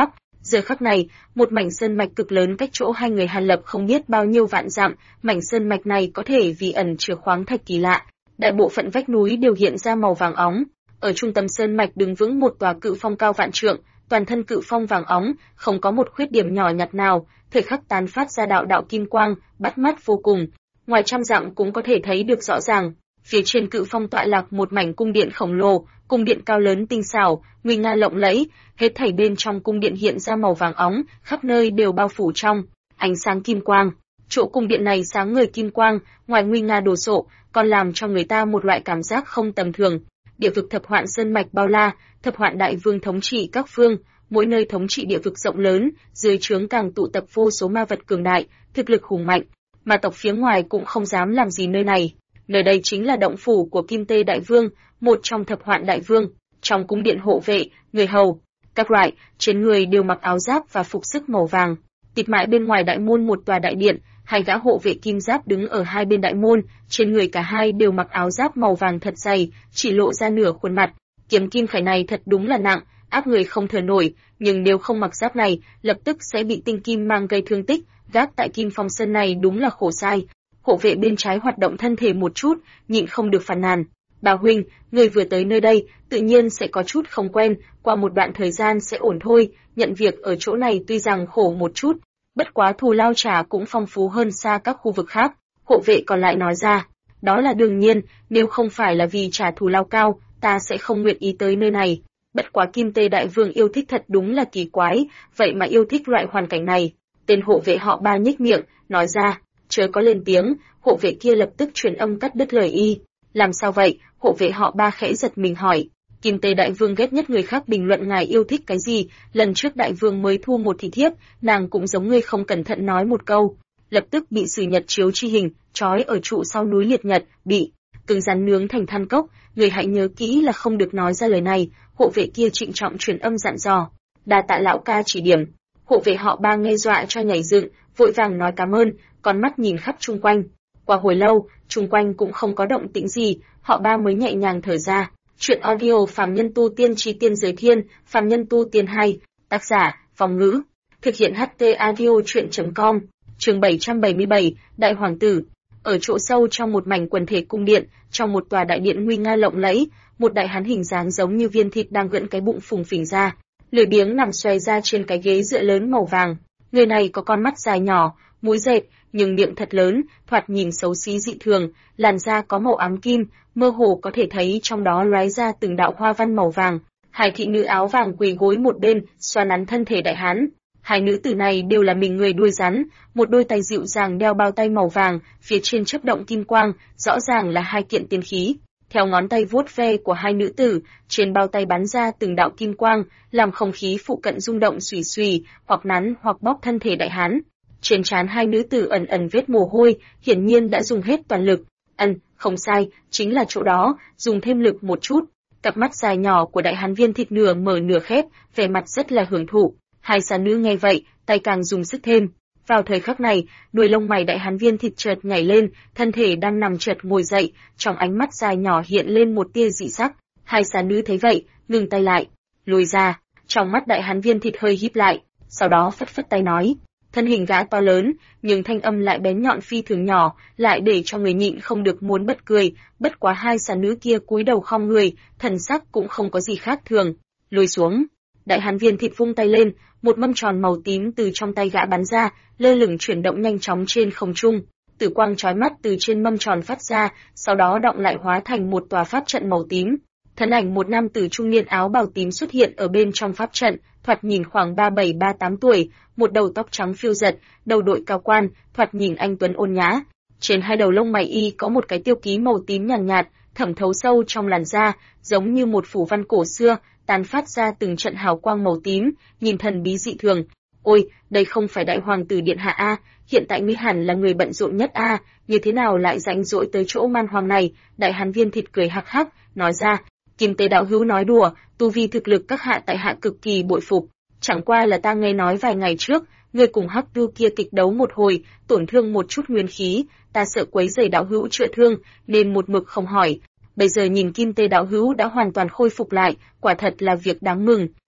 Giờ khắc này, một mảnh sơn mạch cực lớn cách chỗ hai người Hàn Lập không biết bao nhiêu vạn dặm, mảnh sơn mạch này có thể vì ẩn chứa khoáng thạch kỳ lạ, đại bộ phận vách núi đều hiện ra màu vàng óng. Ở trung tâm sơn mạch đứng vững một tòa cự phong cao vạn trượng, toàn thân cự phong vàng óng, không có một khuyết điểm nhỏ nhặt nào, thời khắc tán phát ra đạo đạo kim quang, bắt mắt vô cùng. Ngoài trăm dặm cũng có thể thấy được rõ ràng, phía trên cự phong tọa lạc một mảnh cung điện khổng lồ, cung điện cao lớn tinh xảo, nguy nga lộng lẫy, hết thảy bên trong cung điện hiện ra màu vàng óng, khắp nơi đều bao phủ trong ánh sáng kim quang. Chỗ cung điện này sáng ngời kim quang, ngoài nguy nga đồ sộ, còn làm cho người ta một loại cảm giác không tầm thường. Địa vực Thập Hoạn sơn mạch bao la, Thập Hoạn đại vương thống trị các phương, mỗi nơi thống trị địa vực rộng lớn, dưới trướng càng tụ tập vô số ma vật cường đại, thực lực hùng mạnh, mà tộc phía ngoài cũng không dám làm gì nơi này. Nơi đây chính là động phủ của Kim Tê đại vương, một trong Thập Hoạn đại vương. Trong cung điện hộ vệ, người hầu, các loại, trên người đều mặc áo giáp và phục sức màu vàng. Tịt mãi bên ngoài đại môn một tòa đại điện, hai gã hộ vệ kim giáp đứng ở hai bên đại môn, trên người cả hai đều mặc áo giáp màu vàng thật dày, chỉ lộ ra nửa khuôn mặt. Kiếm kim khải này thật đúng là nặng, áp người không thở nổi, nhưng nếu không mặc giáp này, lập tức sẽ bị tinh kim mang gây thương tích, gác tại Kim Phong Sơn này đúng là khổ sai. Hộ vệ bên trái hoạt động thân thể một chút, nhịn không được phàn nàn. Bà huynh, người vừa tới nơi đây, tự nhiên sẽ có chút không quen, qua một đoạn thời gian sẽ ổn thôi, nhận việc ở chỗ này tuy rằng khổ một chút, bất quá thù lao trả cũng phong phú hơn xa các khu vực khác. Hộ vệ còn lại nói ra, đó là đương nhiên, nếu không phải là vì trả thù lao cao, ta sẽ không nguyện ý tới nơi này. Bất quá Kim Tê đại vương yêu thích thật đúng là kỳ quái, vậy mà yêu thích loại hoàn cảnh này. Tên hộ vệ họ Ba nhếch miệng, nói ra, chớ có lên tiếng, hộ vệ kia lập tức truyền âm cắt đứt lời y. Làm sao vậy? Hộ vệ họ Ba khẽ giật mình hỏi. Kim Tê đại vương ghét nhất người khác bình luận ngài yêu thích cái gì, lần trước đại vương mới thu một thị thiếp, nàng cũng giống ngươi không cẩn thận nói một câu, lập tức bị sử nhật chiếu chi hình, trói ở trụ sau núi liệt nhật, bị cứng rắn nướng thành than cốc, người hãy nhớ kỹ là không được nói ra lời này. Hộ vệ kia trịnh trọng truyền âm dặn dò. Đa tạ lão ca chỉ điểm. Hộ vệ họ Ba nghe dọa cho nhảy dựng, vội vàng nói cảm ơn, con mắt nhìn khắp chung quanh. Qua hồi lâu, chung quanh cũng không có động tĩnh gì, họ Ba mới nhẹ nhàng thở ra. Chuyện audio Phàm Nhân Tu Tiên Chí Tiên Giới Thiên, Phàm Nhân Tu Tiên 2, tác giả, Phong Ngữ. Thực hiện HT audio chuyện.com, chương 777, Đại Hoàng Tử. Ở chỗ sâu trong một mảnh quần thể cung điện, trong một tòa đại điện nguy nga lộng lẫy, một đại hán hình dáng giống như viên thịt đang gợn cái bụng phùng phình ra, lười biếng nằm xoay ra trên cái ghế dựa lớn màu vàng. Người này có con mắt dài nhỏ, mũi dẹt, nhưng miệng thật lớn, thoạt nhìn xấu xí dị thường, làn da có màu ám kim, mơ hồ có thể thấy trong đó lóe ra từng đạo hoa văn màu vàng. Hai thị nữ áo vàng quỳ gối một bên, xoa nắn thân thể đại hán. Hai nữ tử này đều là mình người đuôi rắn, một đôi tay dịu dàng đeo bao tay màu vàng, phía trên chớp động kim quang, rõ ràng là hai kiện tiên khí. Theo ngón tay vuốt ve của hai nữ tử, trên bao tay bắn ra từng đạo kim quang, làm không khí phụ cận rung động xùy xùy, hoặc nắn hoặc bóp thân thể đại hán. Trên trán hai nữ tử ẩn ẩn vết mồ hôi, hiển nhiên đã dùng hết toàn lực. Không sai, chính là chỗ đó, dùng thêm lực một chút. Cặp mắt dài nhỏ của đại hán viên thịt nửa mở nửa khép, vẻ mặt rất là hưởng thụ. Hai xà nữ nghe vậy, tay càng dùng sức thêm. Vào thời khắc này, đuôi lông mày đại hán viên thịt chợt nhảy lên, thân thể đang nằm chợt ngồi dậy, trong ánh mắt dài nhỏ hiện lên một tia dị sắc. Hai xà nữ thấy vậy, ngừng tay lại, lùi ra. Trong mắt đại hán viên thịt hơi híp lại, sau đó phất phất tay nói. Thân hình gã to lớn, nhưng thanh âm lại bén nhọn phi thường nhỏ, lại để cho người nhịn không được muốn bật cười. Bất quá hai xà nữ kia cúi đầu khom người, thần sắc cũng không có gì khác thường. Lùi xuống. Đại hán viên thịt vung tay lên, một mâm tròn màu tím từ trong tay gã bắn ra, lơ lửng chuyển động nhanh chóng trên không trung. Tử quang chói mắt từ trên mâm tròn phát ra, sau đó động lại hóa thành một tòa pháp trận màu tím. Thân ảnh một nam tử trung niên áo bào tím xuất hiện ở bên trong pháp trận, thoạt nhìn khoảng 37-38 tuổi, một đầu tóc trắng phiêu giật, đầu đội cao quan, thoạt nhìn anh tuấn ôn nhã. Trên hai đầu lông mày y có một cái tiêu ký màu tím nhàn nhạt, thẩm thấu sâu trong làn da, giống như một phủ văn cổ xưa, tán phát ra từng trận hào quang màu tím, nhìn thần bí dị thường. Ôi, đây không phải đại hoàng tử điện hạ a, hiện tại ngươi hẳn là người bận rộn nhất a, như thế nào lại rảnh rỗi tới chỗ man hoang này? Đại hán viên thịt cười hắc hắc, nói ra. Kim Tế đạo hữu nói đùa, tu vi thực lực các hạ tại hạ cực kỳ bội phục. Chẳng qua là ta nghe nói vài ngày trước, ngươi cùng Hắc Tu kia kịch đấu một hồi, tổn thương một chút nguyên khí, ta sợ quấy rầy đạo hữu chữa thương, nên một mực không hỏi. Bây giờ nhìn Kim Tế đạo hữu đã hoàn toàn khôi phục lại, quả thật là việc đáng mừng.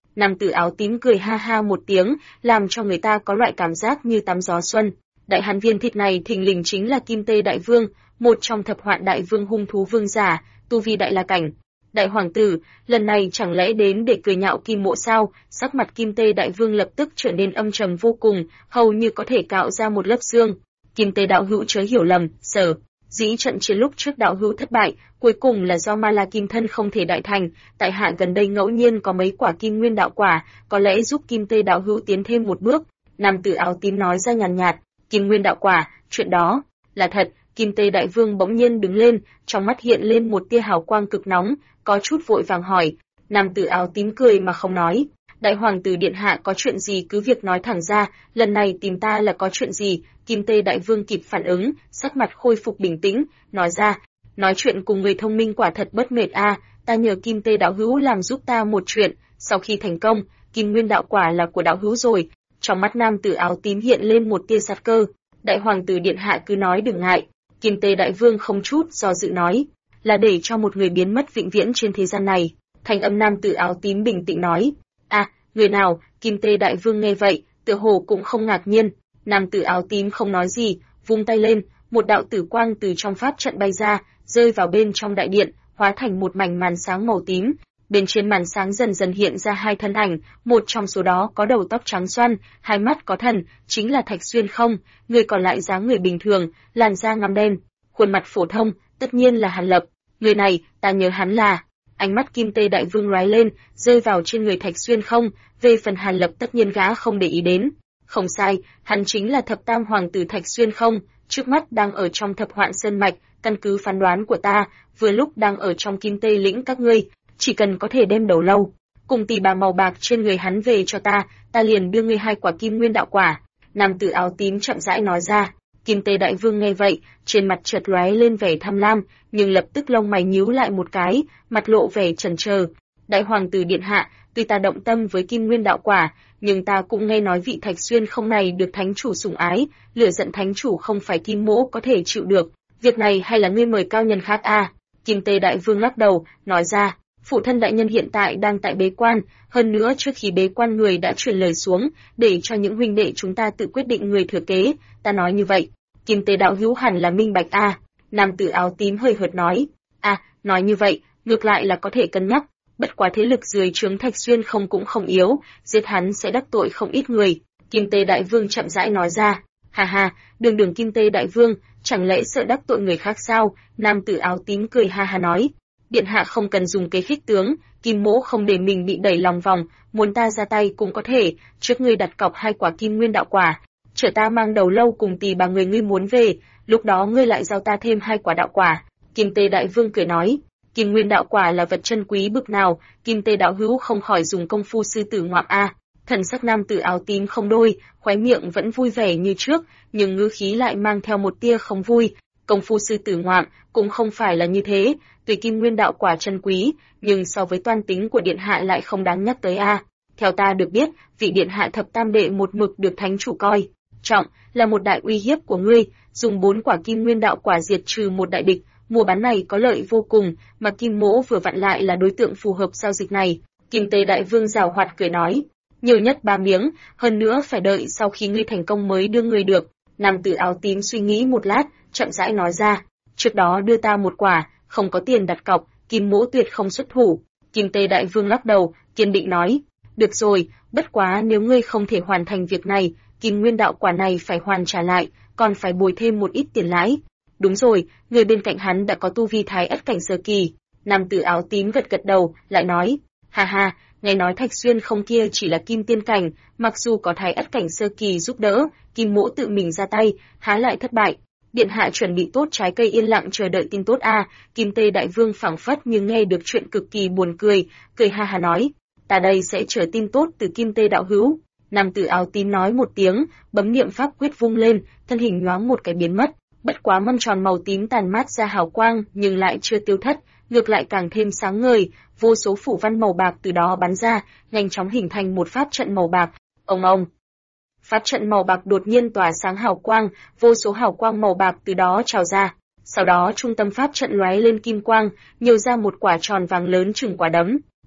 Nam tử áo tím cười ha ha một tiếng, làm cho người ta có loại cảm giác như tắm gió xuân. Đại hán viên thịt này thình lình chính là Kim Tê Đại Vương, một trong thập hoạn đại vương hung thú vương giả, tu vi đại la cảnh. Đại hoàng tử, lần này chẳng lẽ đến để cười nhạo Kim Mỗ sao? Sắc mặt Kim Tê Đại Vương lập tức trở nên âm trầm vô cùng, hầu như có thể cạo ra một lớp xương. Kim Tê đạo hữu chớ hiểu lầm, sở dĩ trận chiến lúc trước đạo hữu thất bại, cuối cùng là do Ma La Kim thân không thể đại thành, tại hạ gần đây ngẫu nhiên có mấy quả Kim Nguyên đạo quả, có lẽ giúp Kim Tê đạo hữu tiến thêm một bước. Nam tử áo tím nói ra nhàn nhạt, Kim Nguyên đạo quả, chuyện đó là thật. Kim Tê Đại Vương bỗng nhiên đứng lên, trong mắt hiện lên một tia hào quang cực nóng, có chút vội vàng hỏi. Nam tử áo tím cười mà không nói. Đại hoàng tử điện hạ có chuyện gì cứ việc nói thẳng ra, lần này tìm ta là có chuyện gì? Kim Tê Đại Vương kịp phản ứng, sắc mặt khôi phục bình tĩnh, nói ra, nói chuyện cùng người thông minh quả thật bất mệt a, ta nhờ Kim Tê đạo hữu làm giúp ta một chuyện, sau khi thành công, Kim Nguyên đạo quả là của đạo hữu rồi. Trong mắt nam tử áo tím hiện lên một tia sát cơ. Đại hoàng tử điện hạ cứ nói đừng ngại. Kim Tê Đại Vương không chút do dự nói, là để cho một người biến mất vĩnh viễn trên thế gian này. Thanh âm nam tử áo tím bình tĩnh nói, người nào? Kim Tê Đại Vương nghe vậy, tựa hồ cũng không ngạc nhiên. Nam tử áo tím không nói gì, vung tay lên, một đạo tử quang từ trong pháp trận bay ra, rơi vào bên trong đại điện, hóa thành một mảnh màn sáng màu tím. Bên trên màn sáng dần dần hiện ra hai thân ảnh, một trong số đó có đầu tóc trắng xoăn, hai mắt có thần, chính là Thạch Xuyên không, người còn lại dáng người bình thường, làn da ngăm đen, khuôn mặt phổ thông, tất nhiên là Hàn Lập. Người này, ta nhớ hắn là. Ánh mắt Kim Tê Đại Vương lóe lên, rơi vào trên người Thạch Xuyên không, về phần Hàn Lập tất nhiên gã không để ý đến. Không sai, hắn chính là thập tam hoàng tử Thạch Xuyên không, trước mắt đang ở trong thập hoạn sơn mạch, căn cứ phán đoán của ta, vừa lúc đang ở trong Kim Tê lĩnh các ngươi, chỉ cần có thể đem đầu lâu cùng tỷ bà màu bạc trên người hắn về cho ta liền đưa ngươi hai quả Kim Nguyên đạo quả. Nam tử áo tím chậm rãi nói ra. Kim Tê Đại Vương nghe vậy, trên mặt chợt lóe lên vẻ tham lam, nhưng lập tức lông mày nhíu lại một cái, mặt lộ vẻ chần chờ. Đại hoàng tử điện hạ, tuy ta động tâm với Kim Nguyên đạo quả, nhưng ta cũng nghe nói vị Thạch Xuyên không này được thánh chủ sủng ái, lửa giận thánh chủ không phải Kim Mỗ có thể chịu được. Việc này hay là ngươi mời cao nhân khác a? Kim Tê Đại Vương lắc đầu, nói ra, phụ thân đại nhân hiện tại đang tại bế quan, hơn nữa trước khi bế quan người đã truyền lời xuống, để cho những huynh đệ chúng ta tự quyết định người thừa kế, ta nói như vậy. Kim Tê đạo hữu hẳn là minh bạch a. Nam tử áo tím hơi hợt nói, nói như vậy, ngược lại là có thể cân nhắc, bất quá thế lực dưới trướng Thạch Xuyên không cũng không yếu, giết hắn sẽ đắc tội không ít người. Kim Tê Đại Vương chậm rãi nói ra, ha, đường Kim Tê Đại Vương, chẳng lẽ sợ đắc tội người khác sao? Nam tử áo tím cười ha nói, điện hạ không cần dùng kế khích tướng, Kim Mỗ không để mình bị đẩy lòng vòng, muốn ta ra tay cũng có thể, trước ngươi đặt cọc hai quả Kim Nguyên đạo quả, chờ ta mang đầu lâu cùng tỷ bà người ngươi muốn về, lúc đó ngươi lại giao ta thêm hai quả đạo quả. Kim Tê Đại Vương cười nói, Kim Nguyên đạo quả là vật chân quý bực nào, Kim Tê đạo hữu không khỏi dùng công phu sư tử ngoạm a. Thần sắc nam tử áo tím không đôi, khóe miệng vẫn vui vẻ như trước, nhưng ngữ khí lại mang theo một tia không vui. Công phu sư tử ngoạm cũng không phải là như thế, tuy Kim Nguyên đạo quả chân quý, nhưng so với toan tính của điện hạ lại không đáng nhắc tới a. Theo ta được biết, vị điện hạ thập tam đệ một mực được thánh chủ coi trọng, là một đại uy hiếp của ngươi, dùng 4 quả Kim Nguyên đạo quả diệt trừ một đại địch, mua bán này có lợi vô cùng, mà Kim Mỗ vừa vặn lại là đối tượng phù hợp giao dịch này. Kim Tê Đại Vương giảo hoạt cười nói, nhiều nhất 3 miếng, hơn nữa phải đợi sau khi ngươi thành công mới đưa ngươi được. Nam tử áo tím suy nghĩ một lát, chậm rãi nói ra, trước đó đưa ta một quả, không có tiền đặt cọc, Kim Mỗ tuyệt không xuất thủ. Kim Tê Đại Vương lắc đầu, kiên định nói, được rồi, bất quá nếu ngươi không thể hoàn thành việc này, Kim Nguyên đạo quả này phải hoàn trả lại, còn phải bồi thêm một ít tiền lãi. Đúng rồi, người bên cạnh hắn đã có tu vi thái ất cảnh sơ kỳ. Nam tử áo tím gật gật đầu, lại nói, ha, nghe nói Thạch Xuyên không kia chỉ là kim tiên cảnh, mặc dù có thái ất cảnh sơ kỳ giúp đỡ, Kim Mỗ tự mình ra tay, há lại thất bại. Điện hạ chuẩn bị tốt trái cây yên lặng chờ đợi tin tốt a. Kim Tê Đại Vương phảng phất nhưng nghe được chuyện cực kỳ buồn cười, cười ha nói, ta đây sẽ chờ tin tốt từ Kim Tê đạo hữu. Nam tử áo tím nói một tiếng, bấm niệm pháp quyết vung lên, thân hình nhoáng một cái biến mất. Bất quá mâm tròn màu tím tàn mát ra hào quang, nhưng lại chưa tiêu thất, ngược lại càng thêm sáng ngời, vô số phủ văn màu bạc từ đó bắn ra, nhanh chóng hình thành một pháp trận màu bạc. Ông. Pháp trận màu bạc đột nhiên tỏa sáng hào quang, vô số hào quang màu bạc từ đó trào ra. Sau đó trung tâm pháp trận lóe lên kim quang, nhiều ra một quả tròn vàng lớn chừng quả đấm.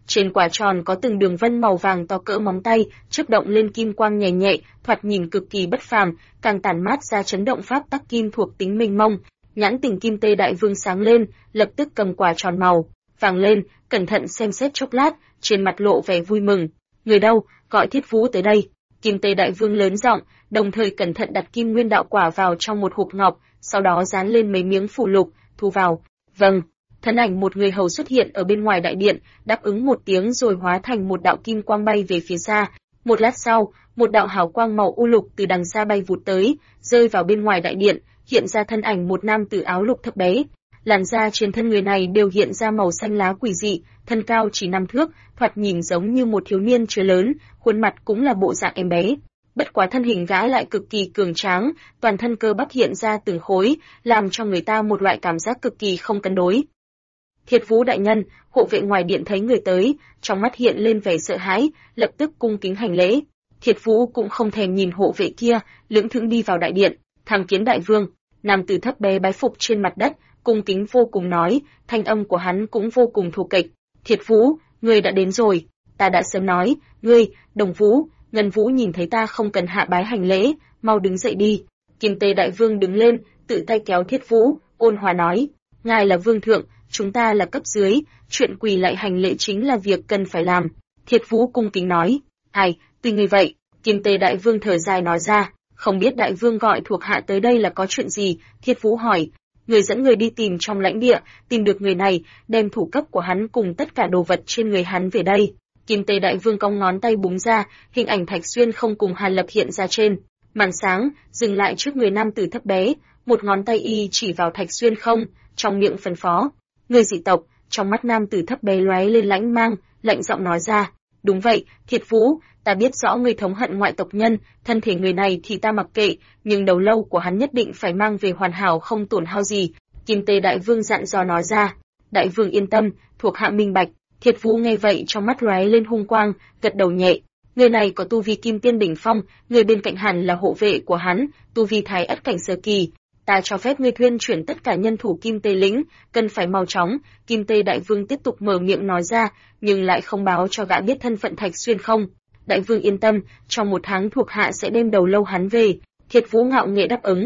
Trên quả tròn có từng đường vân màu vàng to cỡ móng tay, chớp động lên kim quang nhẹ nhẹ, thoạt nhìn cực kỳ bất phàm, càng tản mát ra chấn động pháp tắc kim thuộc tính mênh mông. Nhãn tình Kim Tê Đại Vương sáng lên, lập tức cầm quả tròn màu vàng lên, cẩn thận xem xét chốc lát, trên mặt lộ vẻ vui mừng. Người đâu, gọi Thiết Vũ tới đây. Kim Tê Đại Vương lớn giọng, đồng thời cẩn thận đặt Kim Nguyên đạo quả vào trong một hộp ngọc, sau đó dán lên mấy miếng phù lục, thu vào. Vâng. Thân ảnh một người hầu xuất hiện ở bên ngoài đại điện, đáp ứng một tiếng rồi hóa thành một đạo kim quang bay về phía xa. Một lát sau, một đạo hào quang màu u lục từ đằng xa bay vụt tới, rơi vào bên ngoài đại điện, hiện ra thân ảnh một nam tử áo lục thấp bé. Làn da trên thân người này đều hiện ra màu xanh lá quỷ dị, thân cao chỉ 5 thước, thoạt nhìn giống như một thiếu niên chưa lớn, khuôn mặt cũng là bộ dạng em bé. Bất quá thân hình gã lại cực kỳ cường tráng, toàn thân cơ bắp hiện ra từng khối, làm cho người ta một loại cảm giác cực kỳ không cân đối. Thiết Vũ đại nhân, hộ vệ ngoài điện thấy người tới, trong mắt hiện lên vẻ sợ hãi, lập tức cung kính hành lễ. Thiết Vũ cũng không thèm nhìn hộ vệ kia, lững thững đi vào đại điện, tham kiến đại vương. Nam tử thấp bé bái phục trên mặt đất, cung kính vô cùng nói, thanh âm của hắn cũng vô cùng thô kệch. Thiết Vũ, ngươi đã đến rồi, ta đã sớm nói, ngươi, Đồng Vũ, Ngân Vũ nhìn thấy ta không cần hạ bái hành lễ, mau đứng dậy đi. Kim Tê Đại Vương đứng lên, tự tay kéo Thiết Vũ, ôn hòa nói, ngài là vương thượng, chúng ta là cấp dưới, chuyện quỳ lại hành lễ chính là việc cần phải làm. Thiết Vũ cung kính nói, ai, tùy ngươi vậy. Kim Tê Đại Vương thở dài nói ra, không biết đại vương gọi thuộc hạ tới đây là có chuyện gì. Thiết Vũ hỏi, người dẫn người đi tìm trong lãnh địa, tìm được người này, đem thủ cấp của hắn cùng tất cả đồ vật trên người hắn về đây. Kim Tê Đại Vương cong ngón tay búng ra, hình ảnh Thạch Xuyên không cùng Hàn Lập hiện ra trên màn sáng, dừng lại trước người nam tử thấp bé, một ngón tay y chỉ vào Thạch Xuyên không, trong miệng phân phó, người dị tộc. Trong mắt nam tử thấp bé lóe lên lãnh mang, lạnh giọng nói ra, đúng vậy, Thiết Vũ, ta biết rõ ngươi thống hận ngoại tộc nhân, thân thể người này thì ta mặc kệ, nhưng đầu lâu của hắn nhất định phải mang về hoàn hảo không tổn hao gì. Kim Tê Đại Vương dặn dò nói ra, đại vương yên tâm, thuộc hạ minh bạch. Thiết Vũ nghe vậy trong mắt lóe lên hung quang, gật đầu nhẹ. Người này có tu vi kim tiên đỉnh phong, người bên cạnh hẳn là hộ vệ của hắn, tu vi thái ất cảnh sơ kỳ. Ta cho phép ngươi thuyên chuyển tất cả nhân thủ Kim Tê lĩnh, cần phải mau chóng. Kim Tê Đại Vương tiếp tục mở miệng nói ra, nhưng lại không báo cho gã biết thân phận Thạch Xuyên không. Đại vương yên tâm, trong 1 tháng thuộc hạ sẽ đem đầu lâu hắn về. Thiết Vũ ngạo nghễ đáp ứng.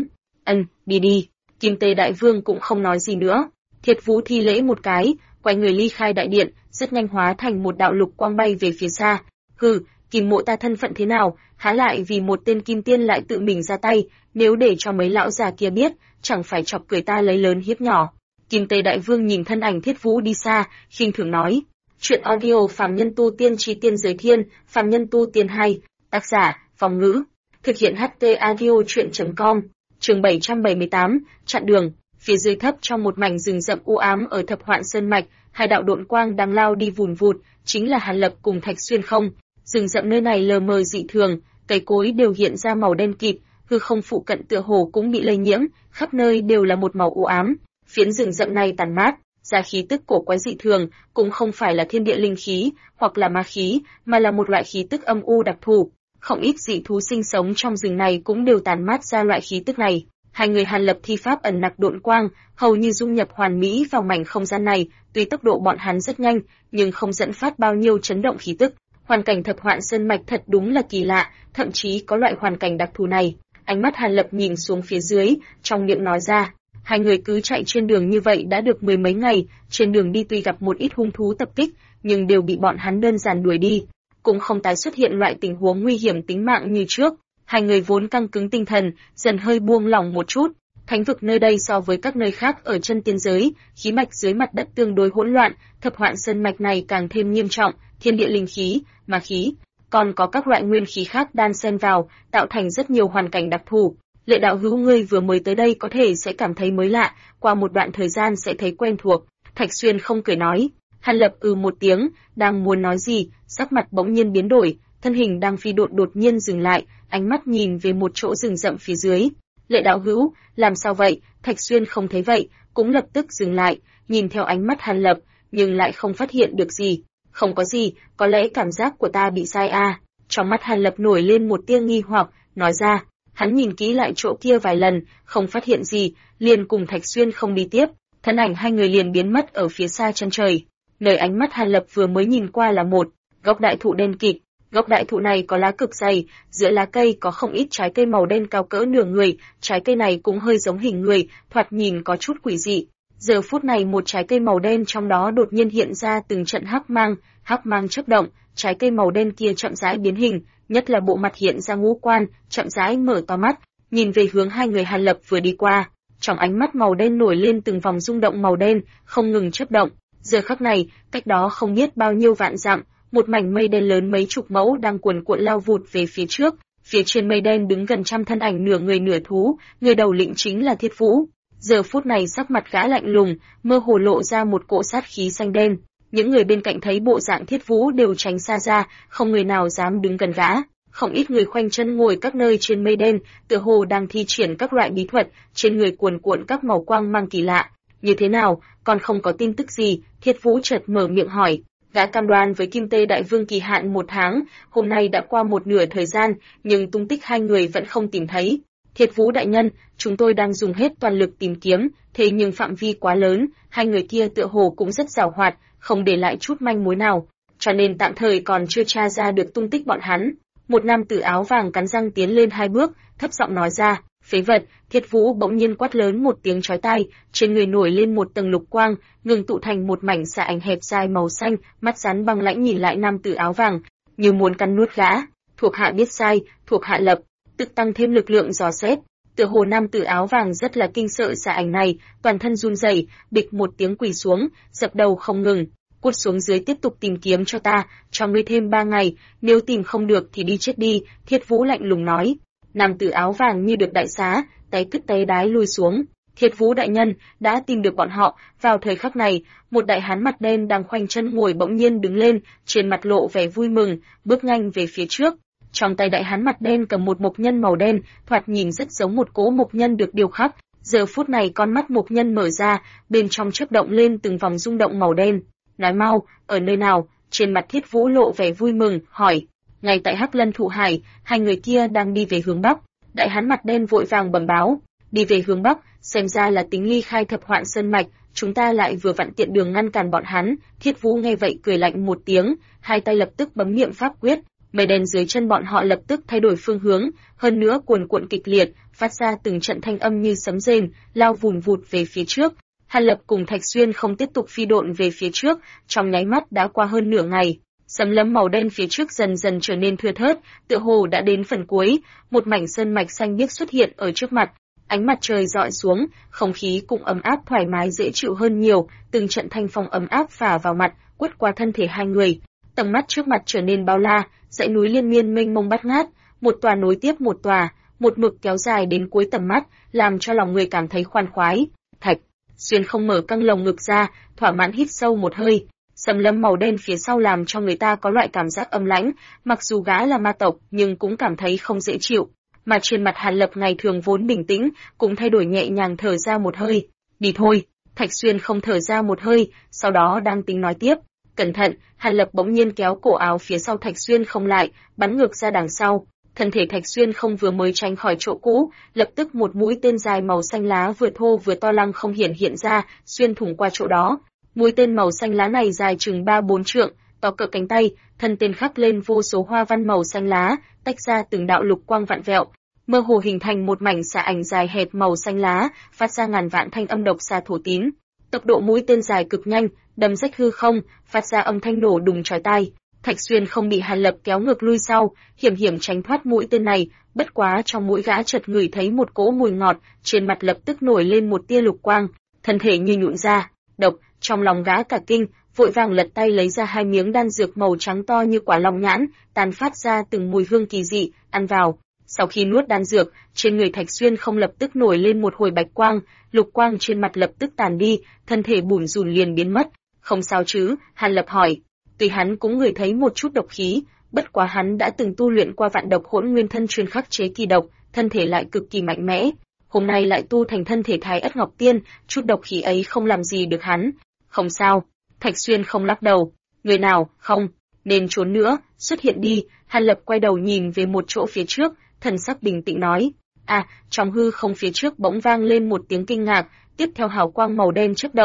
Đi đi. Kim Tê Đại Vương cũng không nói gì nữa. Thiết Vũ thi lễ một cái, quay người ly khai đại điện, rất nhanh hóa thành một đạo lục quang bay về phía xa. Hừ, Kim Mộ ta thân phận thế nào, há lại vì một tên kim tiên lại tự mình ra tay, nếu để cho mấy lão già kia biết, chẳng phải chọc cười ta lấy lớn hiếp nhỏ. Kim Tê Đại Vương nhìn thân ảnh Thiết Vũ đi xa, khinh thường nói. Chuyện audio Phàm Nhân Tu Tiên Chi Tiên Giới Thiên, Phàm Nhân Tu Tiên 2, tác giả, Phong Ngữ, thực hiện HT audio chuyện.com, chương 778, chặn đường. Phía dưới thấp trong một mảnh rừng rậm u ám ở Thập Hoạn Sơn mạch, hai đạo độn quang đang lao đi vùn vụt, chính là Hàn Lập cùng Thạch Xuyên không. Rừng rậm nơi này lờ mờ dị thường, cây cối đều hiện ra màu đen kịt, hư không phụ cận tựa hồ cũng bị lây nhiễm, khắp nơi đều là một màu u ám. Phiến rừng rậm này tàn mát, ra khí tức cổ quái dị thường, cũng không phải là thiên địa linh khí hoặc là ma khí, mà là một loại khí tức âm u đặc thù. Không ít dị thú sinh sống trong rừng này cũng đều tàn mát ra loại khí tức này. Hai người Hàn Lập thi pháp ẩn nặc độn quang, hầu như dung nhập hoàn mỹ vào mảnh không gian này, tuy tốc độ bọn hắn rất nhanh, nhưng không dẫn phát bao nhiêu chấn động khí tức. Hoàn cảnh Thập Hoạn Sơn mạch thật đúng là kỳ lạ, thậm chí có loại hoàn cảnh đặc thù này. Ánh mắt Hàn Lập nhìn xuống phía dưới, trong miệng nói ra, hai người cứ chạy trên đường như vậy đã được 10 mấy ngày, trên đường đi tuy gặp một ít hung thú tập kích, nhưng đều bị bọn hắn đơn giản đuổi đi, cũng không tái xuất hiện loại tình huống nguy hiểm tính mạng như trước. Hai người vốn căng cứng tinh thần, dần hơi buông lỏng một chút. Thánh vực nơi đây so với các nơi khác ở chân tiên giới, khí mạch dưới mặt đất tương đối hỗn loạn, Thập Hoạn Sơn mạch này càng thêm nghiêm trọng, thiên địa linh khí, ma khí, còn có các loại nguyên khí khác đan xen vào, tạo thành rất nhiều hoàn cảnh đặc thù. Lệ đạo hữu ngươi vừa mới tới đây có thể sẽ cảm thấy mới lạ, qua một đoạn thời gian sẽ thấy quen thuộc. Thạch Xuyên không cười nói. Hàn Lập một tiếng, đang muốn nói gì, sắc mặt bỗng nhiên biến đổi, thân hình đang phi đột nhiên dừng lại, ánh mắt nhìn về một chỗ rừng rậm phía dưới. Lệ đạo hữu, làm sao vậy? Thạch Xuyên không thấy vậy, cũng lập tức dừng lại, nhìn theo ánh mắt Hàn Lập, nhưng lại không phát hiện được gì. Không có gì, có lẽ cảm giác của ta bị sai à? Trong mắt Hàn Lập nổi lên một tia nghi hoặc, nói ra. Hắn nhìn kỹ lại chỗ kia vài lần, không phát hiện gì, liền cùng Thạch Xuyên không đi tiếp, thân ảnh hai người liền biến mất ở phía xa chân trời. Nơi ánh mắt Hàn Lập vừa mới nhìn qua là một gốc đại thụ đen kịt. Gốc đại thụ này có lá cực dày, giữa lá cây có không ít trái cây màu đen cao cỡ nửa người, trái cây này cũng hơi giống hình người, thoạt nhìn có chút quỷ dị. Giờ phút này một trái cây màu đen trong đó đột nhiên hiện ra từng trận hắc mang chớp động, trái cây màu đen kia chậm rãi biến hình, nhất là bộ mặt hiện ra ngũ quan, chậm rãi mở to mắt, nhìn về hướng hai người Hàn Lập vừa đi qua. Trong ánh mắt màu đen nổi lên từng vòng rung động màu đen, không ngừng chớp động. Giờ khắc này, cách đó không biết bao nhiêu vạn dặm, một mảnh mây đen lớn mấy chục mẫu đang cuồn cuộn lao vụt về phía trước. Phía trên mây đen đứng gần trăm thân ảnh nửa người nửa thú, người đầu lĩnh chính là Thiết Vũ. Giờ phút này sắc mặt gã lạnh lùng, mơ hồ lộ ra một cỗ sát khí xanh đen. Những người bên cạnh thấy bộ dạng Thiết Vũ đều tránh xa ra, không người nào dám đứng gần gã. Không ít người khoanh chân ngồi các nơi trên mây đen, tựa hồ đang thi triển các loại bí thuật, trên người cuồn cuộn các màu quang mang kỳ lạ. Như thế nào, còn không có tin tức gì? Thiết Vũ chợt mở miệng hỏi. Gã cam đoan với Kim Tê Đại Vương kỳ hạn 1 tháng, hôm nay đã qua một nửa thời gian, nhưng tung tích hai người vẫn không tìm thấy. Thiết Vũ đại nhân, chúng tôi đang dùng hết toàn lực tìm kiếm, thế nhưng phạm vi quá lớn, hai người kia tựa hồ cũng rất giàu hoạt, không để lại chút manh mối nào, cho nên tạm thời còn chưa tra ra được tung tích bọn hắn. Một nam tử áo vàng cắn răng tiến lên 2 bước, thấp giọng nói ra. Phế vật! Thiết Vũ bỗng nhiên quát lớn một tiếng chói tai, trên người nổi lên một tầng lục quang, ngừng tụ thành một mảnh xà ảnh hẹp dài màu xanh, mắt rắn băng lãnh nhìn lại nam tử áo vàng, như muốn cắn nuốt gã. Thuộc hạ biết sai, thuộc hạ lập tức tăng thêm lực lượng dò xét. Tựa hồ nam tử áo vàng rất là kinh sợ xà ảnh này, toàn thân run rẩy, bịch một tiếng quỳ xuống, dập đầu không ngừng. Cút xuống dưới tiếp tục tìm kiếm cho ta, cho ngươi thêm 3 ngày, nếu tìm không được thì đi chết đi, Thiết Vũ lạnh lùng nói. Nam tử áo vàng như được đại xá, tay cứt tay đái lui xuống. Thiết Vũ đại nhân, đã tìm được bọn họ. Vào thời khắc này, một đại hán mặt đen đang khoanh chân ngồi bỗng nhiên đứng lên, trên mặt lộ vẻ vui mừng, bước nhanh về phía trước. Trong tay đại hán mặt đen cầm một mộc nhân màu đen, thoạt nhìn rất giống một cỗ mộc nhân được điêu khắc. Giờ phút này con mắt mộc nhân mở ra, bên trong chớp động lên từng vòng rung động màu đen. Nói mau, ở nơi nào? Trên mặt Thiết Vũ lộ vẻ vui mừng, hỏi. Ngay tại Hắc Lân Thụ Hải, hai người kia đang đi về hướng bắc. Đại hán mặt đen vội vàng bẩm báo, đi về hướng bắc, xem ra là tính ly khai Thập Hoạn Sơn mạch, chúng ta lại vừa vặn tiện đường ngăn cản bọn hắn. Thiết Vũ nghe vậy cười lạnh một tiếng, hai tay lập tức bấm niệm pháp quyết, mây đen dưới chân bọn họ lập tức thay đổi phương hướng, hơn nữa cuồn cuộn kịch liệt, phát ra từng trận thanh âm như sấm rền, lao vùn vụt về phía trước. Hàn Lập cùng Thạch Xuyên không tiếp tục phi độn về phía trước, trong nháy mắt đã qua hơn nửa ngày. Sấm lấm màu đen phía trước dần dần trở nên thưa thớt, tựa hồ đã đến phần cuối, một mảnh sơn mạch xanh biếc xuất hiện ở trước mặt. Ánh mặt trời rọi xuống, không khí cũng ấm áp thoải mái dễ chịu hơn nhiều, từng trận thanh phong ấm áp phả vào mặt, quất qua thân thể hai người. Tầm mắt trước mặt trở nên bao la, dãy núi liên miên mênh mông bát ngát, một tòa nối tiếp một tòa, một mực kéo dài đến cuối tầm mắt, làm cho lòng người cảm thấy khoan khoái. Thạch Xuyên không mở căng lồng ngực ra, thỏa mãn hít sâu một hơi. Sấm lâm màu đen phía sau làm cho người ta có loại cảm giác âm lãnh, mặc dù gã là ma tộc nhưng cũng cảm thấy không dễ chịu. Mà trên mặt Hàn Lập ngày thường vốn bình tĩnh, cũng thay đổi nhẹ nhàng thở ra một hơi. Đi thôi. Thạch Xuyên không thở ra một hơi, sau đó đang tính nói tiếp. Cẩn thận, Hàn Lập bỗng nhiên kéo cổ áo phía sau Thạch Xuyên không lại, bắn ngược ra đằng sau. Thân thể Thạch Xuyên không vừa mới tránh khỏi chỗ cũ, lập tức một mũi tên dài màu xanh lá vừa thô vừa to lăng không hiện ra, xuyên thủng qua chỗ đó. Mũi tên màu xanh lá này dài chừng 3-4 trượng, to cỡ cánh tay, thân tên khắc lên vô số hoa văn màu xanh lá, tách ra từng đạo lục quang vạn vẹo, mơ hồ hình thành một mảnh xà ảnh dài hẹp màu xanh lá, phát ra ngàn vạn thanh âm độc xà thổ tín. Tốc độ mũi tên dài cực nhanh, đâm rách hư không, phát ra âm thanh nổ đùng chói tai. Thạch Xuyên không bị Hàn Lập kéo ngược lui sau, hiểm hiểm tránh thoát mũi tên này, bất quá trong mũi gã chợt ngửi thấy một cỗ mùi ngọt, trên mặt lập tức nổi lên một tia lục quang, thân thể như nhũn ra, độc, trong lòng gã cả kinh, vội vàng lật tay lấy ra 2 miếng đan dược màu trắng to như quả long nhãn, tàn phát ra từng mùi hương kỳ dị, ăn vào. Sau khi nuốt đan dược, trên người Thạch Xuyên không lập tức nổi lên một hồi bạch quang, lục quang trên mặt lập tức tàn đi, thân thể bủn rủn liền biến mất. Không sao chứ? Hàn Lập hỏi. Tuy hắn cũng ngửi thấy một chút độc khí, bất quá hắn đã từng tu luyện qua vạn độc hỗn nguyên thân chuyên khắc chế kỳ độc, thân thể lại cực kỳ mạnh mẽ. Hôm nay lại tu thành thân thể Thái Ất Ngọc Tiên, chút độc khí ấy không làm gì được hắn. Không sao. Thạch Xuyên không lắc đầu. Người nào, không, nên trốn nữa, xuất hiện đi. Hàn Lập quay đầu nhìn về một chỗ phía trước, thần sắc bình tĩnh nói. Trong hư không phía trước bỗng vang lên một tiếng kinh ngạc, tiếp theo hào quang màu đen chớp động,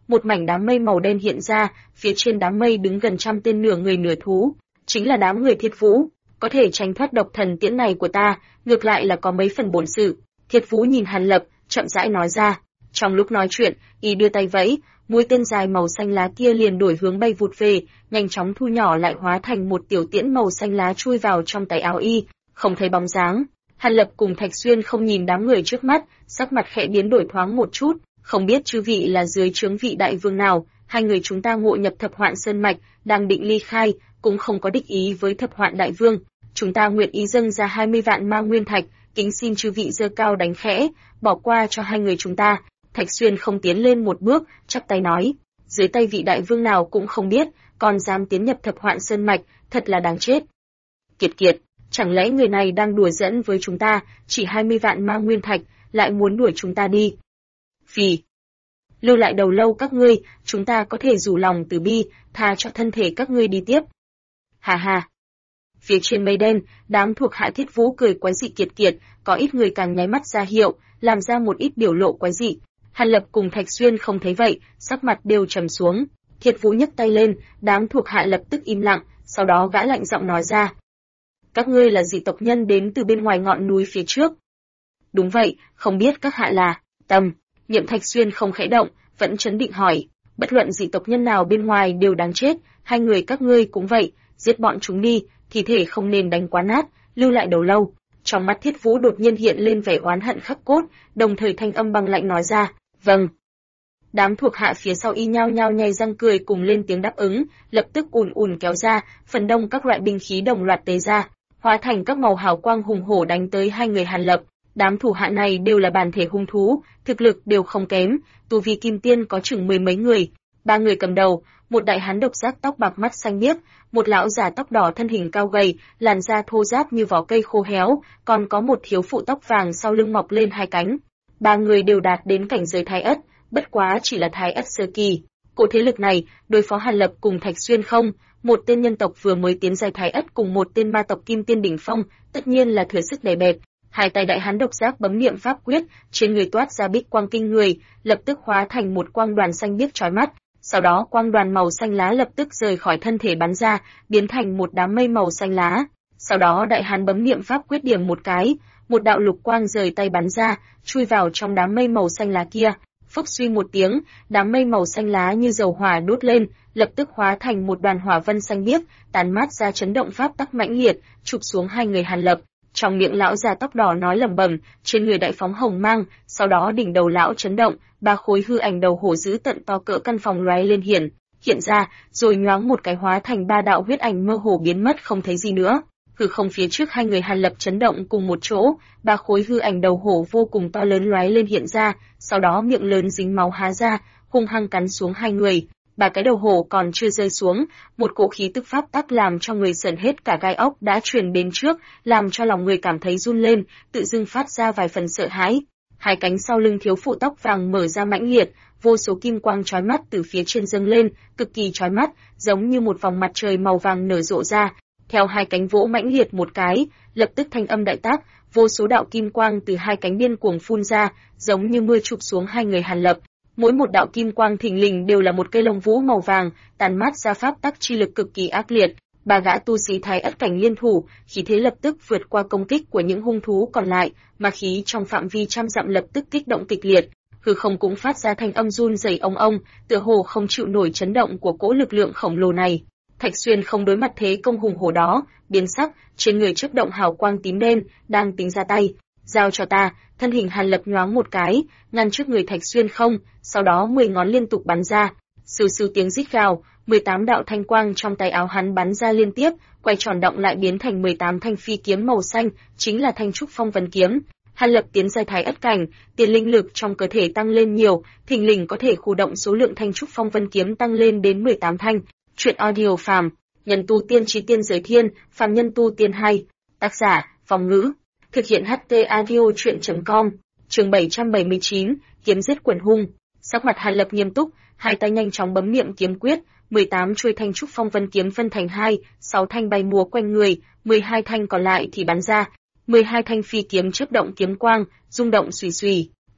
một mảnh đám mây màu đen hiện ra, phía trên đám mây đứng gần trăm tên nửa người nửa thú, chính là đám người Thiết Vũ. Có thể tránh thoát độc thần tiễn này của ta, ngược lại là có mấy phần bổn sự. Thiết Vũ nhìn Hàn Lập, chậm rãi nói ra. Trong lúc nói chuyện, y đưa tay vẫy, mũi tên dài màu xanh lá kia liền đổi hướng bay vụt về, nhanh chóng thu nhỏ lại hóa thành một tiểu tiễn màu xanh lá chui vào trong tay áo y, không thấy bóng dáng. Hàn Lập cùng Thạch Xuyên không nhìn đám người trước mắt, sắc mặt khẽ biến đổi thoáng một chút, không biết chư vị là dưới trướng vị đại vương nào, hai người chúng ta ngộ nhập Thập Hoạn Sơn mạch, đang định ly khai, cũng không có địch ý với Thập Hoạn đại vương, chúng ta nguyện ý dâng ra 20 vạn ma nguyên thạch, kính xin chư vị giơ cao đánh khẽ, bỏ qua cho hai người chúng ta. Thạch Xuyên không tiến lên một bước, chắp tay nói, dưới tay vị đại vương nào cũng không biết, còn dám tiến nhập Thập Hoạn Sơn mạch, thật là đáng chết. Kiệt Kiệt, chẳng lẽ người này đang đùa giỡn với chúng ta, chỉ 20 vạn ma nguyên thạch, lại muốn đuổi chúng ta đi. Phì, lưu lại đầu lâu các ngươi, chúng ta có thể rủ lòng từ bi, tha cho thân thể các ngươi đi tiếp. Hà hà. Phía trên mây đen, đám thuộc hạ Thiết Vũ cười quái dị Kiệt Kiệt, có ít người càng nháy mắt ra hiệu, làm ra một ít biểu lộ quái dị. Hàn Lập cùng Thạch Xuyên không thấy vậy, sắc mặt đều trầm xuống. Thiết Vũ nhấc tay lên, đám thuộc hạ lập tức im lặng, sau đó gã lạnh giọng nói ra. Các ngươi là dị tộc nhân đến từ bên ngoài ngọn núi phía trước. Đúng vậy, không biết các hạ là, Tầm. Nhiệm Thạch Xuyên không khẽ động, vẫn trấn định hỏi, bất luận dị tộc nhân nào bên ngoài đều đáng chết, hai người các ngươi cũng vậy, giết bọn chúng đi, thi thể không nên đánh quá nát, lưu lại đầu lâu. Trong mắt Thiết Vũ đột nhiên hiện lên vẻ oán hận khắc cốt, đồng thời thanh âm băng lạnh nói ra, vâng. Đám thuộc hạ phía sau y nhao nhao nhai răng cười cùng lên tiếng đáp ứng, lập tức ùn ùn kéo ra, phần đông các loại binh khí đồng loạt tế ra, hóa thành các màu hào quang hùng hổ đánh tới hai người Hàn Lập. Đám thủ hạ này đều là bản thể hung thú, thực lực đều không kém, tu vi kim tiên có chừng mười mấy người. Ba người cầm đầu, một đại hán độc giác tóc bạc mắt xanh biếc, một lão già tóc đỏ thân hình cao gầy, làn da thô ráp như vỏ cây khô héo, còn có một thiếu phụ tóc vàng sau lưng mọc lên hai cánh. Ba người đều đạt đến cảnh giới thái ất, bất quá chỉ là thái ất sơ kỳ. Cỗ thế lực này, đối phó Hàn Lập cùng Thạch Xuyên không, một tên nhân tộc vừa mới tiến giai thái ất cùng một tên ma tộc kim tiên đỉnh phong, tất nhiên là thừa sức đè bẹp. Hai tay đại hán độc giác bấm niệm pháp quyết, trên người toát ra bích quang kinh người, lập tức hóa thành một quang đoàn xanh biếc chói mắt. Sau đó quang đoàn màu xanh lá lập tức rời khỏi thân thể bắn ra, biến thành một đám mây màu xanh lá. Sau đó đại hán bấm niệm pháp quyết điểm một cái, một đạo lục quang rời tay bắn ra, chui vào trong đám mây màu xanh lá kia. Phốc suy một tiếng, đám mây màu xanh lá như dầu hỏa đốt lên, lập tức hóa thành một đoàn hỏa vân xanh biếc, tán mát ra chấn động pháp tắc mãnh liệt, chụp xuống hai người Hàn Lập. Trong miệng lão già tóc đỏ nói lẩm bẩm, trên người đại phóng hồng mang, sau đó đỉnh đầu lão chấn động, ba khối hư ảnh đầu hổ dữ tận to cỡ căn phòng lóe lên hiện ra, rồi nhoáng một cái hóa thành ba đạo huyết ảnh mơ hồ biến mất không thấy gì nữa. Hư không phía trước hai người Hàn Lập chấn động cùng một chỗ, ba khối hư ảnh đầu hổ vô cùng to lớn lóe lên hiện ra, sau đó miệng lớn dính máu há ra, hung hăng cắn xuống hai người. Ba cái đầu hổ còn chưa rơi xuống, một cỗ khí tức pháp tắc làm cho người sởn hết cả gai óc đã truyền đến trước, làm cho lòng người cảm thấy run lên, tự dưng phát ra vài phần sợ hãi. Hai cánh sau lưng thiếu phụ tóc vàng mở ra mãnh liệt, vô số kim quang chói mắt từ phía trên dâng lên, cực kỳ chói mắt, giống như một vòng mặt trời màu vàng nở rộ ra. Theo hai cánh vỗ mãnh liệt một cái, lập tức thanh âm đại tác, vô số đạo kim quang từ hai cánh điên cuồng phun ra, giống như mưa chụp xuống hai người Hàn Lập. Mỗi một đạo kim quang thình lình đều là một cây lông vũ màu vàng, tàn mát ra pháp tắc chi lực cực kỳ ác liệt. Ba gã tu sĩ thái ất cảnh liên thủ, khí thế lập tức vượt qua công kích của những hung thú còn lại, mà khí trong phạm vi trăm dặm lập tức kích động kịch liệt. Hư không cũng phát ra thanh âm run rẩy ong ong, tựa hồ không chịu nổi chấn động của cỗ lực lượng khổng lồ này. Thạch Xuyên không đối mặt thế công hùng hổ đó, biến sắc, trên người chớp động hào quang tím đen, đang tính ra tay. Giao cho ta, thân hình Hàn Lập nhoáng một cái, ngăn trước người Thạch Xuyên không, sau đó 10 ngón liên tục bắn ra. Sưu sưu tiếng rít gào, 18 đạo thanh quang trong tay áo hắn bắn ra liên tiếp, quay tròn động lại biến thành 18 thanh phi kiếm màu xanh, chính là thanh trúc phong vân kiếm. Hàn Lập tiến giai thái ất cảnh, tiền linh lực trong cơ thể tăng lên nhiều, thình lình có thể khu động số lượng thanh trúc phong vân kiếm tăng lên đến 18 thanh. Truyện audio phàm, nhân tu tiên trí tiên giới thiên, phàm nhân tu tiên hay. Tác giả, Phong Ngữ. Thực hiện HT audio truyện.com. Chương 779, kiếm giết quần hung. Sắc mặt Hàn Lập nghiêm túc, hai tay nhanh chóng bấm niệm kiếm quyết, 18 chuôi thanh trúc phong vân kiếm phân thành 6 thanh bay múa quanh người, 12 thanh còn lại thì bắn ra. 12 thanh phi kiếm chớp động kiếm quang, rung động xùy xùy.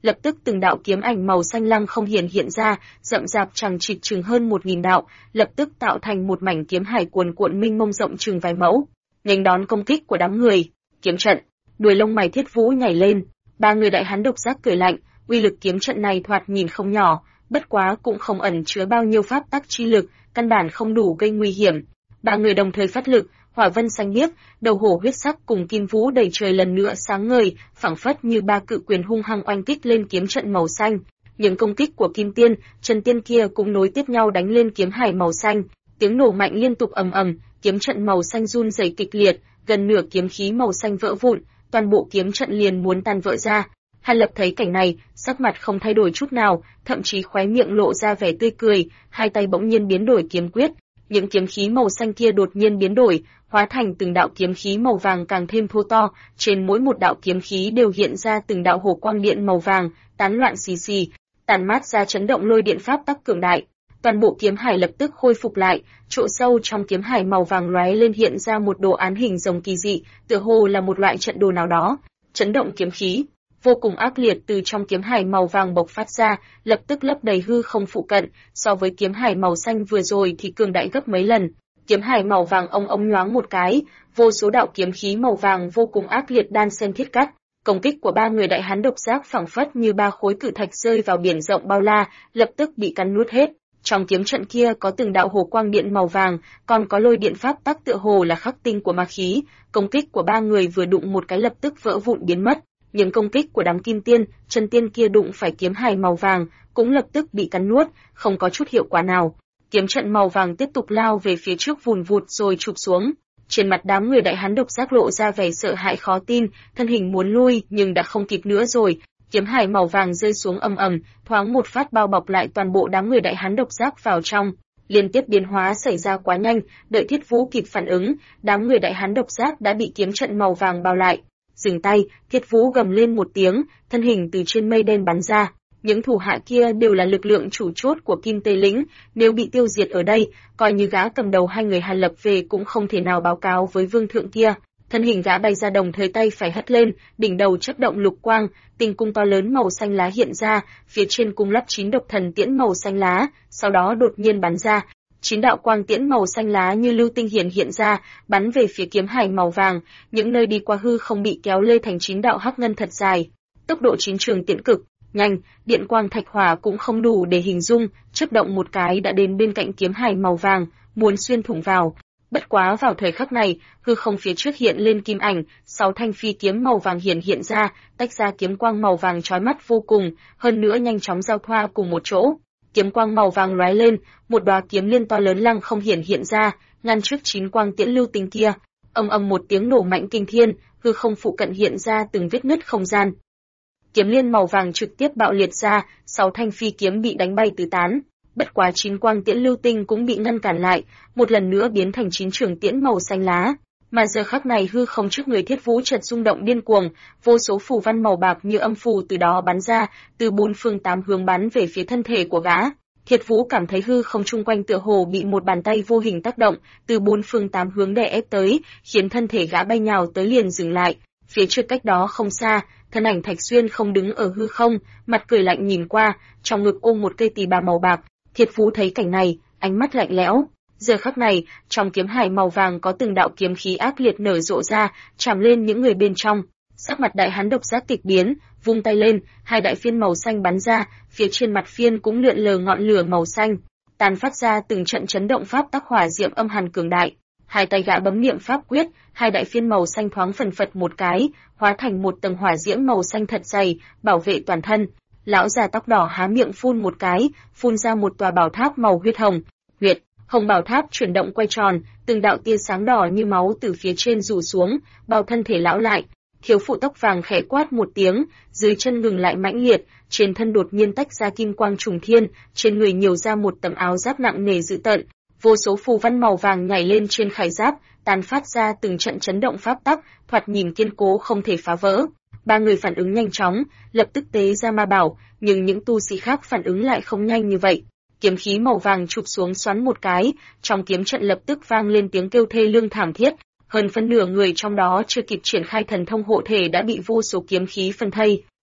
Lập tức từng đạo kiếm ảnh màu xanh lăng không hiện ra, rậm rạp chằng chịt chừng hơn 1000 đạo, lập tức tạo thành một mảnh kiếm hải cuồn cuộn mênh mông rộng chừng vài mẫu, nghênh đón công kích của đám người. Kiếm trận, đuôi lông mày Thiết Vũ nhảy lên, ba người đại hán độc giác cười lạnh, uy lực kiếm trận này thoạt nhìn không nhỏ, bất quá cũng không ẩn chứa bao nhiêu pháp tắc chi lực, căn bản không đủ gây nguy hiểm. Ba người đồng thời phát lực, hỏa vân xanh biếc, đầu hổ huyết sắc cùng kim vũ đầy trời lần nữa sáng ngời, phảng phất như ba cự quyền hung hăng oanh kích lên kiếm trận màu xanh. Những công kích của Kim Tiên, Trần Tiên kia cũng nối tiếp nhau đánh lên kiếm hải màu xanh, tiếng nổ mạnh liên tục ầm ầm, kiếm trận màu xanh run rẩy kịch liệt, gần nửa kiếm khí màu xanh vỡ vụn, toàn bộ kiếm trận liền muốn tan vỡ ra. Hàn Lập thấy cảnh này, sắc mặt không thay đổi chút nào, thậm chí khóe miệng lộ ra vẻ tươi cười, hai tay bỗng nhiên biến đổi kiếm quyết, những kiếm khí màu xanh kia đột nhiên biến đổi, hóa thành từng đạo kiếm khí màu vàng càng thêm thô to, trên mỗi một đạo kiếm khí đều hiện ra từng đạo hổ quang điện màu vàng, tán loạn xì xì, tàn mát ra chấn động lôi điện pháp tắc cường đại. Toàn bộ kiếm hải lập tức khôi phục lại, chỗ sâu trong kiếm hải màu vàng lóe lên hiện ra một đồ án hình rồng kỳ dị, tựa hồ là một loại trận đồ nào đó. Chấn động kiếm khí vô cùng ác liệt từ trong kiếm hải màu vàng bộc phát ra, lập tức lấp đầy hư không phụ cận, so với kiếm hải màu xanh vừa rồi thì cường đại gấp mấy lần. Kiếm hải màu vàng ông nhoáng một cái, vô số đạo kiếm khí màu vàng vô cùng ác liệt đan xen thiết cắt. Công kích của ba người đại hán độc giác phảng phất như ba khối cự thạch rơi vào biển rộng bao la, lập tức bị cắn nuốt hết. Trong kiếm trận kia có từng đạo hồ quang điện màu vàng, còn có lôi điện pháp tắc tựa hồ là khắc tinh của ma khí. Công kích của ba người vừa đụng một cái lập tức vỡ vụn biến mất. Những công kích của đám Kim Tiên, Trần Tiên kia đụng phải kiếm hải màu vàng, cũng lập tức bị cắn nuốt, không có chút hiệu quả nào. Kiếm trận màu vàng tiếp tục lao về phía trước vùn vụt rồi chụp xuống. Trên mặt đám người đại hán độc giác lộ ra vẻ sợ hãi khó tin, thân hình muốn lui nhưng đã không kịp nữa rồi. Kiếm hải màu vàng rơi xuống ầm ầm, thoáng một phát bao bọc lại toàn bộ đám người đại hán độc giác vào trong. Liên tiếp biến hóa xảy ra quá nhanh, đợi Thiết Vũ kịp phản ứng, đám người đại hán độc giác đã bị kiếm trận màu vàng bao lại. Dừng tay, Thiết Vũ gầm lên một tiếng, thân hình từ trên mây đen bắn ra. Những thủ hạ kia đều là lực lượng chủ chốt của Kim Tây Lĩnh, nếu bị tiêu diệt ở đây, coi như gã cầm đầu hai người Hàn Lập về cũng không thể nào báo cáo với vương thượng kia. Thân hình gã bay ra đồng thời tay phải hất lên, đỉnh đầu chớp động lục quang, tinh cung to lớn màu xanh lá hiện ra, phía trên cung lắp 9 độc thần tiễn màu xanh lá, sau đó đột nhiên bắn ra. 9 đạo quang tiễn màu xanh lá như lưu tinh hiện ra, bắn về phía kiếm hải màu vàng, những nơi đi qua hư không bị kéo lê thành 9 đạo hắc ngân thật dài. Tốc độ 9 trường tiễn cực nhanh, điện quang thạch hỏa cũng không đủ để hình dung, chớp động một cái đã đến bên cạnh kiếm hải màu vàng, muốn xuyên thủng vào. Bất quá vào thời khắc này, hư không phía trước hiện lên kim ảnh, 6 thanh phi kiếm màu vàng hiện ra, tách ra kiếm quang màu vàng chói mắt vô cùng, hơn nữa nhanh chóng giao thoa cùng một chỗ. Kiếm quang màu vàng lóe lên, một đóa kiếm liên to lớn lăng không hiện ra, ngăn trước 9 quang tiễn lưu tinh kia. Ầm một tiếng nổ mạnh kinh thiên, hư không phụ cận hiện ra từng vết nứt không gian. Kiếm liên màu vàng trực tiếp bạo liệt ra, 6 thanh phi kiếm bị đánh bay tứ tán. Bất quá 9 quang tiễn lưu tinh cũng bị ngăn cản lại, một lần nữa biến thành 9 trường tiễn màu xanh lá. Mà giờ khắc này hư không trước người Thiết Vũ chợt rung động điên cuồng, vô số phù văn màu bạc như âm phù từ đó bắn ra, từ bốn phương tám hướng bắn về phía thân thể của gã. Thiết Vũ cảm thấy hư không chung quanh tựa hồ bị một bàn tay vô hình tác động, từ bốn phương tám hướng đè ép tới, khiến thân thể gã bay nhào tới liền dừng lại. Phía trước cách đó không xa, thân ảnh Thạch Xuyên không đứng ở hư không, mặt cười lạnh nhìn qua, trong ngực ôm một cây tỳ bà màu bạc. Thiết Vũ thấy cảnh này, ánh mắt lạnh lẽo. Giờ khắc này, trong kiếm hải màu vàng có từng đạo kiếm khí ác liệt nở rộ ra, chạm lên những người bên trong. Sắc mặt đại hán độc giác kịch biến, vung tay lên, hai đại phiên màu xanh bắn ra, phía trên mặt phiên cũng lượn lờ ngọn lửa màu xanh, tàn phát ra từng trận chấn động pháp tắc hỏa diệm âm hàn cường đại. Hai tay gã bấm niệm pháp quyết, hai đại phiên màu xanh thoáng phần phật một cái, hóa thành một tầng hỏa diễm màu xanh thật dày, bảo vệ toàn thân. Lão già tóc đỏ há miệng phun một cái, phun ra một tòa bảo tháp màu huyết hồng. Hồng bảo tháp chuyển động quay tròn, từng đạo tia sáng đỏ như máu từ phía trên rủ xuống, bao thân thể lão lại. Thiếu phụ tóc vàng khẽ quát một tiếng, dưới chân ngừng lại mãnh liệt, trên thân đột nhiên tách ra kim quang trùng thiên, trên người nhiều ra một tấm áo giáp nặng nề dữ tợn, vô số phù văn màu vàng nhảy lên trên khải giáp, tàn phát ra từng trận chấn động pháp tắc, thoạt nhìn kiên cố không thể phá vỡ. Ba người phản ứng nhanh chóng, lập tức tế ra ma bảo, nhưng những tu sĩ khác phản ứng lại không nhanh như vậy. Kiếm khí màu vàng chụp xuống xoắn một cái, trong kiếm trận lập tức vang lên tiếng kêu thê lương thảm thiết, hơn phân nửa người trong đó chưa kịp triển khai thần thông hộ thể đã bị vô số kiếm khí phân thây.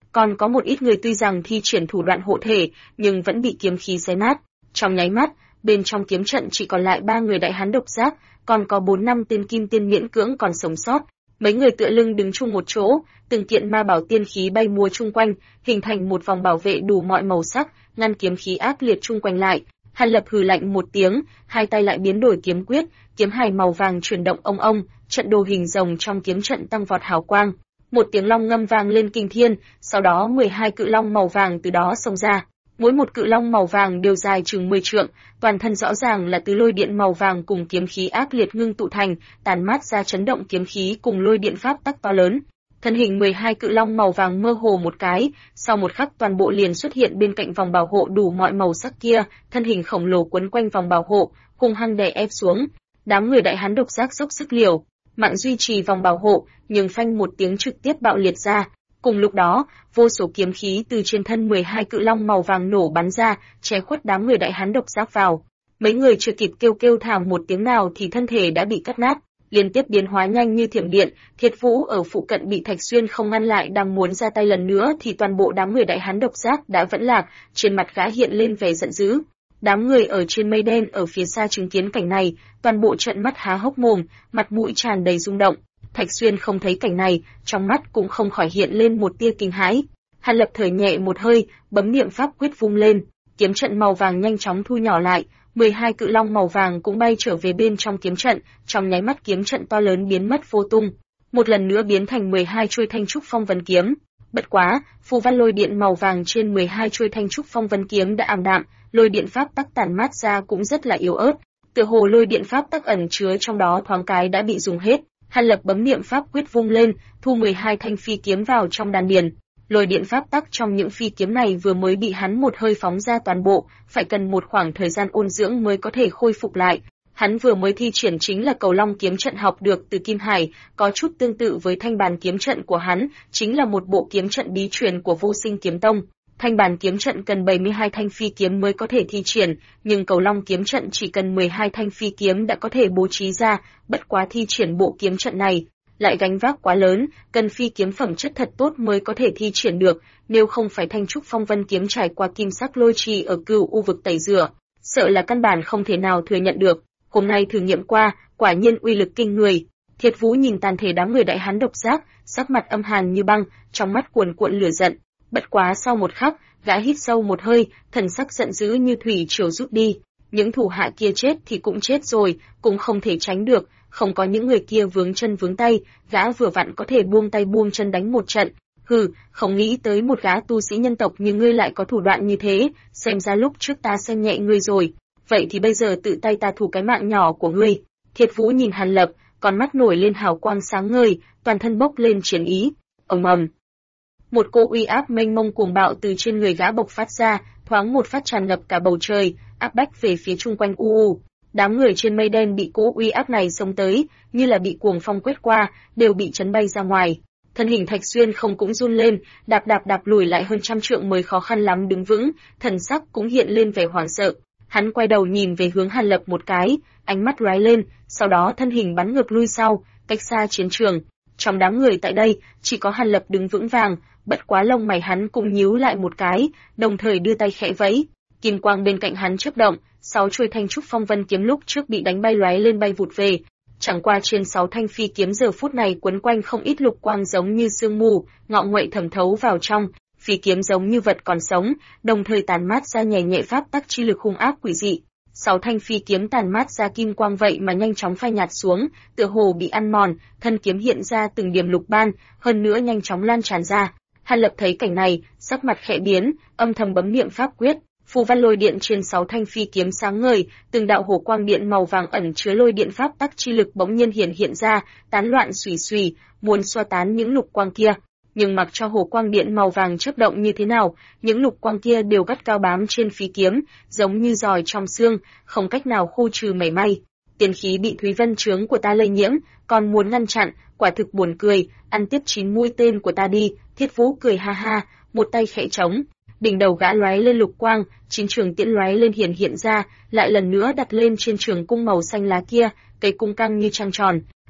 Còn có một ít người tuy rằng thi triển thủ đoạn hộ thể, nhưng vẫn bị kiếm khí xé nát. Trong nháy mắt, bên trong kiếm trận chỉ còn lại 3 người đại hán độc giác, còn có 4-5 tên kim tiên miễn cưỡng còn sống sót. Mấy người tựa lưng đứng chung một chỗ, từng kiện ma bảo tiên khí bay múa chung quanh, hình thành một vòng bảo vệ đủ mọi màu sắc, ngăn kiếm khí ác liệt chung quanh lại. Hàn Lập hừ lạnh một tiếng, hai tay lại biến đổi kiếm quyết, kiếm hài màu vàng chuyển động ông ông, trận đồ hình rồng trong kiếm trận tăng vọt hào quang. Một tiếng long ngâm vang lên kinh thiên, sau đó 12 cự long màu vàng từ đó xông ra. Mỗi một cự long màu vàng đều dài chừng 10 trượng, toàn thân rõ ràng là từ lôi điện màu vàng cùng kiếm khí ác liệt ngưng tụ thành, tàn mát ra chấn động kiếm khí cùng lôi điện pháp tắc to lớn. Thân hình 12 cự long màu vàng mơ hồ một cái, sau một khắc toàn bộ liền xuất hiện bên cạnh vòng bảo hộ đủ mọi màu sắc kia, thân hình khổng lồ quấn quanh vòng bảo hộ, hung hăng đè ép xuống. Đám người đại hán độc giác dốc sức liều, mạng duy trì vòng bảo hộ, nhưng phanh một tiếng trực tiếp bạo liệt ra. Cùng lúc đó, vô số kiếm khí từ trên thân 12 cự long màu vàng nổ bắn ra, che khuất đám người đại hán độc giác vào. Mấy người chưa kịp kêu thảm một tiếng nào thì thân thể đã bị cắt nát, liên tiếp biến hóa nhanh như thiểm điện. Thiệt Vũ ở phụ cận bị Thạch Xuyên không ngăn lại, đang muốn ra tay lần nữa thì toàn bộ đám người đại hán độc giác đã vẫn lạc, trên mặt gã hiện lên vẻ giận dữ. Đám người ở trên mây đen ở phía xa chứng kiến cảnh này, toàn bộ trợn mắt há hốc mồm, mặt mũi tràn đầy rung động. Thạch Xuyên không thấy cảnh này, trong mắt cũng không khỏi hiện lên một tia kinh hãi. Hàn Lập thở nhẹ một hơi, bấm niệm pháp quyết vung lên, kiếm trận màu vàng nhanh chóng thu nhỏ lại, 12 cự long màu vàng cũng bay trở về bên trong kiếm trận, trong nháy mắt kiếm trận to lớn biến mất vô tung, một lần nữa biến thành 12 chuôi thanh trúc phong vân kiếm. Bất quá, phù văn lôi điện màu vàng trên 12 chuôi thanh trúc phong vân kiếm đã ảm đạm, lôi điện pháp tắc tản mát ra cũng rất là yếu ớt, tựa hồ lôi điện pháp tắc ẩn chứa trong đó thoáng cái đã bị dùng hết. Hàn Lập bấm niệm pháp quyết vung lên, thu 12 thanh phi kiếm vào trong đan điền. Lôi điện pháp tắc trong những phi kiếm này vừa mới bị hắn một hơi phóng ra toàn bộ, phải cần một khoảng thời gian ôn dưỡng mới có thể khôi phục lại. Hắn vừa mới thi triển chính là Cầu Long kiếm trận học được từ Kim Hải, có chút tương tự với thanh bàn kiếm trận của hắn, chính là một bộ kiếm trận bí truyền của Vô Sinh Kiếm Tông. Thanh bàn kiếm trận cần 72 thanh phi kiếm mới có thể thi triển, nhưng Cầu Long kiếm trận chỉ cần 12 thanh phi kiếm đã có thể bố trí ra, bất quá thi triển bộ kiếm trận này lại gánh vác quá lớn, cần phi kiếm phẩm chất thật tốt mới có thể thi triển được, nếu không phải thanh trúc phong vân kiếm trải qua kim sắc lôi trì ở Cửu U vực tẩy rửa, sợ là căn bản không thể nào thừa nhận được. Hôm nay thử nghiệm qua, quả nhiên uy lực kinh người. Thiệt Vũ nhìn tàn thể đám người đại hán độc giác, sắc mặt âm hàn như băng, trong mắt cuồn cuộn lửa giận. Bất quá sau một khắc, gã hít sâu một hơi, thần sắc giận dữ như thủy triều rút đi. Những thủ hạ kia chết thì cũng chết rồi, cũng không thể tránh được, không có những người kia vướng chân vướng tay, gã vừa vặn có thể buông tay buông chân đánh một trận. Hừ, không nghĩ tới một gã tu sĩ nhân tộc như ngươi lại có thủ đoạn như thế, xem ra lúc trước ta xem nhẹ ngươi rồi. Vậy thì bây giờ tự tay ta thủ cái mạng nhỏ của ngươi. Thiệt Vũ nhìn Hàn Lập, con mắt nổi lên hào quang sáng ngời, toàn thân bốc lên chiến ý. Ầm ầm. Một cỗ uy áp mênh mông cuồng bạo từ trên người gã bộc phát ra, thoáng một phát tràn ngập cả bầu trời, áp bách về phía chung quanh u. Đám người trên mây đen bị cỗ uy áp này xông tới, như là bị cuồng phong quét qua, đều bị chấn bay ra ngoài. Thân hình Thạch Xuyên không cũng run lên, đạp lùi lại hơn trăm trượng mới khó khăn lắm đứng vững, thần sắc cũng hiện lên vẻ hoảng sợ. Hắn quay đầu nhìn về hướng Hàn Lập một cái, ánh mắt lóe lên, sau đó thân hình bắn ngược lui sau, cách xa chiến trường. Trong đám người tại đây, chỉ có Hàn Lập đứng vững vàng, bất quá lông mày hắn cũng nhíu lại một cái, đồng thời đưa tay khẽ vẫy. Kim quang bên cạnh hắn chớp động, 6 chuôi thanh trúc phong vân kiếm lúc trước bị đánh bay lóe lên bay vụt về. Chẳng qua trên 6 thanh phi kiếm giờ phút này quấn quanh không ít lục quang giống như sương mù, ngọ nguậy thẩm thấu vào trong. Phi kiếm giống như vật còn sống, đồng thời tàn mát ra nhẹ nhẹ pháp tắc chi lực hung ác quỷ dị. 6 thanh phi kiếm tàn mát ra kim quang vậy mà nhanh chóng phai nhạt xuống, tựa hồ bị ăn mòn, thân kiếm hiện ra từng điểm lục ban, hơn nữa nhanh chóng lan tràn ra. Hàn Lập thấy cảnh này, sắc mặt khẽ biến, âm thầm bấm niệm pháp quyết, phù văn lôi điện trên 6 thanh phi kiếm sáng ngời, từng đạo hồ quang điện màu vàng ẩn chứa lôi điện pháp tắc chi lực bỗng nhiên hiện ra, tán loạn xùy xùy, muốn xua tán những lục quang kia. Nhưng mặc cho hồ quang điện màu vàng chớp động như thế nào, những lục quang kia đều gắt cao bám trên phi kiếm, giống như giòi trong xương, không cách nào khu trừ mảy may. Tiên khí bị Thúy Vân trướng của ta lây nhiễm, còn muốn ngăn chặn, quả thực buồn cười, ăn tiếp 9 mũi tên của ta đi. Thiết Vũ cười ha ha, một tay khẽ trống, đỉnh đầu gã lóe lên lục quang, 9 trường tiễn lóe lên hiện ra, lại lần nữa đặt lên trên trường cung màu xanh lá kia, cây cung căng như trăng tròn.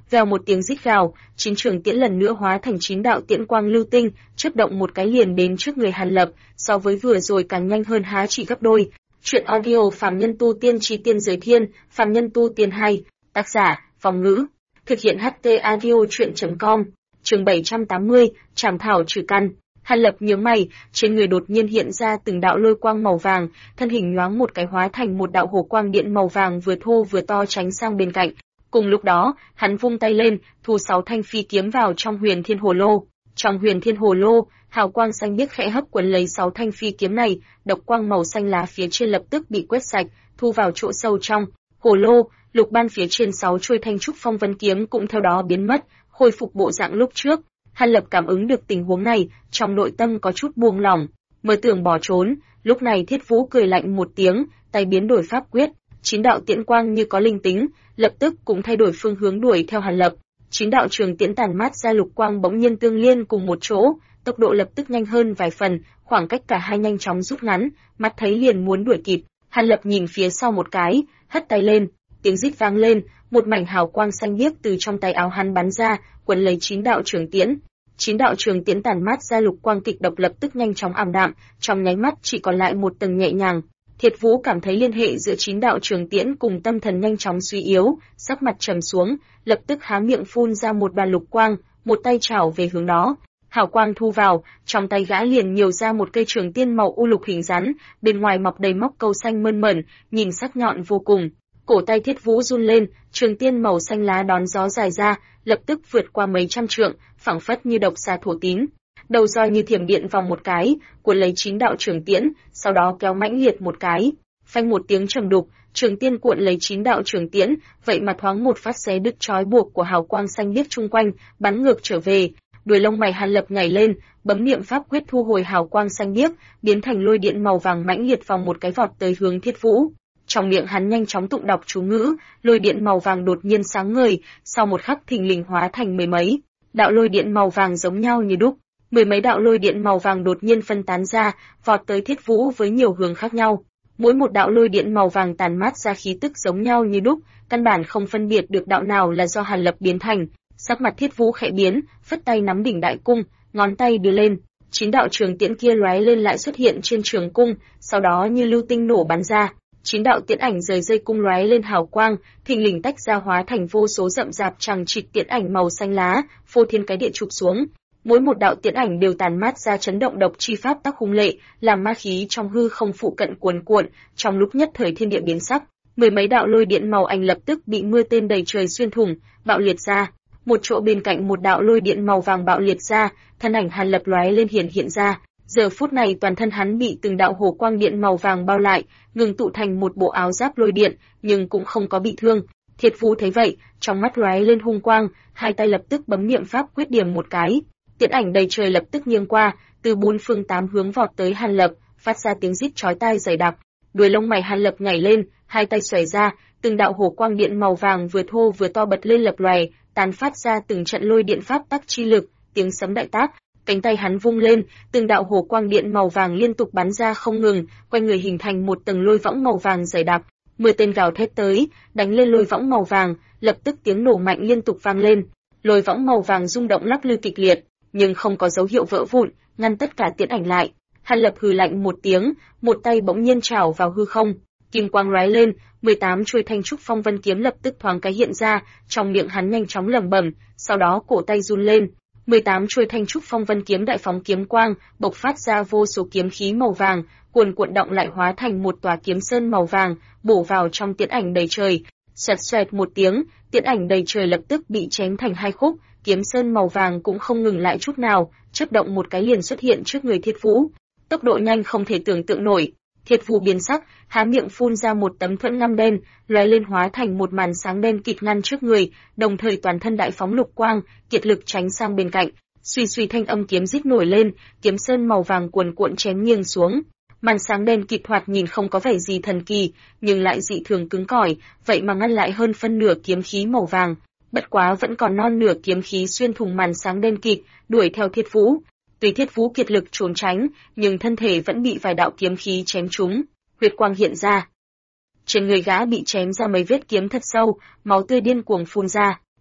Vèo một tiếng rít gào, 9 trường tiễn lần nữa hóa thành 9 đạo tiễn quang lưu tinh, chớp động một cái liền đến trước người Hàn Lập, so với vừa rồi càng nhanh hơn há chỉ gấp đôi. Truyện audio Phàm Nhân Tu Tiên Chi Tiên Giới Thiên, Phàm Nhân Tu Tiên 2, tác giả, Phong Ngữ, thực hiện HT audio truyện.com, chương 780, Trảm thảo trừ căn. Hàn Lập nhướng mày, trên người đột nhiên hiện ra từng đạo lôi quang màu vàng, thân hình nhoáng một cái hóa thành một đạo hồ quang điện màu vàng vừa thô vừa to tránh sang bên cạnh. Cùng lúc đó, hắn vung tay lên, thu 6 thanh phi kiếm vào trong Huyền Thiên Hồ Lô. Trong Huyền Thiên Hồ Lô, hào quang xanh biếc khẽ hấp quấn lấy 6 thanh phi kiếm này, độc quang màu xanh lá phía trên lập tức bị quét sạch, thu vào chỗ sâu trong hồ lô. Lục ban phía trên 6 chuôi thanh trúc phong vân kiếm cũng theo đó biến mất, khôi phục bộ dạng lúc trước. Hàn Lập cảm ứng được tình huống này, trong nội tâm có chút buông lỏng, mới tưởng bỏ trốn. Lúc này Thiết Vũ cười lạnh một tiếng, tay biến đổi pháp quyết, 9 đạo tiễn quang như có linh tính, lập tức cũng thay đổi phương hướng đuổi theo Hàn Lập. 9 đạo trường tiễn tản mát ra lục quang bỗng nhiên tương liên cùng một chỗ, tốc độ lập tức nhanh hơn vài phần, khoảng cách cả hai nhanh chóng rút ngắn, mắt thấy liền muốn đuổi kịp. Hàn Lập nhìn phía sau một cái, hất tay lên, tiếng rít vang lên, một mảnh hào quang xanh biếc từ trong tay áo hắn bắn ra, quấn lấy 9 đạo trường tiễn. 9 đạo trường tiễn tản mát ra lục quang kịch độc lập tức nhanh chóng ảm đạm, trong nháy mắt chỉ còn lại một tầng nhẹ nhàng. Thiệt Vũ cảm thấy liên hệ giữa 9 đạo trường tiễn cùng tâm thần nhanh chóng suy yếu, sắc mặt trầm xuống, lập tức há miệng phun ra một đoàn lục quang, một tay chảo về hướng đó. Hào quang thu vào, trong tay gã liền nhiều ra một cây trường tiên màu u lục hình rắn, bên ngoài mọc đầy móc câu xanh mơn mởn, nhìn sắc nhọn vô cùng. Cổ tay Thiết Vũ run lên, trường tiên màu xanh lá đón gió dài ra, lập tức vượt qua mấy trăm trượng, phảng phất như độc xà thổ tín. Đầu roi như thiểm điện vòng một cái, cuốn lấy 9 đạo trường tiễn, sau đó kéo mãnh liệt một cái. Phanh một tiếng trầm đục, trường tiên cuộn lấy 9 đạo trường tiễn, vậy mà thoáng một phát xé đứt trói buộc của hào quang xanh biếc chung quanh, bắn ngược trở về. Đuôi lông mày Hàn Lập nhảy lên, bấm niệm pháp quyết thu hồi hào quang xanh biếc, biến thành lôi điện màu vàng mãnh liệt vòng một cái vọt tới hướng Thiết Vũ. Trong miệng hắn nhanh chóng tụng đọc chú ngữ, lôi điện màu vàng đột nhiên sáng ngời, sau một khắc thình lình hóa thành mười mấy đạo lôi điện màu vàng giống nhau như đúc. Mười mấy đạo lôi điện màu vàng đột nhiên phân tán ra, vọt tới Thiết Vũ với nhiều hướng khác nhau. Mỗi một đạo lôi điện màu vàng tàn mát ra khí tức giống nhau như đúc, căn bản không phân biệt được đạo nào là do Hàn Lập biến thành. Sắc mặt Thiết Vũ khẽ biến, phất tay nắm đỉnh đại cung, ngón tay đưa lên, 9 đạo trường tiễn kia lóe lên lại xuất hiện trên trường cung, sau đó như lưu tinh nổ bắn ra. 9 đạo tiễn ảnh rời dây cung lóe lên hào quang, thình lình tách ra hóa thành vô số rậm rạp chằng chịt tiễn ảnh màu xanh lá, phô thiên cái địa chụp xuống. Mỗi một đạo tiễn ảnh đều tàn mát ra chấn động độc chi pháp tắc hung lệ, làm ma khí trong hư không phụ cận cuồn cuộn, trong lúc nhất thời thiên địa biến sắc. Mười mấy đạo lôi điện màu ảnh lập tức bị mưa tên đầy trời xuyên thủng, bạo liệt ra. Một chỗ bên cạnh một đạo lôi điện màu vàng bạo liệt ra, thân ảnh Hàn Lập lóe lên hiện ra. Giờ phút này toàn thân hắn bị từng đạo hồ quang điện màu vàng bao lại, ngừng tụ thành một bộ áo giáp lôi điện, nhưng cũng không có bị thương. Thiệt Vũ thấy vậy, trong mắt lóe lên hung quang, hai tay lập tức bấm niệm pháp quyết điểm một cái. Tiễn ảnh đầy trời lập tức nghiêng qua, từ bốn phương tám hướng vọt tới Hàn Lập, phát ra tiếng rít chói tai dày đặc. Đuôi lông mày Hàn Lập nhảy lên, hai tay xoay ra, từng đạo hồ quang điện màu vàng vừa thô vừa to bật lên lập lòe, tán phát ra từng trận lôi điện pháp tắc chi lực, tiếng sấm đại tác. Cánh tay hắn vung lên, từng đạo hồ quang điện màu vàng liên tục bắn ra không ngừng, quanh người hình thành một tầng lôi võng màu vàng dày đặc. 10 tên gào thét tới, đánh lên lôi võng màu vàng, lập tức tiếng nổ mạnh liên tục vang lên. Lôi võng màu vàng rung động lắc lư kịch liệt, nhưng không có dấu hiệu vỡ vụn, ngăn tất cả tiễn ảnh lại. Hàn Lập hừ lạnh một tiếng, một tay bỗng nhiên chảo vào hư không, kim quang lóe lên, 18 chuôi thanh trúc phong vân kiếm lập tức thoáng cái hiện ra, trong miệng hắn nhanh chóng lẩm bẩm, sau đó cổ tay run lên. 18 chuôi thanh trúc phong vân kiếm đại phóng kiếm quang, bộc phát ra vô số kiếm khí màu vàng, cuồn cuộn động lại hóa thành một tòa kiếm sơn màu vàng, bổ vào trong tiễn ảnh đầy trời. Xoẹt xoẹt một tiếng, tiễn ảnh đầy trời lập tức bị chém thành hai khúc, kiếm sơn màu vàng cũng không ngừng lại chút nào, chớp động một cái liền xuất hiện trước người Thiết Vũ. Tốc độ nhanh không thể tưởng tượng nổi. Thiết Vũ biến sắc, há miệng phun ra một tấm thuẫn ngăm đen, lóe lên hóa thành một màn sáng đen kịt ngăn trước người, đồng thời toàn thân đại phóng lục quang, kiệt lực tránh sang bên cạnh. Suy suy thanh âm kiếm rít nổi lên, kiếm sơn màu vàng cuồn cuộn chém nghiêng xuống. Màn sáng đen kịt thoạt nhìn không có vẻ gì thần kỳ, nhưng lại dị thường cứng cỏi, vậy mà ngăn lại hơn phân nửa kiếm khí màu vàng. Bất quá vẫn còn non nửa kiếm khí xuyên thủng màn sáng đen kịt, đuổi theo Thiết Vũ. Tuy Thiết Vũ kiệt lực trốn tránh, nhưng thân thể vẫn bị vài đạo kiếm khí chém trúng, huyết quang hiện ra. Trên người gã bị chém ra mấy vết kiếm thật sâu, máu tươi điên cuồng phun ra.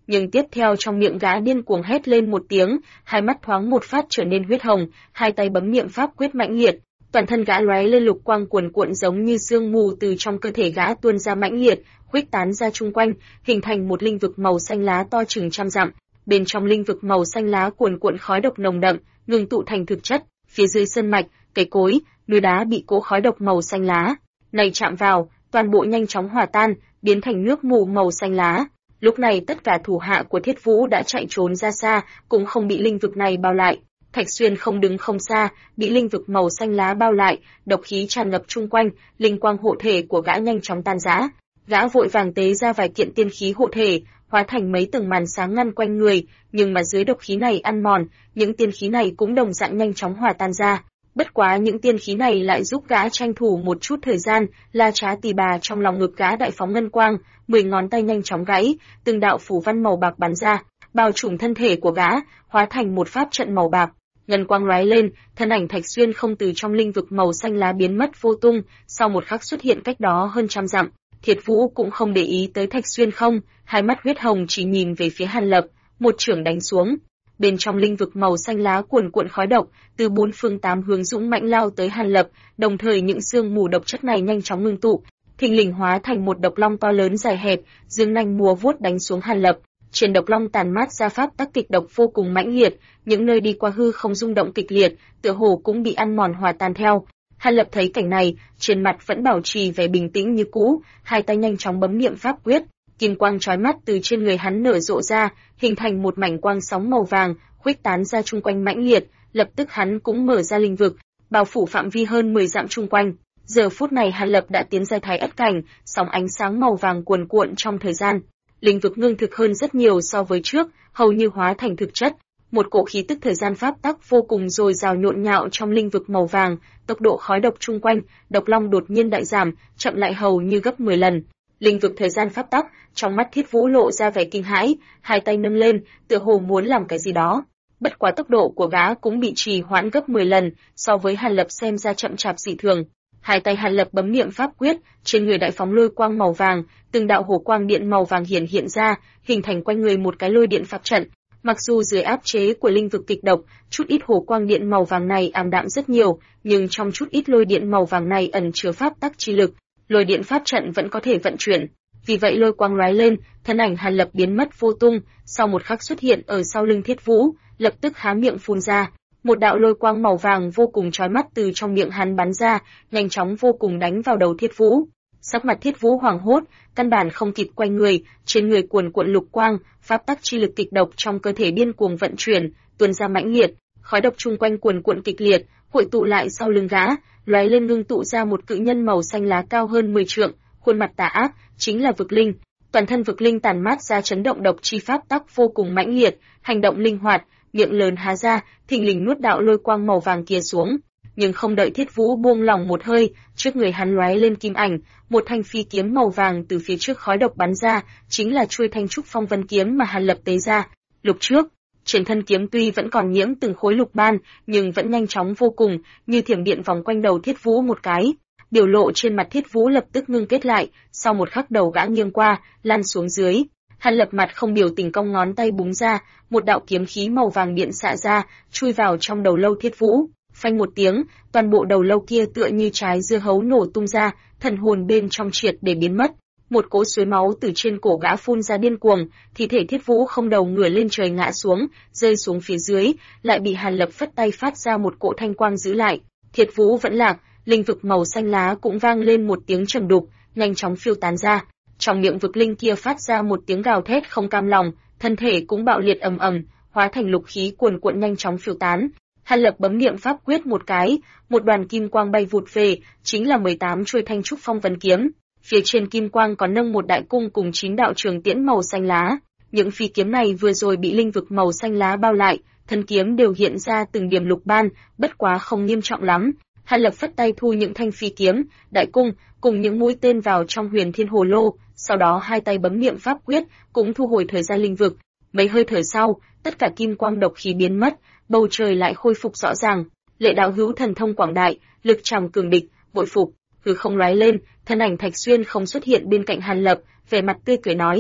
nhưng tiếp theo trong miệng gã điên cuồng hét lên một tiếng, hai mắt thoáng một phát trở nên huyết hồng, hai tay bấm niệm pháp quyết mãnh liệt, toàn thân gã lóe lên lục quang cuồn cuộn giống như sương mù từ trong cơ thể gã tuôn ra mãnh liệt, khuếch tán ra chung quanh, hình thành một linh vực màu xanh lá to chừng trăm dặm. Bên trong linh vực màu xanh lá cuồn cuộn khói độc nồng đậm, ngưng tụ thành thực chất, phía dưới sơn mạch, cây cối, núi đá bị cỗ khói độc màu xanh lá này chạm vào, toàn bộ nhanh chóng hòa tan, biến thành nước mù màu xanh lá. Lúc này tất cả thủ hạ của Thiết Vũ đã chạy trốn ra xa, cũng không bị linh vực này bao lại. Thạch Xuyên không đứng không xa, bị linh vực màu xanh lá bao lại, độc khí tràn ngập chung quanh, linh quang hộ thể của gã nhanh chóng tan rã. Gã vội vàng tế ra vài kiện tiên khí hộ thể, hóa thành mấy tầng màn sáng ngăn quanh người, nhưng mà dưới độc khí này ăn mòn, những tiên khí này cũng đồng dạng nhanh chóng hòa tan ra. Bất quá những tiên khí này lại giúp gã tranh thủ một chút thời gian, La Trá Tỳ Bà trong lòng ngực gã đại phóng ngân quang, 10 ngón tay nhanh chóng gãy, từng đạo phù văn màu bạc bắn ra, bao trùm thân thể của gã, hóa thành một pháp trận màu bạc. Ngân quang lóe lên, thân ảnh Thạch Xuyên không từ trong linh vực màu xanh lá biến mất vô tung, sau một khắc xuất hiện cách đó hơn trăm dặm. Thiệt Vũ cũng không để ý tới Thạch Xuyên không, hai mắt huyết hồng chỉ nhìn về phía Hàn Lập, một chưởng đánh xuống. Bên trong linh vực màu xanh lá cuồn cuộn khói độc, từ bốn phương tám hướng dũng mãnh lao tới Hàn Lập, đồng thời những sương mù độc chất này nhanh chóng ngưng tụ, thình lình hóa thành một độc long to lớn dài hẹp, dương nanh múa vuốt đánh xuống Hàn Lập. Trên độc long tàn mát ra pháp tắc kịch độc vô cùng mãnh liệt, những nơi đi qua hư không rung động kịch liệt, tựa hồ cũng bị ăn mòn hòa tan theo. Hàn Lập thấy cảnh này, trên mặt vẫn bảo trì vẻ bình tĩnh như cũ, hai tay nhanh chóng bấm niệm pháp quyết, kim quang chói mắt từ trên người hắn nở rộ ra, hình thành một mảnh quang sóng màu vàng, khuếch tán ra chung quanh mãnh liệt, lập tức hắn cũng mở ra linh vực, bao phủ phạm vi hơn 10 dặm chung quanh. Giờ phút này Hàn Lập đã tiến giai thái ất cảnh, sóng ánh sáng màu vàng cuồn cuộn trong thời gian. Linh vực ngưng thực hơn rất nhiều so với trước, hầu như hóa thành thực chất. Một cỗ khí tức thời gian pháp tắc vô cùng dồi dào nhộn nhạo trong linh vực màu vàng, tốc độ khói độc chung quanh, độc long đột nhiên đại giảm, chậm lại hầu như gấp 10 lần. Linh vực thời gian pháp tắc, trong mắt Thiết Vũ lộ ra vẻ kinh hãi, hai tay nâng lên, tựa hồ muốn làm cái gì đó. Bất quá tốc độ của gã cũng bị trì hoãn gấp 10 lần, so với Hàn Lập xem ra chậm chạp dị thường. Hai tay Hàn Lập bấm niệm pháp quyết, trên người đại phóng lôi quang màu vàng, từng đạo hồ quang điện màu vàng hiện ra, hình thành quanh người một cái lôi điện pháp trận. Mặc dù dưới áp chế của linh vực kịch độc, chút ít hồ quang điện màu vàng này ảm đạm rất nhiều, nhưng trong chút ít lôi điện màu vàng này ẩn chứa pháp tắc chi lực, lôi điện pháp trận vẫn có thể vận chuyển. Vì vậy lôi quang lóe lên, thân ảnh Hàn Lập biến mất vô tung, sau một khắc xuất hiện ở sau lưng Thiết Vũ, lập tức há miệng phun ra, một đạo lôi quang màu vàng vô cùng chói mắt từ trong miệng hắn bắn ra, nhanh chóng vô cùng đánh vào đầu Thiết Vũ. Sắc mặt Thiết Vũ hoảng hốt, căn bản không kịp quay người, trên người cuồn cuộn lục quang, pháp tắc chi lực kịch độc trong cơ thể điên cuồng vận chuyển, tuôn ra mãnh liệt, khói độc chung quanh cuồn cuộn kịch liệt, hội tụ lại sau lưng gã, lóe lên ngưng tụ ra một cự nhân màu xanh lá cao hơn 10 trượng, khuôn mặt tà ác, chính là Vực Linh. Toàn thân Vực Linh tàn mát ra chấn động độc chi pháp tắc vô cùng mãnh liệt, hành động linh hoạt, miệng lớn há ra, thình lình nuốt đạo lôi quang màu vàng kia xuống. Nhưng không đợi Thiết Vũ buông lỏng một hơi, trước người hắn lóe lên kim ảnh, một thanh phi kiếm màu vàng từ phía trước khói độc bắn ra, chính là chuôi Thanh Trúc Phong Vân kiếm mà Hàn Lập tế ra. Lúc trước, trên thân kiếm tuy vẫn còn nhiễm từng khối lục ban, nhưng vẫn nhanh chóng vô cùng, như thiểm điện vòng quanh đầu Thiết Vũ một cái. Biểu lộ trên mặt Thiết Vũ lập tức ngưng kết lại, sau một khắc đầu gã nghiêng qua, lăn xuống dưới. Hàn Lập mặt không biểu tình cong ngón tay búng ra, một đạo kiếm khí màu vàng điện xạ ra, chui vào trong đầu lâu Thiết Vũ. Phanh một tiếng, toàn bộ đầu lâu kia tựa như trái dưa hấu nổ tung ra, thần hồn bên trong triệt để biến mất. Một cỗ suối máu từ trên cổ gã phun ra điên cuồng, thi thể Thiết Vũ không đầu ngửa lên trời ngã xuống, rơi xuống phía dưới, lại bị Hàn Lập phất tay phát ra một cỗ thanh quang giữ lại. Thiết Vũ vẫn lạc, linh vực màu xanh lá cũng vang lên một tiếng trầm đục, nhanh chóng phiêu tán ra. Trong miệng vực linh kia phát ra một tiếng gào thét không cam lòng, thân thể cũng bạo liệt ầm ầm, hóa thành lục khí cuồn cuộn nhanh chóng phiêu tán. Hàn Lập bấm niệm pháp quyết một cái, một đoàn kim quang bay vụt về, chính là 18 chuôi Thanh Trúc Phong Vân kiếm. Phía trên kim quang có nâng một đại cung cùng 9 đạo trường tiễn màu xanh lá. Những phi kiếm này vừa rồi bị linh vực màu xanh lá bao lại, thân kiếm đều hiện ra từng điểm lục ban, bất quá không nghiêm trọng lắm. Hàn Lập phất tay thu những thanh phi kiếm, đại cung cùng những mũi tên vào trong Huyền Thiên Hồ Lô, sau đó hai tay bấm niệm pháp quyết, cũng thu hồi thời gian linh vực. Mấy hơi thở sau, tất cả kim quang độc khí biến mất, bầu trời lại khôi phục rõ ràng. Lệ đạo hữu thần thông quảng đại, lực trảm cường địch, bội phục. Hư không lóe lên, thân ảnh Thạch Xuyên không xuất hiện bên cạnh Hàn Lập, vẻ mặt tươi cười nói: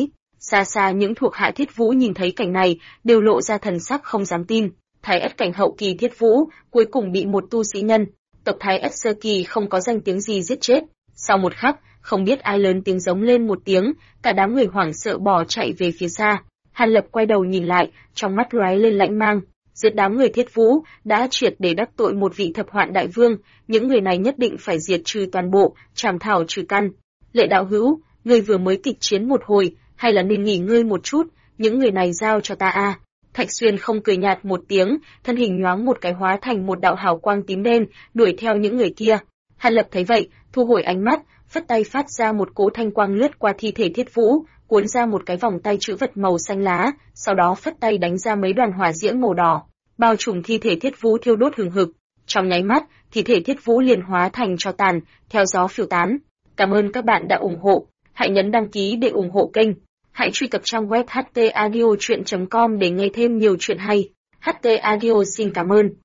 Xa xa những thuộc hạ Thiết Vũ nhìn thấy cảnh này, đều lộ ra thần sắc không dám tin. Thái Ất cảnh hậu kỳ Thiết Vũ, cuối cùng bị một tu sĩ nhân tộc Thái Ất sơ kỳ không có danh tiếng gì giết chết. Sau một khắc, không biết ai lớn tiếng giống lên một tiếng, cả đám người hoảng sợ bỏ chạy về phía xa. Hàn Lập quay đầu nhìn lại, trong mắt lóe lên lãnh mang. Giết đám người Thiết Vũ đã triệt để đắc tội một vị thập hoạn đại vương, những người này nhất định phải diệt trừ toàn bộ, trảm thảo trừ căn. Lệ đạo hữu, ngươi vừa mới kịch chiến một hồi, hay là nên nghỉ ngơi một chút, những người này giao cho ta a. Thạch Xuyên không cười nhạt một tiếng, thân hình nhoáng một cái hóa thành một đạo hào quang tím đen, đuổi theo những người kia. Hàn Lập thấy vậy, thu hồi ánh mắt, phất tay phát ra một cỗ thanh quang lướt qua thi thể Thiết Vũ, cuốn ra một cái vòng tay chữ vật màu xanh lá, sau đó phất tay đánh ra mấy đoàn hỏa diễm màu đỏ, bao trùm thi thể Thiết Vũ thiêu đốt hừng hực. Trong nháy mắt, thi thể Thiết Vũ liền hóa thành tro tàn, theo gió phiêu tán. Cảm ơn các bạn đã ủng hộ, hãy nhấn đăng ký để ủng hộ kênh. Hãy truy cập trang web htaudio.com để nghe thêm nhiều chuyện hay. HT Audio xin cảm ơn.